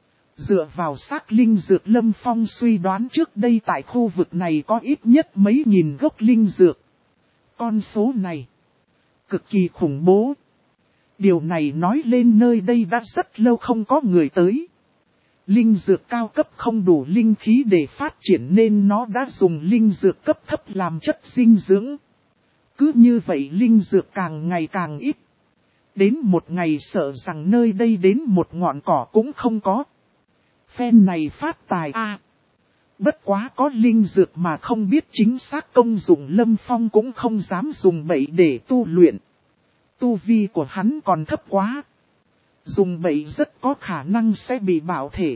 [SPEAKER 1] Dựa vào xác linh dược, Lâm Phong suy đoán trước đây tại khu vực này có ít nhất mấy nghìn gốc linh dược. Con số này cực kỳ khủng bố. Điều này nói lên nơi đây đã rất lâu không có người tới. Linh dược cao cấp không đủ linh khí để phát triển nên nó đã dùng linh dược cấp thấp làm chất dinh dưỡng. Cứ như vậy linh dược càng ngày càng ít. Đến một ngày sợ rằng nơi đây đến một ngọn cỏ cũng không có. Phen này phát tài a. Bất quá có linh dược mà không biết chính xác công dụng, Lâm Phong cũng không dám dùng bậy để tu luyện. Tu vi của hắn còn thấp quá. Dùng bậy rất có khả năng sẽ bị bạo thể.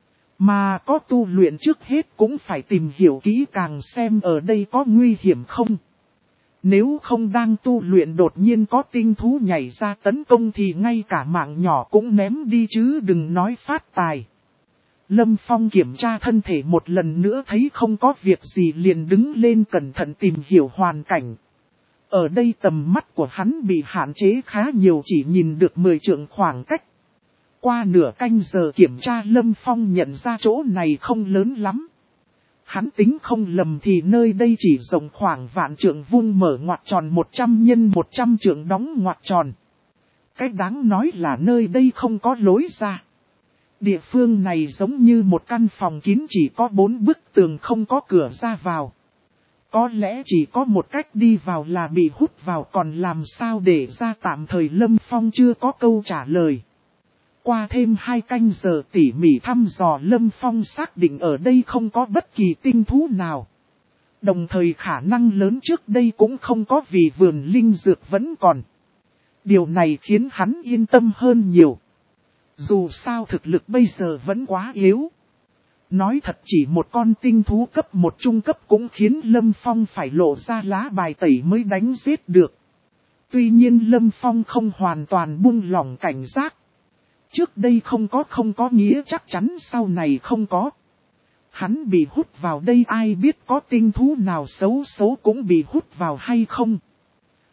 [SPEAKER 1] Mà có tu luyện trước hết cũng phải tìm hiểu kỹ càng xem ở đây có nguy hiểm không. Nếu không đang tu luyện đột nhiên có tinh thú nhảy ra tấn công thì ngay cả mạng nhỏ cũng ném đi chứ đừng nói phát tài. Lâm Phong kiểm tra thân thể một lần nữa thấy không có việc gì liền đứng lên cẩn thận tìm hiểu hoàn cảnh. Ở đây tầm mắt của hắn bị hạn chế khá nhiều, chỉ nhìn được 10 trượng khoảng cách. Qua nửa canh giờ kiểm tra Lâm Phong nhận ra chỗ này không lớn lắm. Hắn tính không lầm thì nơi đây chỉ rộng khoảng vạn trượng vuông mở ngoặc tròn 100 x 100 trượng đóng ngoặc tròn. Cách đáng nói là nơi đây không có lối ra. Địa phương này giống như một căn phòng kín chỉ có 4 bức tường không có cửa ra vào. Có lẽ chỉ có một cách đi vào là bị hút vào, còn làm sao để ra tạm thời Lâm Phong chưa có câu trả lời. Qua thêm 2 canh giờ tỉ mỉ thăm dò, Lâm Phong xác định ở đây không có bất kỳ tinh thú nào. Đồng thời khả năng lớn trước đây cũng không có vì vườn linh dược vẫn còn. Điều này khiến hắn yên tâm hơn nhiều. Dù sao thực lực bây giờ vẫn quá yếu. Nói thật chỉ một con tinh thú cấp 1 trung cấp cũng khiến Lâm Phong phải lộ ra lá bài tẩy mới đánh giết được. Tuy nhiên Lâm Phong không hoàn toàn buông lỏng cảnh giác. Trước đây không có nghĩa chắc chắn sau này không có. Hắn bị hút vào đây ai biết có tinh thú nào xấu cũng bị hút vào hay không.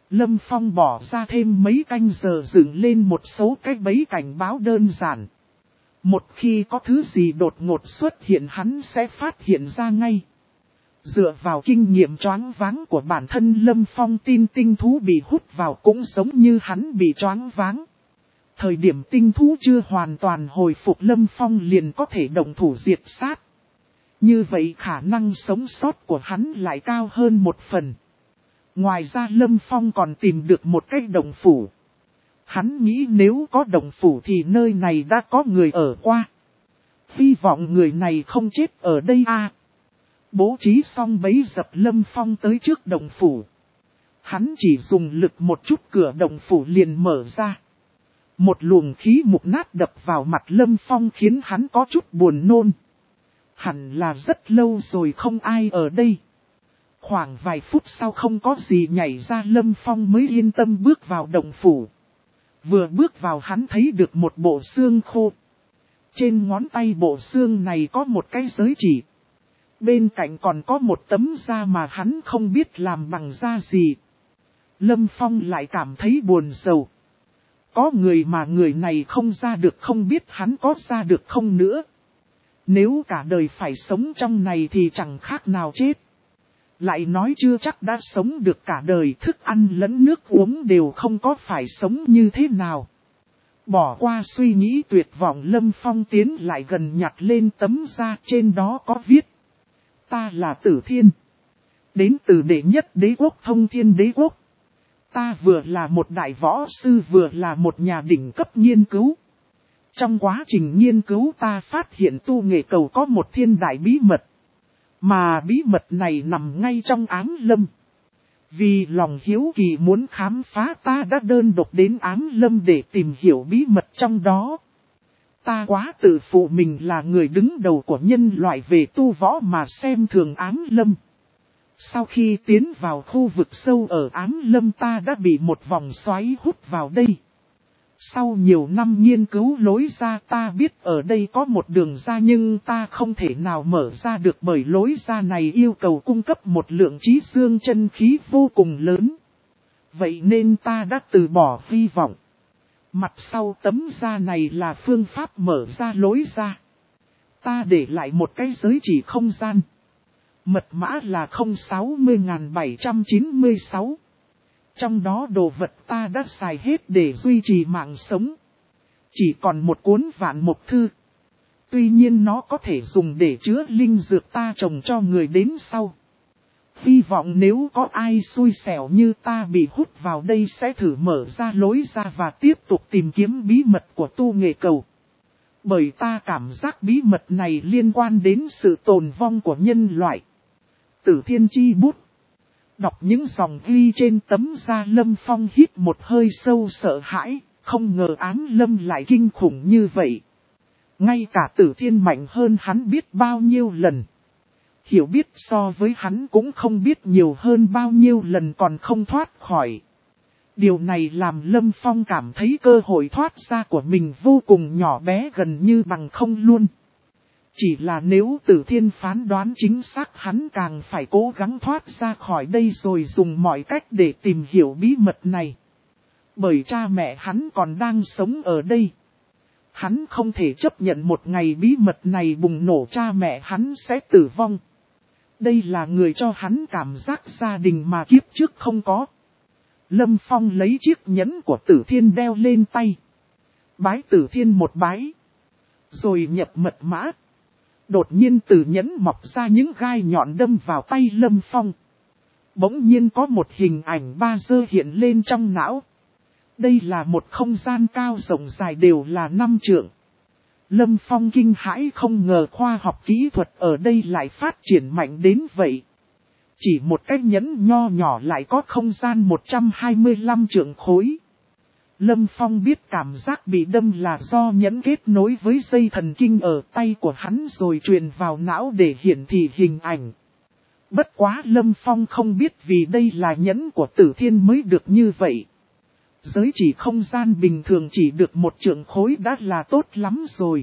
[SPEAKER 1] Lâm Phong bỏ ra thêm mấy canh giờ dựng lên một số cái bẫy cảnh báo đơn giản. Một khi có thứ gì đột ngột xuất hiện hắn sẽ phát hiện ra ngay. Dựa vào kinh nghiệm choáng váng của bản thân Lâm Phong tin tinh thú bị hút vào cũng giống như hắn bị choáng váng. Thời điểm tinh thú chưa hoàn toàn hồi phục Lâm Phong liền có thể động thủ diệt sát. Như vậy khả năng sống sót của hắn lại cao hơn một phần. Ngoài ra Lâm Phong còn tìm được một cái động phủ. Hắn nghĩ nếu có động phủ thì nơi này đã có người ở qua. Hy vọng người này không chết ở đây à. Bố trí xong bấy dập Lâm Phong tới trước động phủ. Hắn chỉ dùng lực một chút cửa động phủ liền mở ra. Một luồng khí mục nát đập vào mặt Lâm Phong khiến hắn có chút buồn nôn. Hẳn là rất lâu rồi không ai ở đây. Khoảng vài phút sau không có gì nhảy ra Lâm Phong mới yên tâm bước vào động phủ. Vừa bước vào hắn thấy được một bộ xương khô. Trên ngón tay bộ xương này có một cái giới chỉ. Bên cạnh còn có một tấm da mà hắn không biết làm bằng da gì. Lâm Phong lại cảm thấy buồn rầu. Có người mà người này không ra được không biết hắn có ra được không nữa. Nếu cả đời phải sống trong này thì chẳng khác nào chết. Lại nói chưa chắc đã sống được cả đời, thức ăn lẫn nước uống đều không có phải sống như thế nào. Bỏ qua suy nghĩ tuyệt vọng Lâm Phong tiến lại gần nhặt lên tấm da trên đó có viết. Ta là Tử Thiên. Đến từ đệ nhất đế quốc Thông Thiên đế quốc. Ta vừa là một đại võ sư vừa là một nhà đỉnh cấp nghiên cứu. Trong quá trình nghiên cứu ta phát hiện tu nghệ cầu có một thiên đại bí mật. Mà bí mật này nằm ngay trong Ám Lâm. Vì lòng hiếu kỳ muốn khám phá ta đã đơn độc đến Ám Lâm để tìm hiểu bí mật trong đó. Ta quá tự phụ mình là người đứng đầu của nhân loại về tu võ mà xem thường Ám Lâm. Sau khi tiến vào khu vực sâu ở Ám Lâm ta đã bị một vòng xoáy hút vào đây. Sau nhiều năm nghiên cứu lối ra ta biết ở đây có một đường ra nhưng ta không thể nào mở ra được bởi lối ra này yêu cầu cung cấp một lượng trí xương chân khí vô cùng lớn. Vậy nên ta đã từ bỏ hy vọng. Mặt sau tấm da này là phương pháp mở ra lối ra. Ta để lại một cái giới chỉ không gian. Mật mã là 060.796. Trong đó đồ vật ta đã xài hết để duy trì mạng sống. Chỉ còn một cuốn vạn mục thư. Tuy nhiên nó có thể dùng để chữa linh dược ta trồng cho người đến sau. Hy vọng nếu có ai xui xẻo như ta bị hút vào đây sẽ thử mở ra lối ra và tiếp tục tìm kiếm bí mật của tu nghệ cầu. Bởi ta cảm giác bí mật này liên quan đến sự tồn vong của nhân loại. Tử Thiên chi bút. Đọc những dòng ghi trên tấm da Lâm Phong hít một hơi sâu sợ hãi, không ngờ Ám Lâm lại kinh khủng như vậy. Ngay cả Tử Thiên mạnh hơn hắn biết bao nhiêu lần. Hiểu biết so với hắn cũng không biết nhiều hơn bao nhiêu lần còn không thoát khỏi. Điều này làm Lâm Phong cảm thấy cơ hội thoát ra của mình vô cùng nhỏ bé gần như bằng không luôn. Chỉ là nếu Tử Thiên phán đoán chính xác hắn càng phải cố gắng thoát ra khỏi đây rồi dùng mọi cách để tìm hiểu bí mật này. Bởi cha mẹ hắn còn đang sống ở đây. Hắn không thể chấp nhận một ngày bí mật này bùng nổ cha mẹ hắn sẽ tử vong. Đây là người cho hắn cảm giác gia đình mà kiếp trước không có. Lâm Phong lấy chiếc nhẫn của Tử Thiên đeo lên tay. Bái Tử Thiên một bái. Rồi nhập mật mã. Đột nhiên từ nhẫn mọc ra những gai nhọn đâm vào tay Lâm Phong. Bỗng nhiên có một hình ảnh 3D hiện lên trong não. Đây là một không gian cao rộng dài đều là 5 trượng. Lâm Phong kinh hãi không ngờ khoa học kỹ thuật ở đây lại phát triển mạnh đến vậy. Chỉ một cái nhẫn nho nhỏ lại có không gian 125 trượng khối. Lâm Phong biết cảm giác bị đâm là do nhẫn kết nối với dây thần kinh ở tay của hắn rồi truyền vào não để hiển thị hình ảnh. Bất quá Lâm Phong không biết vì đây là nhẫn của Tử Thiên mới được như vậy. Giới chỉ không gian bình thường chỉ được 1 trượng khối đã là tốt lắm rồi.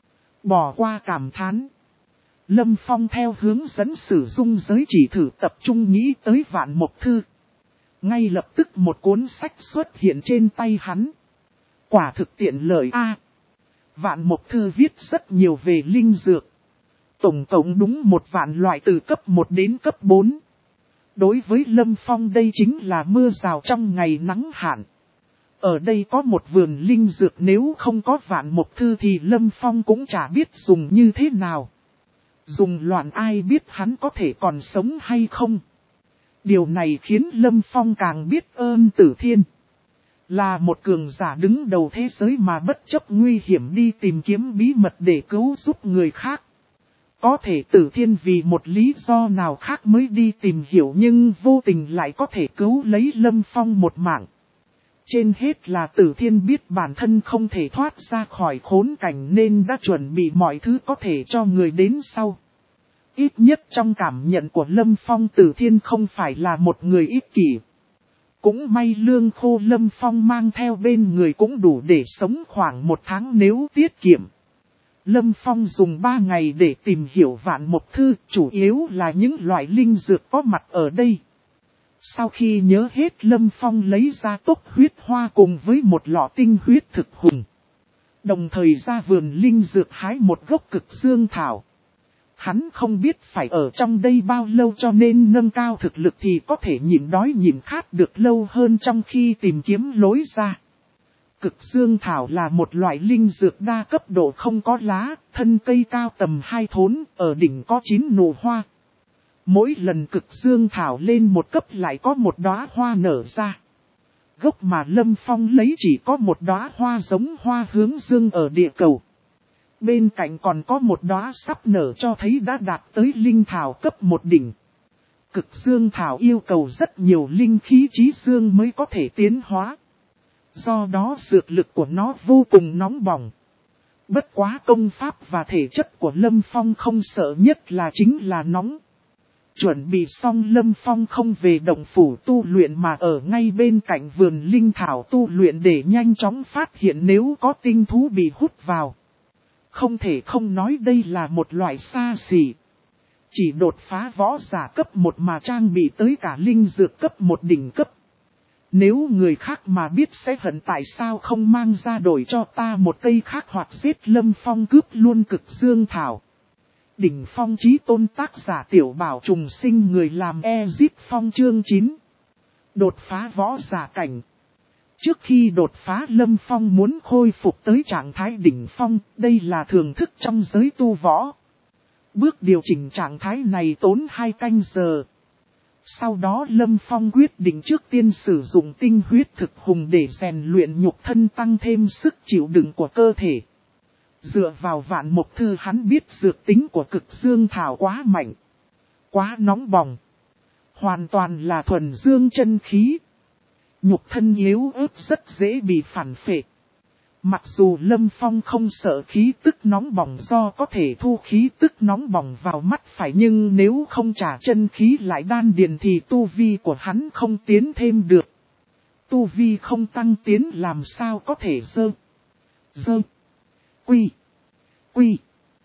[SPEAKER 1] Bỏ qua cảm thán. Lâm Phong theo hướng dẫn sử dụng giới chỉ thử tập trung nghĩ tới vạn mục thư. Ngay lập tức một cuốn sách xuất hiện trên tay hắn. Quả thực tiện lợi a. Vạn Mộc Thư viết rất nhiều về linh dược. Tổng cộng đúng 1 vạn loại từ cấp 1 đến cấp 4. Đối với Lâm Phong đây chính là mưa rào trong ngày nắng hạn. Ở đây có một vườn linh dược, nếu không có Vạn Mộc Thư thì Lâm Phong cũng chả biết dùng như thế nào. Dùng loạn ai biết hắn có thể còn sống hay không. Điều này khiến Lâm Phong càng biết ơn Tử Thiên. Là một cường giả đứng đầu thế giới mà bất chấp nguy hiểm đi tìm kiếm bí mật để cứu giúp người khác. Có thể Tử Thiên vì một lý do nào khác mới đi tìm hiểu, nhưng vô tình lại có thể cứu lấy Lâm Phong một mạng. Trên hết là Tử Thiên biết bản thân không thể thoát ra khỏi khốn cảnh nên đã chuẩn bị mọi thứ có thể cho người đến sau. Ít nhất trong cảm nhận của Lâm Phong, Tử Thiên không phải là một người ích kỷ. Cũng may lương khô Lâm Phong mang theo bên người cũng đủ để sống khoảng 1 tháng nếu tiết kiệm. Lâm Phong dùng 3 ngày để tìm hiểu Vạn Mộc Thư, chủ yếu là những loại linh dược có mặt ở đây. Sau khi nhớ hết, Lâm Phong lấy ra tốc huyết hoa cùng với một lọ tinh huyết thực hùng. Đồng thời ra vườn linh dược hái một gốc cực dương thảo. Hắn không biết phải ở trong đây bao lâu, cho nên nâng cao thực lực thì có thể nhịn đói nhịn khát được lâu hơn trong khi tìm kiếm lối ra. Cực dương thảo là một loại linh dược đa cấp độ, không có lá, thân cây cao tầm 2 thốn, ở đỉnh có 9 nụ hoa. Mỗi lần cực dương thảo lên 1 cấp lại có 1 đóa hoa nở ra. Gốc mà Lâm Phong lấy chỉ có 1 đóa hoa giống hoa hướng dương ở địa cầu. Bên cạnh còn có 1 đóa sắp nở, cho thấy đã đạt tới linh thảo cấp 1 đỉnh. Cực dương thảo yêu cầu rất nhiều linh khí chí dương mới có thể tiến hóa. Do đó dược lực của nó vô cùng nóng bỏng. Bất quá công pháp và thể chất của Lâm Phong không sợ nhất là chính là nóng. Chuẩn bị xong, Lâm Phong không về động phủ tu luyện mà ở ngay bên cạnh vườn linh thảo tu luyện để nhanh chóng phát hiện nếu có tinh thú bị hút vào. Không thể không nói đây là một loại xa xỉ. Chỉ đột phá võ giả cấp 1 mà trang bị tới cả linh dược cấp 1 đỉnh cấp. Nếu người khác mà biết sẽ hận tại sao không mang ra đổi cho ta một cây khác hoặc giết Lâm Phong cướp luôn cực dương thảo. Đỉnh phong chí tôn, tác giả Tiểu Bảo trùng sinh, người làm Ezip Phong, chương 9. Đột phá võ giả cảnh. Trước khi đột phá, Lâm Phong muốn khôi phục tới trạng thái đỉnh phong, đây là thường thức trong giới tu võ. Bước điều chỉnh trạng thái này tốn 2 canh giờ. Sau đó Lâm Phong quyết định trước tiên sử dụng tinh huyết thực hùng để rèn luyện nhục thân, tăng thêm sức chịu đựng của cơ thể. Dựa vào Vạn Mộc Thư, hắn biết dược tính của cực dương thảo quá mạnh, quá nóng bỏng, hoàn toàn là thuần dương chân khí. Nhục thân yếu ớt rất dễ bị phản phệ. Mặc dù Lâm Phong không sợ khí tức nóng bỏng do có thể thu khí tức nóng bỏng vào mắt phải, nhưng nếu không trả chân khí lại đan điền thì tu vi của hắn không tiến thêm được. Tu vi không tăng tiến làm sao có thể quy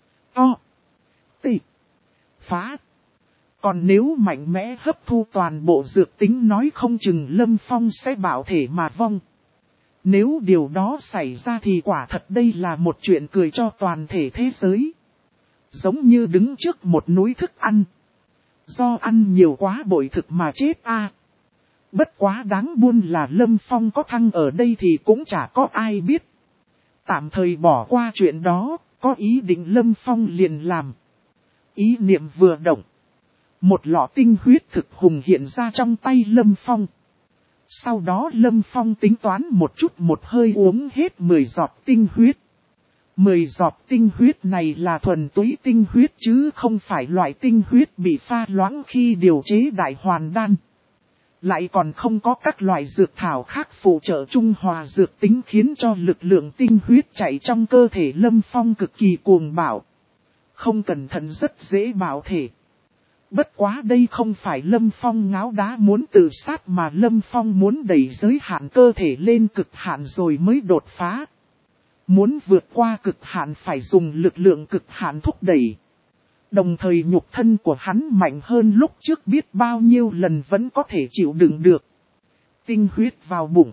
[SPEAKER 1] phá. Còn nếu mạnh mẽ hấp thu toàn bộ dược tính, nói không chừng Lâm Phong sẽ bạo thể mà vong. Nếu điều đó xảy ra thì quả thật đây là một chuyện cười cho toàn thể thế giới. Giống như đứng trước một núi thức ăn. Do ăn nhiều quá bội thực mà chết a. Bất quá đáng buồn là Lâm Phong có thăng ở đây thì cũng chả có ai biết. Tạm thời bỏ qua chuyện đó, có ý định Lâm Phong liền làm. Ý niệm vừa động, một lọ tinh huyết thực hùng hiện ra trong tay Lâm Phong. Sau đó Lâm Phong tính toán một chút, một hơi uống hết 10 giọt tinh huyết. 10 giọt tinh huyết này là thuần túy tinh huyết chứ không phải loại tinh huyết bị pha loãng khi điều chế đại hoàn đan. Lại còn không có các loại dược thảo khác phụ trợ trung hòa dược tính, khiến cho lực lượng tinh huyết chạy trong cơ thể Lâm Phong cực kỳ cuồng bạo. Không cẩn thận rất dễ bạo thể. Bất quá đây không phải Lâm Phong ngáo đá muốn tự sát, mà Lâm Phong muốn đẩy giới hạn cơ thể lên cực hạn rồi mới đột phá. Muốn vượt qua cực hạn phải dùng lực lượng cực hạn thúc đẩy. Đồng thời nhục thân của hắn mạnh hơn lúc trước biết bao nhiêu lần, vẫn có thể chịu đựng được. tinh huyết vào bụng.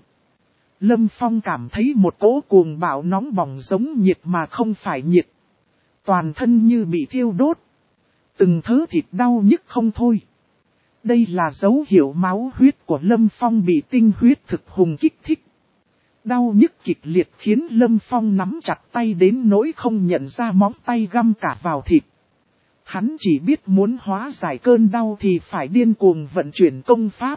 [SPEAKER 1] Lâm Phong cảm thấy một cỗ cuồng bạo nóng bỏng giống nhiệt mà không phải nhiệt. Toàn thân như bị thiêu đốt. Từng thớ thịt đau nhức không thôi. Đây là dấu hiệu máu huyết của Lâm Phong bị tinh huyết thực hùng kích thích. Đau nhức kịch liệt khiến Lâm Phong nắm chặt tay đến nỗi không nhận ra móng tay găm cả vào thịt. Hắn chỉ biết muốn hóa giải cơn đau thì phải điên cuồng vận chuyển công pháp.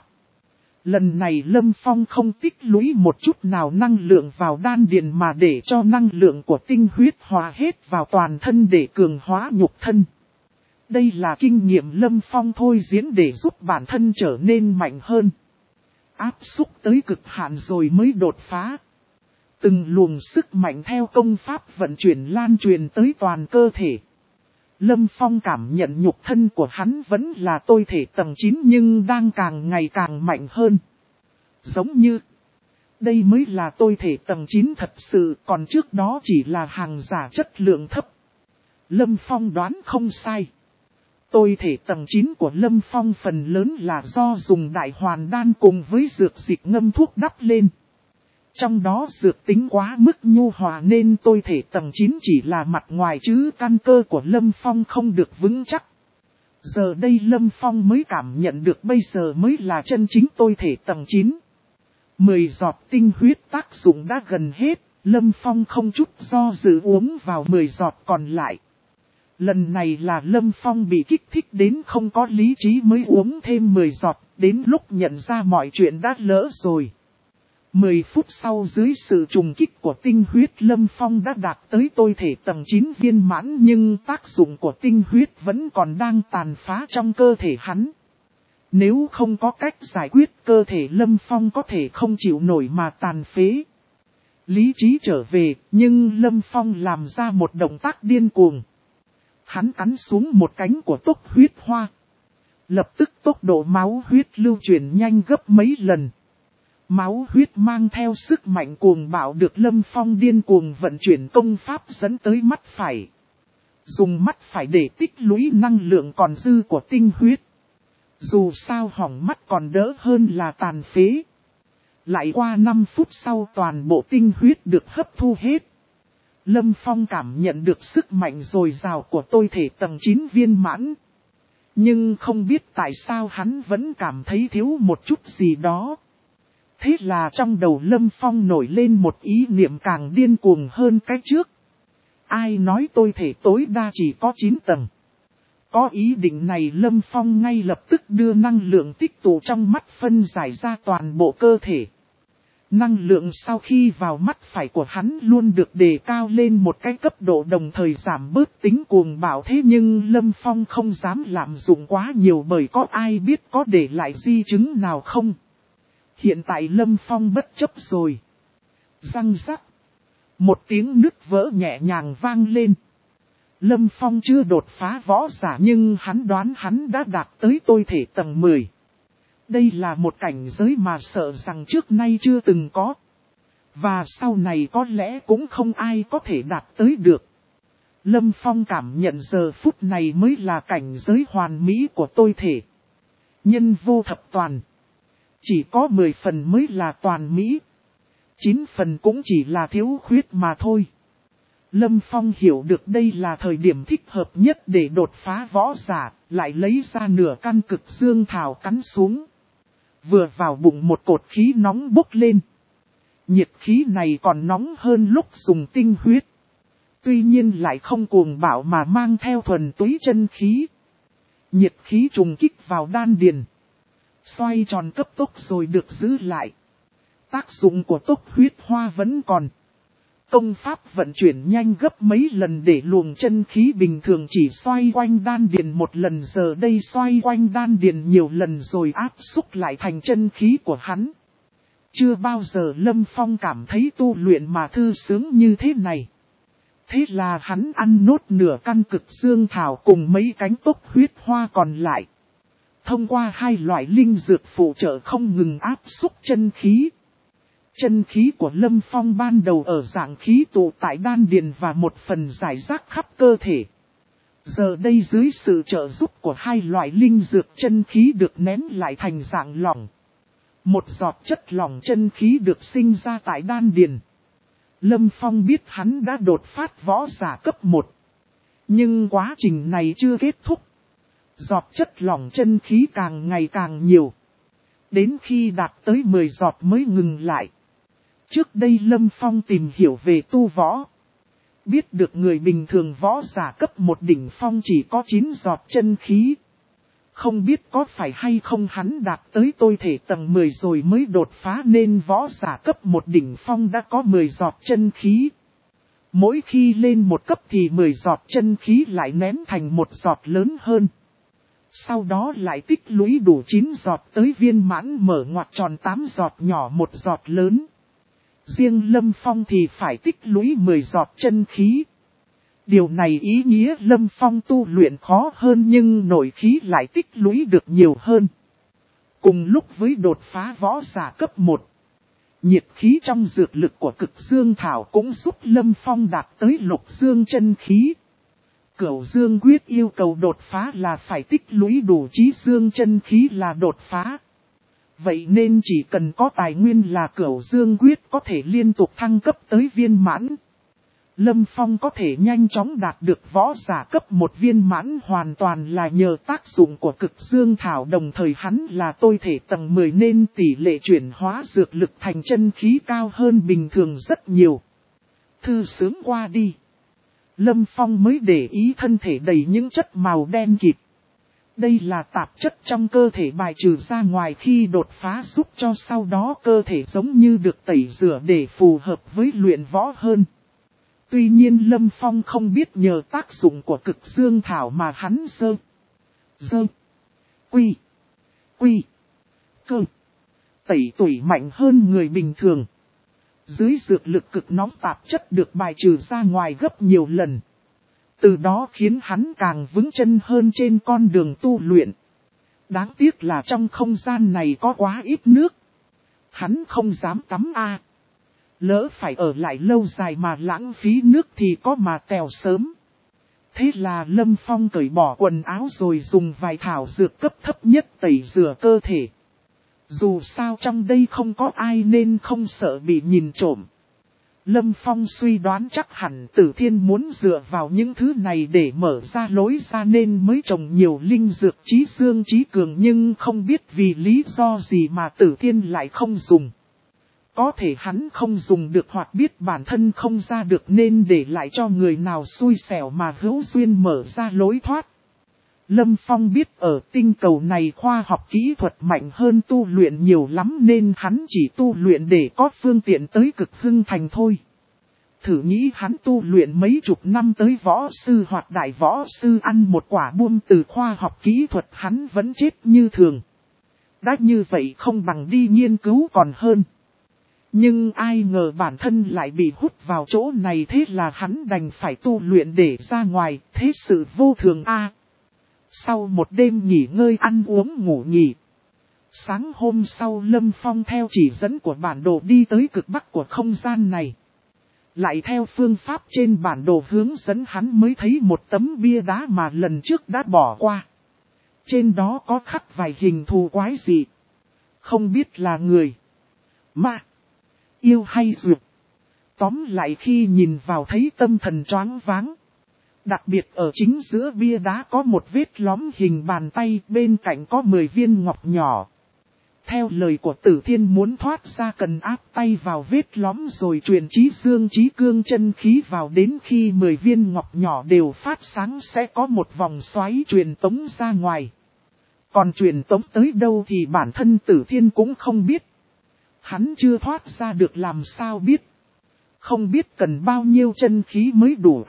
[SPEAKER 1] Lần này Lâm Phong không tích lũy một chút nào năng lượng vào đan điền mà để cho năng lượng của tinh huyết hòa hết vào toàn thân để cường hóa nhục thân. Đây là kinh nghiệm Lâm Phong thôi diễn để giúp bản thân trở nên mạnh hơn. Áp xúc tới cực hạn rồi mới đột phá. Từng luồng sức mạnh theo công pháp vận chuyển lan truyền tới toàn cơ thể. Lâm Phong cảm nhận nhục thân của hắn vẫn là tôi thể tầng 9 nhưng đang càng ngày càng mạnh hơn. Giống như, đây mới là tôi thể tầng 9 thật sự, còn trước đó chỉ là hàng giả chất lượng thấp. Lâm Phong đoán không sai. Tôi thể tầng 9 của Lâm Phong phần lớn là do dùng đại hoàn đan cùng với dược dịch ngâm thuốc đắp lên. Trong đó dược tính quá mức nhu hòa nên tôi thể tầng 9 chỉ là mặt ngoài chứ căn cơ của Lâm Phong không được vững chắc. Giờ đây Lâm Phong mới cảm nhận được bây giờ mới là chân chính tôi thể tầng 9. 10 giọt tinh huyết tác dụng đã gần hết, Lâm Phong không chút do dự uống vào 10 giọt còn lại. Lần này là Lâm Phong bị kích thích đến không có lý trí mới uống thêm 10 giọt, đến lúc nhận ra mọi chuyện đã lỡ rồi. 10 phút sau dưới sự trùng kích của tinh huyết Lâm Phong đã đạt tới tôi thể tầng 9 viên mãn nhưng tác dụng của tinh huyết vẫn còn đang tàn phá trong cơ thể hắn. Nếu không có cách giải quyết cơ thể Lâm Phong có thể không chịu nổi mà tàn phế. Lý trí trở về nhưng Lâm Phong làm ra một động tác điên cuồng. Hắn cắn xuống một cánh của tốc huyết hoa. Lập tức tốc độ máu huyết lưu chuyển nhanh gấp mấy lần. Máu huyết mang theo sức mạnh cuồng bạo được Lâm Phong điên cuồng vận chuyển công pháp dẫn tới mắt phải. Dùng mắt phải để tích lũy năng lượng còn dư của tinh huyết. Dù sao hỏng mắt còn đỡ hơn là tàn phế. Lại qua 5 phút sau toàn bộ tinh huyết được hấp thu hết. Lâm Phong cảm nhận được sức mạnh dồi dào của tôi thể tầng 9 viên mãn. Nhưng không biết tại sao hắn vẫn cảm thấy thiếu một chút gì đó. Thế là trong đầu Lâm Phong nổi lên một ý niệm càng điên cuồng hơn cái trước. Ai nói tôi thể tối đa chỉ có 9 tầng. Có ý định này Lâm Phong ngay lập tức đưa năng lượng tích tụ trong mắt phân giải ra toàn bộ cơ thể. Năng lượng sau khi vào mắt phải của hắn luôn được đề cao lên một cái cấp độ đồng thời giảm bớt tính cuồng bạo thế nhưng Lâm Phong không dám lạm dụng quá nhiều bởi có ai biết có để lại di chứng nào không. Hiện tại Lâm Phong bất chấp rồi. Răng rắc. Một tiếng nứt vỡ nhẹ nhàng vang lên. Lâm Phong chưa đột phá võ giả nhưng hắn đoán hắn đã đạt tới tôi thể tầng 10. Đây là một cảnh giới mà sợ rằng trước nay chưa từng có. Và sau này có lẽ cũng không ai có thể đạt tới được. Lâm Phong cảm nhận giờ phút này mới là cảnh giới hoàn mỹ của tôi thể. Nhân vô thập toàn. Chỉ có 10 phần mới là toàn mỹ. 9 phần cũng chỉ là thiếu khuyết mà thôi. Lâm Phong hiểu được đây là thời điểm thích hợp nhất để đột phá võ giả, lại lấy ra nửa căn cực dương thảo cắn xuống. Vừa vào bụng một cột khí nóng bốc lên. Nhiệt khí này còn nóng hơn lúc dùng tinh huyết. Tuy nhiên lại không cuồng bạo mà mang theo thuần túy chân khí. Nhiệt khí trùng kích vào đan điền. Xoay tròn cấp tốc rồi được giữ lại. Tác dụng của tốc huyết hoa vẫn còn. Công pháp vận chuyển nhanh gấp mấy lần để luồng chân khí bình thường chỉ xoay quanh đan điền một lần giờ đây xoay quanh đan điền nhiều lần rồi áp xúc lại thành chân khí của hắn. Chưa bao giờ Lâm Phong cảm thấy tu luyện mà thư sướng như thế này. Thế là hắn ăn nốt nửa căn cực dương thảo cùng mấy cánh tốc huyết hoa còn lại. Thông qua hai loại linh dược phụ trợ không ngừng áp xúc chân khí. Chân khí của Lâm Phong ban đầu ở dạng khí tụ tại đan điền và một phần giải rác khắp cơ thể. Giờ đây dưới sự trợ giúp của hai loại linh dược chân khí được nén lại thành dạng lỏng. Một giọt chất lỏng chân khí được sinh ra tại đan điền. Lâm Phong biết hắn đã đột phát võ giả cấp 1. Nhưng quá trình này chưa kết thúc. Giọt chất lỏng chân khí càng ngày càng nhiều. Đến khi đạt tới 10 giọt mới ngừng lại. Trước đây Lâm Phong tìm hiểu về tu võ. Biết được người bình thường võ giả cấp 1 đỉnh phong chỉ có 9 giọt chân khí. Không biết có phải hay không hắn đạt tới tôi thể tầng 10 rồi mới đột phá nên võ giả cấp 1 đỉnh phong đã có 10 giọt chân khí. Mỗi khi lên một cấp thì 10 giọt chân khí lại nén thành một giọt lớn hơn. Sau đó lại tích lũy đủ 9 giọt tới viên mãn mở ngoặc tròn 8 giọt nhỏ một giọt lớn. Riêng Lâm Phong thì phải tích lũy 10 giọt chân khí. Điều này ý nghĩa Lâm Phong tu luyện khó hơn nhưng nội khí lại tích lũy được nhiều hơn. Cùng lúc với đột phá võ giả cấp 1, nhiệt khí trong dược lực của cực dương thảo cũng giúp Lâm Phong đạt tới lục dương chân khí. Cửu dương quyết yêu cầu đột phá là phải tích lũy đủ chí dương chân khí là đột phá. Vậy nên chỉ cần có tài nguyên là cửu dương quyết có thể liên tục thăng cấp tới viên mãn. Lâm Phong có thể nhanh chóng đạt được võ giả cấp 1 viên mãn hoàn toàn là nhờ tác dụng của cực dương thảo, đồng thời hắn là tôi thể tầng 10 nên tỷ lệ chuyển hóa dược lực thành chân khí cao hơn bình thường rất nhiều. Thư sướng qua đi. Lâm Phong mới để ý thân thể đầy những chất màu đen kịt. Đây là tạp chất trong cơ thể bài trừ ra ngoài khi đột phá giúp cho sau đó cơ thể giống như được tẩy rửa để phù hợp với luyện võ hơn. Tuy nhiên Lâm Phong không biết nhờ tác dụng của cực dương thảo mà hắn quy cơ tẩy tủy mạnh hơn người bình thường. Dưới dược lực cực nóng tạp chất được bài trừ ra ngoài gấp nhiều lần. Từ đó khiến hắn càng vững chân hơn trên con đường tu luyện. Đáng tiếc là trong không gian này có quá ít nước. Hắn không dám tắm lỡ phải ở lại lâu dài mà lãng phí nước thì có mà tèo sớm. Thế là Lâm Phong cởi bỏ quần áo rồi dùng vài thảo dược cấp thấp nhất tẩy rửa cơ thể. Dù sao trong đây không có ai nên không sợ bị nhìn trộm. Lâm Phong suy đoán chắc hẳn Tử Thiên muốn dựa vào những thứ này để mở ra lối ra nên mới trồng nhiều linh dược chí dương chí cường, nhưng không biết vì lý do gì mà Tử Thiên lại không dùng. Có thể hắn không dùng được hoặc biết bản thân không ra được nên để lại cho người nào xui xẻo mà hữu duyên mở ra lối thoát. Lâm Phong biết ở tinh cầu này khoa học kỹ thuật mạnh hơn tu luyện nhiều lắm nên hắn chỉ tu luyện để có phương tiện tới cực hưng thành thôi. Thử nghĩ hắn tu luyện mấy chục năm tới võ sư hoặc đại võ sư ăn một quả buông từ khoa học kỹ thuật hắn vẫn chết như thường. Đã như vậy không bằng đi nghiên cứu còn hơn. Nhưng ai ngờ bản thân lại bị hút vào chỗ này, thế là hắn đành phải tu luyện để ra ngoài, thế sự vô thường Sau một đêm nghỉ ngơi ăn uống ngủ nghỉ. Sáng hôm sau Lâm Phong theo chỉ dẫn của bản đồ đi tới cực bắc của không gian này. Lại theo phương pháp trên bản đồ hướng dẫn hắn mới thấy một tấm bia đá mà lần trước đã bỏ qua. Trên đó có khắc vài hình thù quái dị. Không biết là người, ma, yêu hay dược. Tóm lại khi nhìn vào thấy tâm thần choáng váng. Đặc biệt ở chính giữa bia đá có một vết lõm hình bàn tay, bên cạnh có 10 viên ngọc nhỏ. Theo lời của Tử Thiên muốn thoát ra cần áp tay vào vết lõm rồi truyền chí dương chí cương chân khí vào, đến khi 10 viên ngọc nhỏ đều phát sáng sẽ có một vòng xoáy truyền tống ra ngoài. Còn truyền tống tới đâu thì bản thân Tử Thiên cũng không biết. Hắn chưa thoát ra được làm sao biết. Không biết cần bao nhiêu chân khí mới đủ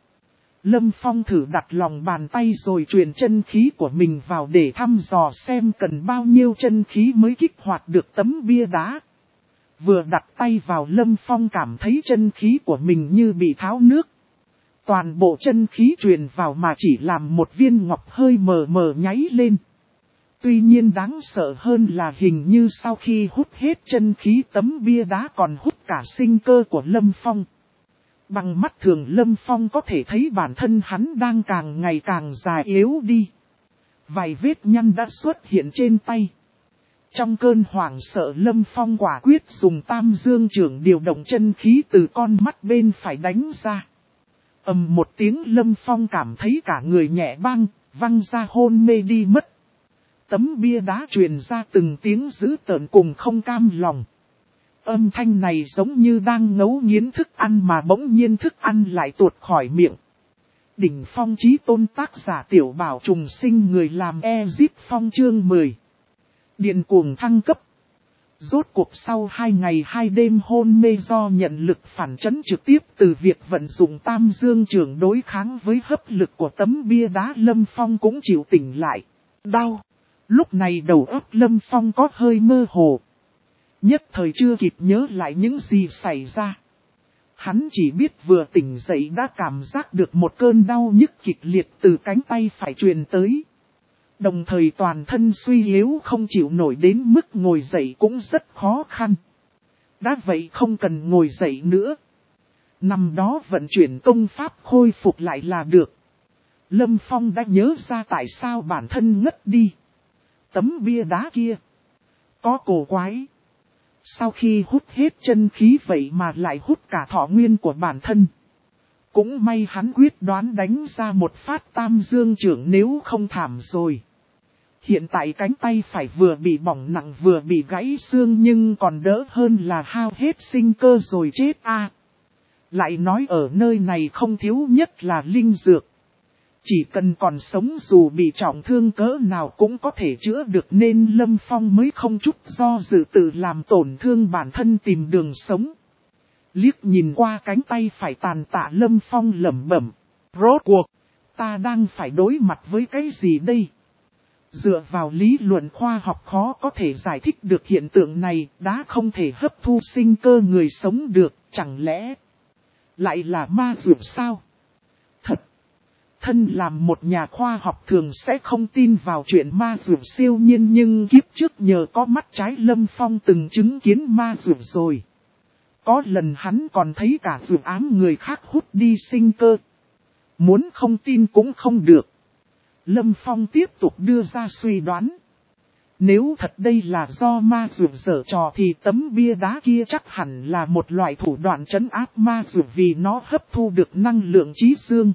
[SPEAKER 1] Lâm Phong thử đặt lòng bàn tay rồi truyền chân khí của mình vào để thăm dò xem cần bao nhiêu chân khí mới kích hoạt được tấm bia đá. Vừa đặt tay vào Lâm Phong cảm thấy chân khí của mình như bị tháo nước. Toàn bộ chân khí truyền vào mà chỉ làm một viên ngọc hơi mờ mờ nháy lên. Tuy nhiên đáng sợ hơn là hình như sau khi hút hết chân khí tấm bia đá còn hút cả sinh cơ của Lâm Phong. Bằng mắt thường Lâm Phong có thể thấy bản thân hắn đang càng ngày càng già yếu đi. Vài vết nhăn đã xuất hiện trên tay. Trong cơn hoảng sợ Lâm Phong quả quyết dùng Tam Dương Trưởng điều động chân khí từ con mắt bên phải đánh ra. Ầm một tiếng, Lâm Phong cảm thấy cả người nhẹ văng ra hôn mê đi mất. Tấm bia đá truyền ra từng tiếng dữ tợn cùng không cam lòng. Âm thanh này giống như đang ngấu nghiến thức ăn mà bỗng nhiên thức ăn lại tuột khỏi miệng. Đỉnh Phong Chí Tôn, tác giả Tiểu Bảo trùng sinh, người làm Ezip Phong, chương 10. Điện cuồng thăng cấp. Rốt cuộc sau 2 ngày 2 đêm hôn mê do nhận lực phản chấn trực tiếp từ việc vận dụng Tam Dương Trưởng đối kháng với hấp lực của tấm bia đá, Lâm Phong cũng chịu tỉnh lại. Đau. Lúc này đầu óc Lâm Phong có hơi mơ hồ. Nhất thời chưa kịp nhớ lại những gì xảy ra. Hắn chỉ biết vừa tỉnh dậy đã cảm giác được một cơn đau nhức kịch liệt từ cánh tay phải truyền tới. Đồng thời toàn thân suy yếu không chịu nổi đến mức ngồi dậy cũng rất khó khăn. Đã vậy không cần ngồi dậy nữa. Nằm đó vận chuyển công pháp khôi phục lại là được. Lâm Phong đã nhớ ra tại sao bản thân ngất đi. Tấm bia đá kia có cổ quái. Sau khi hút hết chân khí vậy mà lại hút cả thọ nguyên của bản thân. Cũng may hắn quyết đoán đánh ra một phát Tam Dương Trưởng, nếu không thảm rồi. Hiện tại cánh tay phải vừa bị bỏng nặng vừa bị gãy xương, nhưng còn đỡ hơn là hao hết sinh cơ rồi chết a. Lại nói ở nơi này không thiếu nhất là linh dược. Chỉ cần còn sống dù bị trọng thương cỡ nào cũng có thể chữa được, nên Lâm Phong mới không chút do dự tự làm tổn thương bản thân tìm đường sống. Liếc nhìn qua cánh tay phải tàn tạ, Lâm Phong lẩm bẩm. Rốt cuộc, ta đang phải đối mặt với cái gì đây? Dựa vào lý luận khoa học khó có thể giải thích được hiện tượng này, đã không thể hấp thu sinh cơ người sống được, chẳng lẽ lại là ma dược sao? Thật! Thân làm một nhà khoa học thường sẽ không tin vào chuyện ma dược siêu nhiên, nhưng kiếp trước nhờ có mắt trái Lâm Phong từng chứng kiến ma dược rồi. Có lần hắn còn thấy cả dược ám người khác hút đi sinh cơ. Muốn không tin cũng không được. Lâm Phong tiếp tục đưa ra suy đoán. Nếu thật đây là do ma dược giở trò thì tấm bia đá kia chắc hẳn là một loại thủ đoạn trấn áp ma dược, vì nó hấp thu được năng lượng trí dương.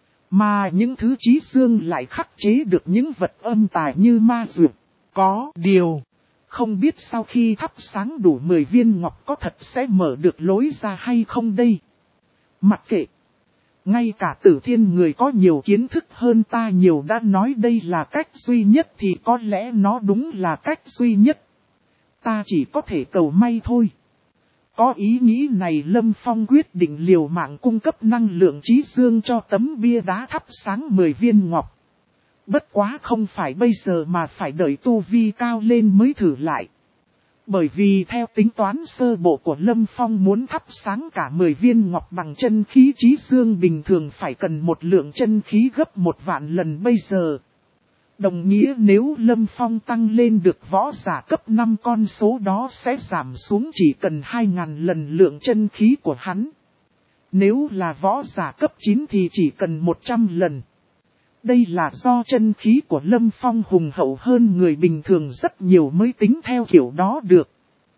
[SPEAKER 1] Mà những thứ trí dương lại khắc chế được những vật âm tà như ma dược. Có điều, không biết sau khi thắp sáng đủ 10 viên ngọc có thật sẽ mở được lối ra hay không đây? Mặc kệ. Ngay cả Tử Thiên, người có nhiều kiến thức hơn ta nhiều, đã nói đây là cách duy nhất thì có lẽ nó đúng là cách duy nhất. Ta chỉ có thể cầu may thôi. Có ý nghĩ này, Lâm Phong quyết định liều mạng cung cấp năng lượng trí dương cho tấm bia đá thắp sáng 10 viên ngọc. Bất quá không phải bây giờ mà phải đợi tu vi cao lên mới thử lại. Bởi vì theo tính toán sơ bộ của Lâm Phong, muốn thắp sáng cả 10 viên ngọc bằng chân khí trí dương bình thường phải cần một lượng chân khí gấp 1 vạn lần bây giờ. Đồng nghĩa nếu Lâm Phong tăng lên được võ giả cấp 5, con số đó sẽ giảm xuống chỉ cần 2.000 lần lượng chân khí của hắn. Nếu là võ giả cấp 9 thì chỉ cần 100 lần. Đây là do chân khí của Lâm Phong hùng hậu hơn người bình thường rất nhiều mới tính theo kiểu đó được.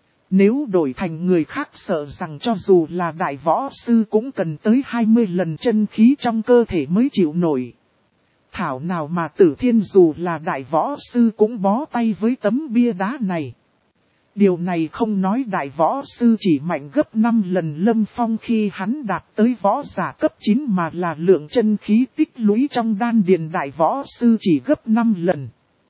[SPEAKER 1] Nếu đổi thành người khác sợ rằng cho dù là đại võ sư cũng cần tới 20 lần chân khí trong cơ thể mới chịu nổi. Thảo nào mà Tử Thiên dù là đại võ sư cũng bó tay với tấm bia đá này. Điều này không nói đại võ sư chỉ mạnh gấp 5 lần Lâm Phong khi hắn đạt tới võ giả cấp 9, mà là lượng chân khí tích lũy trong đan điền đại võ sư chỉ gấp 5 lần.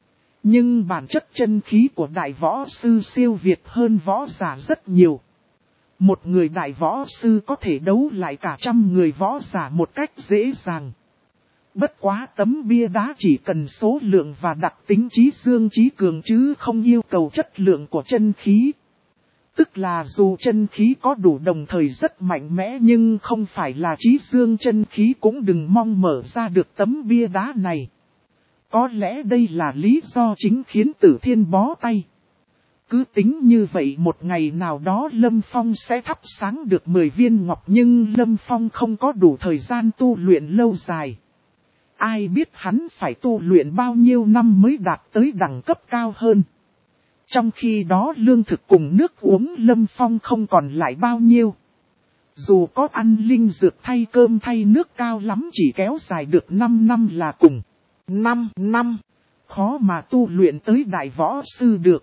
[SPEAKER 1] Nhưng bản chất chân khí của đại võ sư siêu việt hơn võ giả rất nhiều. Một người đại võ sư có thể đấu lại cả 100 người võ giả một cách dễ dàng. Bất quá tấm bia đá chỉ cần số lượng và đặc tính trí dương trí cường chứ không yêu cầu chất lượng của chân khí. Tức là dù chân khí có đủ đồng thời rất mạnh mẽ nhưng không phải là trí dương chân khí cũng đừng mong mở ra được tấm bia đá này. Có lẽ đây là lý do chính khiến Tử Thiên bó tay. Cứ tính như vậy một ngày nào đó Lâm Phong sẽ thắp sáng được 10 viên ngọc, nhưng Lâm Phong không có đủ thời gian tu luyện lâu dài. Ai biết hắn phải tu luyện bao nhiêu năm mới đạt tới đẳng cấp cao hơn. Trong khi đó lương thực cùng nước uống Lâm Phong không còn lại bao nhiêu. Dù có ăn linh dược thay cơm thay nước cao lắm chỉ kéo dài được 5 năm là cùng. 5 năm, khó mà tu luyện tới đại võ sư được.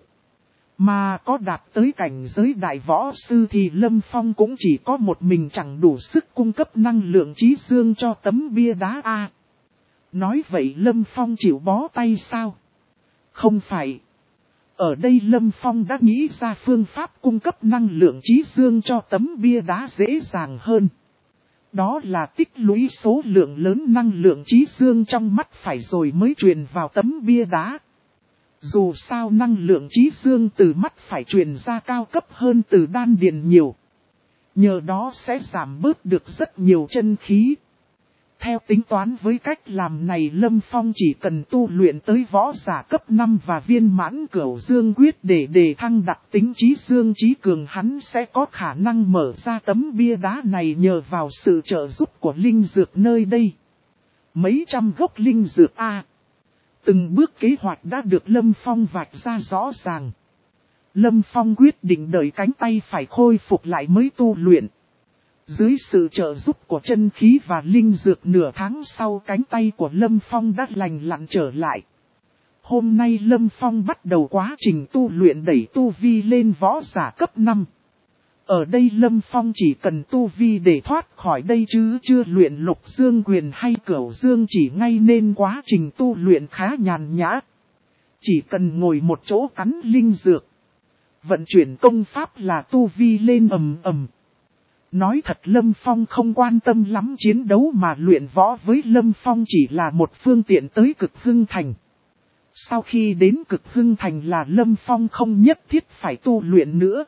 [SPEAKER 1] Mà có đạt tới cảnh giới đại võ sư thì Lâm Phong cũng chỉ có một mình chẳng đủ sức cung cấp năng lượng trí dương cho tấm bia đá A. Nói vậy Lâm Phong chịu bó tay sao? Không phải. Ở đây Lâm Phong đã nghĩ ra phương pháp cung cấp năng lượng trí dương cho tấm bia đá dễ dàng hơn. Đó là tích lũy số lượng lớn năng lượng trí dương trong mắt phải rồi mới truyền vào tấm bia đá. Dù sao năng lượng trí dương từ mắt phải truyền ra cao cấp hơn từ đan điền nhiều. Nhờ đó sẽ giảm bớt được rất nhiều chân khí. Theo tính toán với cách làm này Lâm Phong chỉ cần tu luyện tới võ giả cấp 5 và viên mãn cửu dương quyết để đề thăng đặc tính trí dương trí cường hắn sẽ có khả năng mở ra tấm bia đá này nhờ vào sự trợ giúp của linh dược nơi đây. Mấy trăm gốc linh dược A. Từng bước kế hoạch đã được Lâm Phong vạch ra rõ ràng. Lâm Phong quyết định đợi cánh tay phải khôi phục lại mới tu luyện. Dưới sự trợ giúp của chân khí và linh dược nửa tháng sau cánh tay của Lâm Phong đã lành lặn trở lại. Hôm nay Lâm Phong bắt đầu quá trình tu luyện đẩy tu vi lên võ giả cấp 5. Ở đây Lâm Phong chỉ cần tu vi để thoát khỏi đây chứ chưa luyện lục dương quyền hay cửu dương chỉ ngay nên quá trình tu luyện khá nhàn nhã. Chỉ cần ngồi một chỗ cắn linh dược. Vận chuyển công pháp là tu vi lên ầm ầm. Nói thật Lâm Phong không quan tâm lắm chiến đấu mà luyện võ với Lâm Phong chỉ là một phương tiện tới cực hưng thành. Sau khi đến cực hưng thành là Lâm Phong không nhất thiết phải tu luyện nữa.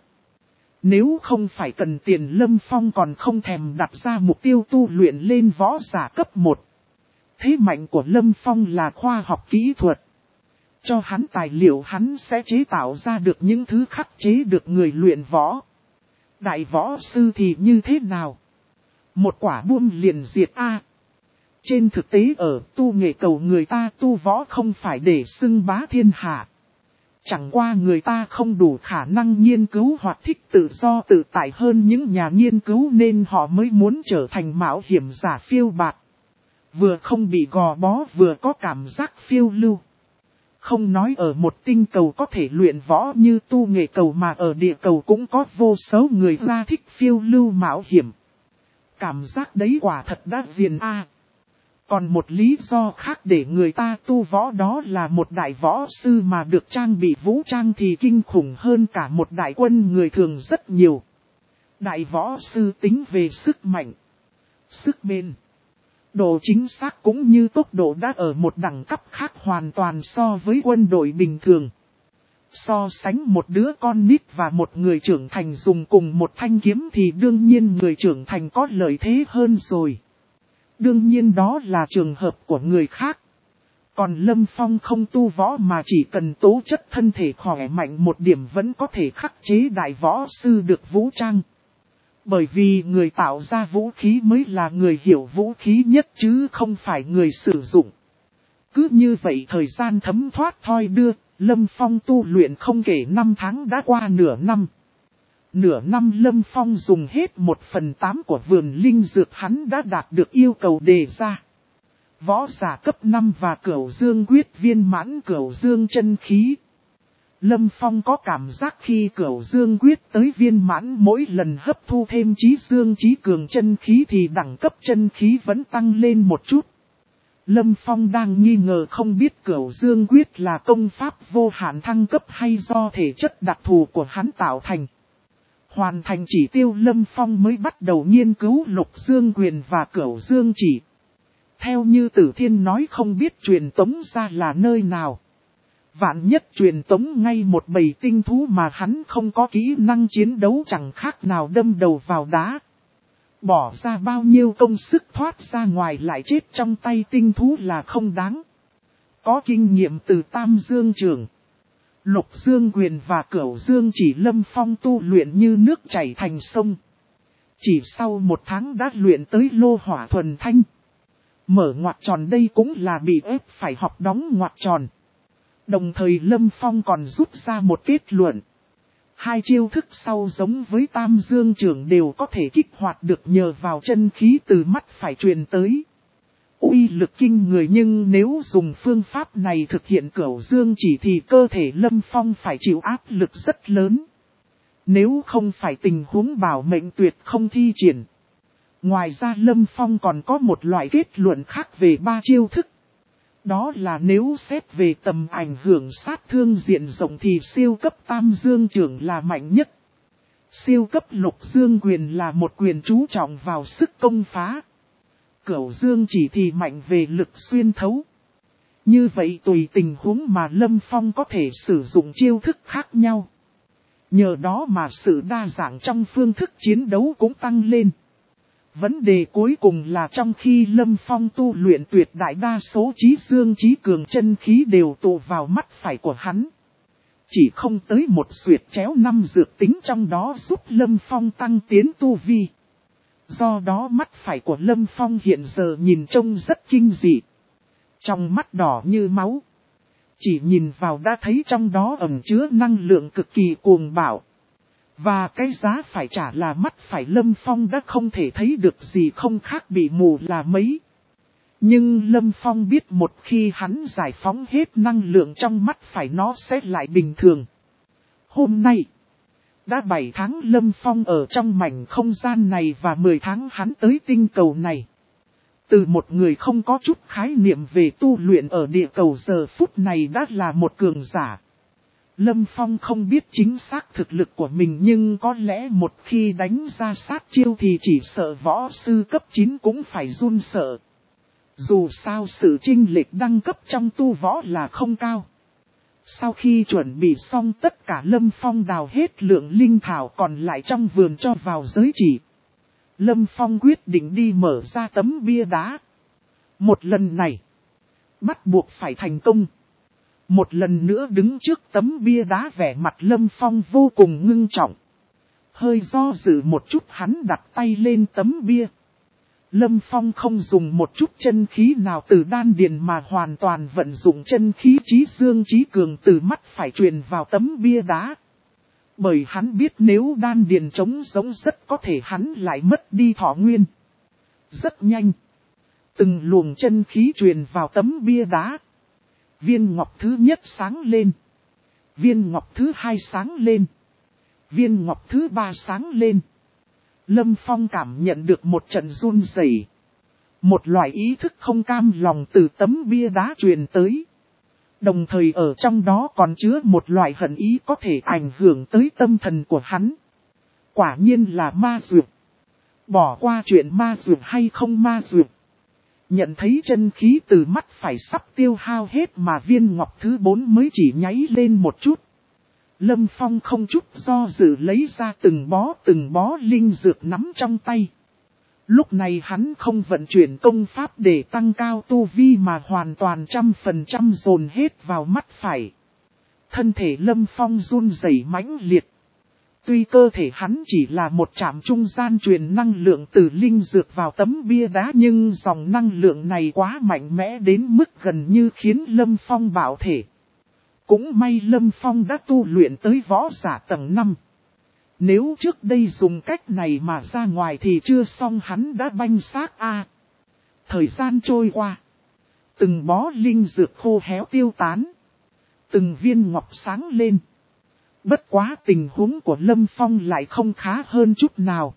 [SPEAKER 1] Nếu không phải cần tiền Lâm Phong còn không thèm đặt ra mục tiêu tu luyện lên võ giả cấp 1. Thế mạnh của Lâm Phong là khoa học kỹ thuật. Cho hắn tài liệu hắn sẽ chế tạo ra được những thứ khắc chế được người luyện võ. Đại võ sư thì như thế nào? Một quả buông liền diệt A. Trên thực tế ở tu nghệ cầu người ta tu võ không phải để xưng bá thiên hạ. Chẳng qua người ta không đủ khả năng nghiên cứu hoặc thích tự do tự tại hơn những nhà nghiên cứu nên họ mới muốn trở thành mạo hiểm giả phiêu bạt. Vừa không bị gò bó vừa có cảm giác phiêu lưu. Không nói ở một tinh cầu có thể luyện võ như tu nghệ cầu mà ở địa cầu cũng có vô số người ra thích phiêu lưu mạo hiểm. Cảm giác đấy quả thật đã ghiền A. Còn một lý do khác để người ta tu võ đó là một đại võ sư mà được trang bị vũ trang thì kinh khủng hơn cả một đại quân người thường rất nhiều. Đại võ sư tính về sức mạnh, sức bền, độ chính xác cũng như tốc độ đã ở một đẳng cấp khác hoàn toàn so với quân đội bình thường. So sánh một đứa con nít và một người trưởng thành dùng cùng một thanh kiếm thì đương nhiên người trưởng thành có lợi thế hơn rồi. Đương nhiên đó là trường hợp của người khác. Còn Lâm Phong không tu võ mà chỉ cần tố chất thân thể khỏe mạnh một điểm vẫn có thể khắc chế đại võ sư được vũ trang. Bởi vì người tạo ra vũ khí mới là người hiểu vũ khí nhất chứ không phải người sử dụng. Cứ như vậy thời gian thấm thoát thoi đưa, Lâm Phong tu luyện không kể 5 tháng đã qua nửa năm. Nửa năm Lâm Phong dùng hết 1/8 của vườn linh dược hắn đã đạt được yêu cầu đề ra. Võ giả cấp 5 và cửu dương quyết viên mãn cửu dương chân khí. Lâm Phong có cảm giác khi cửu dương quyết tới viên mãn mỗi lần hấp thu thêm trí dương trí cường chân khí thì đẳng cấp chân khí vẫn tăng lên một chút. Lâm Phong đang nghi ngờ không biết cửu dương quyết là công pháp vô hạn thăng cấp hay do thể chất đặc thù của hắn tạo thành. Hoàn thành chỉ tiêu Lâm Phong mới bắt đầu nghiên cứu lục dương quyền và cửu dương chỉ. Theo như Tử Thiên nói không biết truyền tống ra là nơi nào. Vạn nhất truyền tống ngay một bầy tinh thú mà hắn không có kỹ năng chiến đấu chẳng khác nào đâm đầu vào đá. Bỏ ra bao nhiêu công sức thoát ra ngoài lại chết trong tay tinh thú là không đáng. Có kinh nghiệm từ Tam Dương Trường, Lục Dương Quyền và Cửu Dương chỉ Lâm Phong tu luyện như nước chảy thành sông. Chỉ sau 1 tháng đã luyện tới lô hỏa thuần thanh. Mở ngoặc tròn đây cũng là bị ép phải học đóng ngoặc tròn. Đồng thời Lâm Phong còn rút ra một kết luận. Hai chiêu thức sau giống với Tam Dương Trưởng đều có thể kích hoạt được nhờ vào chân khí từ mắt phải truyền tới. Uy lực kinh người, nhưng nếu dùng phương pháp này thực hiện Cửu Dương Chỉ thì cơ thể Lâm Phong phải chịu áp lực rất lớn. Nếu không phải tình huống bảo mệnh tuyệt không thi triển. Ngoài ra Lâm Phong còn có một loại kết luận khác về ba chiêu thức. Đó là nếu xét về tầm ảnh hưởng sát thương diện rộng thì siêu cấp Tam Dương Trưởng là mạnh nhất. Siêu cấp Lục Dương Quyền là một quyền chú trọng vào sức công phá. Cửu Dương Chỉ thì mạnh về lực xuyên thấu. Như vậy tùy tình huống mà Lâm Phong có thể sử dụng chiêu thức khác nhau. Nhờ đó mà sự đa dạng trong phương thức chiến đấu cũng tăng lên. Vấn đề cuối cùng là trong khi Lâm Phong tu luyện tuyệt đại đa số trí dương trí cường chân khí đều tụ vào mắt phải của hắn. Chỉ không tới một xuyệt chéo năm dược tính trong đó giúp Lâm Phong tăng tiến tu vi. Do đó mắt phải của Lâm Phong hiện giờ nhìn trông rất kinh dị. Trong mắt đỏ như máu. Chỉ nhìn vào đã thấy trong đó ẩn chứa năng lượng cực kỳ cuồng bạo. Và cái giá phải trả là mắt phải Lâm Phong đã không thể thấy được gì, không khác bị mù là mấy. Nhưng Lâm Phong biết một khi hắn giải phóng hết năng lượng trong mắt phải nó sẽ lại bình thường. Hôm nay, đã 7 tháng Lâm Phong ở trong mảnh không gian này và 10 tháng hắn tới tinh cầu này. Từ một người không có chút khái niệm về tu luyện ở địa cầu giờ phút này đã là một cường giả. Lâm Phong không biết chính xác thực lực của mình, nhưng có lẽ một khi đánh ra sát chiêu thì chỉ sợ võ sư cấp 9 cũng phải run sợ. Dù sao sự chênh lệch đẳng cấp trong tu võ là không cao. Sau khi chuẩn bị xong tất cả, Lâm Phong đào hết lượng linh thảo còn lại trong vườn cho vào giới chỉ. Lâm Phong quyết định đi mở ra tấm bia đá. Một lần này, bắt buộc phải thành công. Một lần nữa đứng trước tấm bia đá, vẻ mặt Lâm Phong vô cùng ngưng trọng. Hơi do dự một chút, hắn đặt tay lên tấm bia. Lâm Phong không dùng một chút chân khí nào từ đan điền mà hoàn toàn vận dụng chân khí trí dương trí cường từ mắt phải truyền vào tấm bia đá. Bởi hắn biết nếu đan điền trống rỗng rất có thể hắn lại mất đi thọ nguyên. Rất nhanh. Từng luồng chân khí truyền vào tấm bia đá. Viên ngọc thứ nhất sáng lên. Viên ngọc thứ hai sáng lên. Viên ngọc thứ ba sáng lên. Lâm Phong cảm nhận được một trận run rẩy. Một loại ý thức không cam lòng từ tấm bia đá truyền tới. Đồng thời ở trong đó còn chứa một loại hận ý có thể ảnh hưởng tới tâm thần của hắn. Quả nhiên là ma dược. Bỏ qua chuyện ma dược hay không ma dược. Nhận thấy chân khí từ mắt phải sắp tiêu hao hết mà viên ngọc thứ 4 mới chỉ nháy lên một chút. Lâm Phong không chút do dự lấy ra từng bó linh dược nắm trong tay. Lúc này hắn không vận chuyển công pháp để tăng cao tu vi mà hoàn toàn 100% dồn hết vào mắt phải. Thân thể Lâm Phong run rẩy mãnh liệt. Tuy cơ thể hắn chỉ là một trạm trung gian truyền năng lượng từ linh dược vào tấm bia đá, nhưng dòng năng lượng này quá mạnh mẽ đến mức gần như khiến Lâm Phong bạo thể. Cũng may Lâm Phong đã tu luyện tới võ giả tầng 5. Nếu trước đây dùng cách này mà ra ngoài thì chưa xong hắn đã banh xác a. Thời gian trôi qua. Từng bó linh dược khô héo tiêu tán. Từng viên ngọc sáng lên. Bất quá tình huống của Lâm Phong lại không khá hơn chút nào.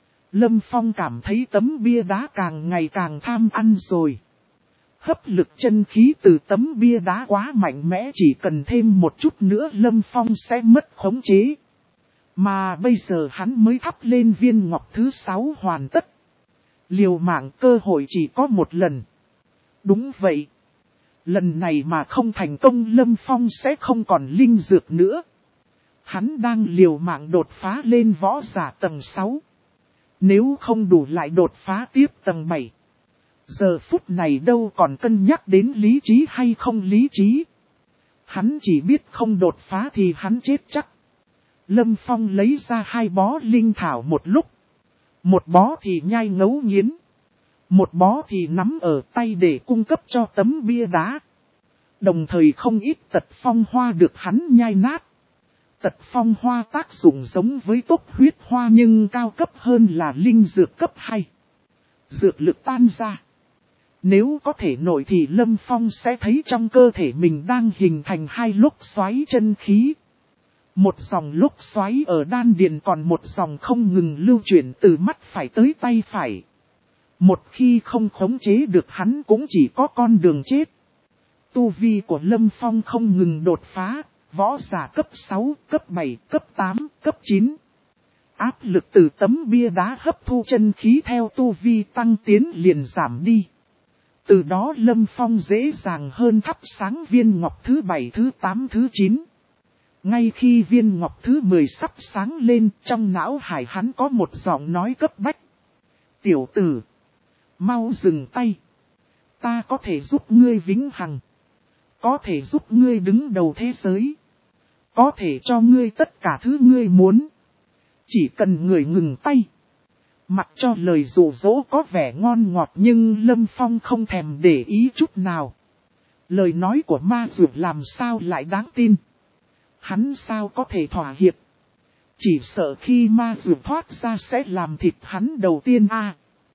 [SPEAKER 1] Lâm Phong cảm thấy tấm bia đá càng ngày càng tham ăn rồi. Hấp lực chân khí từ tấm bia đá quá mạnh mẽ, chỉ cần thêm một chút nữa Lâm Phong sẽ mất khống chế. Mà bây giờ hắn mới thắp lên viên ngọc thứ 6 hoàn tất. Liều mạng cơ hội chỉ có một lần. Đúng vậy. Lần này mà không thành công Lâm Phong sẽ không còn linh dược nữa. Hắn đang liều mạng đột phá lên võ giả tầng 6. Nếu không đủ lại đột phá tiếp tầng 7. Giờ phút này đâu còn cân nhắc đến lý trí hay không lý trí. Hắn chỉ biết không đột phá thì hắn chết chắc. Lâm Phong lấy ra 2 bó linh thảo một lúc. Một bó thì nhai ngấu nghiến. Một bó thì nắm ở tay để cung cấp cho tấm bia đá. Đồng thời không ít tật phong hoa được hắn nhai nát. Tật phong hoa tác dụng giống với tốc huyết hoa nhưng cao cấp hơn là linh dược cấp 2. Dược lực tan ra. Nếu có thể nổi thì Lâm Phong sẽ thấy trong cơ thể mình đang hình thành 2 lốc xoáy chân khí. Một dòng lốc xoáy ở đan điền, còn một dòng không ngừng lưu chuyển từ mắt phải tới tay phải. Một khi không khống chế được hắn cũng chỉ có con đường chết. Tu vi của Lâm Phong không ngừng đột phá, võ giả cấp 6, cấp 7, cấp 8, cấp 9. Áp lực từ tấm bia đá hấp thu chân khí theo tu vi tăng tiến liền giảm đi. Từ đó Lâm Phong dễ dàng hơn thắp sáng viên ngọc thứ 7, thứ 8, thứ 9. Ngay khi viên ngọc thứ 10 sắp sáng lên, trong não hải hắn có một giọng nói cấp bách. Tiểu tử, mau dừng tay. Ta có thể giúp ngươi vĩnh hằng. Có thể giúp ngươi đứng đầu thế giới. Có thể cho ngươi tất cả thứ ngươi muốn. Chỉ cần người ngừng tay. Mặc cho lời dụ dỗ có vẻ ngon ngọt nhưng Lâm Phong không thèm để ý chút nào. Lời nói của ma dược làm sao lại đáng tin. Hắn sao có thể thỏa hiệp. Chỉ sợ khi ma dược thoát ra sẽ làm thịt hắn đầu tiên a.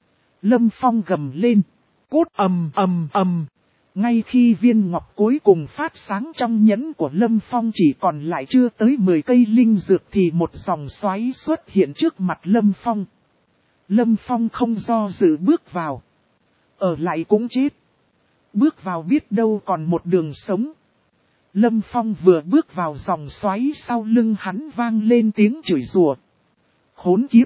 [SPEAKER 1] Lâm Phong gầm lên. Cút ầm ầm ầm. Ngay khi viên ngọc cuối cùng phát sáng trong nhẫn của Lâm Phong chỉ còn lại chưa tới 10 cây linh dược thì một dòng xoáy xuất hiện trước mặt Lâm Phong. Lâm Phong không do dự bước vào. Ở lại cũng chết. Bước vào biết đâu còn một đường sống. Lâm Phong vừa bước vào dòng xoáy, sau lưng hắn vang lên tiếng chửi rủa. Khốn kiếp.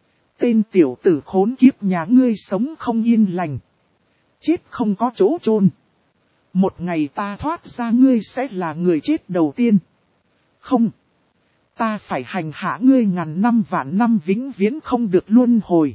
[SPEAKER 1] Tên tiểu tử khốn kiếp nhà ngươi sống không yên lành. Chết không có chỗ chôn. Một ngày ta thoát ra ngươi sẽ là người chết đầu tiên. Không. Ta phải hành hạ ngươi ngàn năm vạn năm vĩnh viễn không được luân hồi.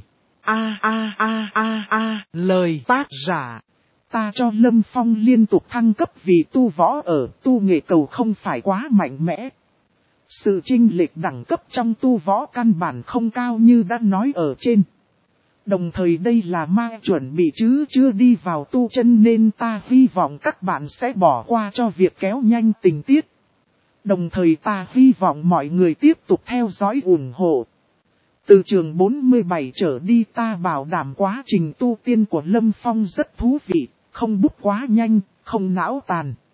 [SPEAKER 2] Lời tác giả.
[SPEAKER 1] Ta cho Lâm Phong liên tục thăng cấp vì tu võ ở tu nghệ cầu không phải quá mạnh mẽ. Sự chênh lệch đẳng cấp trong tu võ căn bản không cao như đã nói ở trên. Đồng thời đây là ma chuẩn bị chứ chưa đi vào tu chân nên ta hy vọng các bạn sẽ bỏ qua cho việc kéo nhanh tình tiết. Đồng thời ta hy vọng mọi người tiếp tục theo dõi ủng hộ. Từ trường 47 trở đi ta bảo đảm quá trình tu tiên của Lâm Phong rất thú vị, không bút quá nhanh, không não tàn.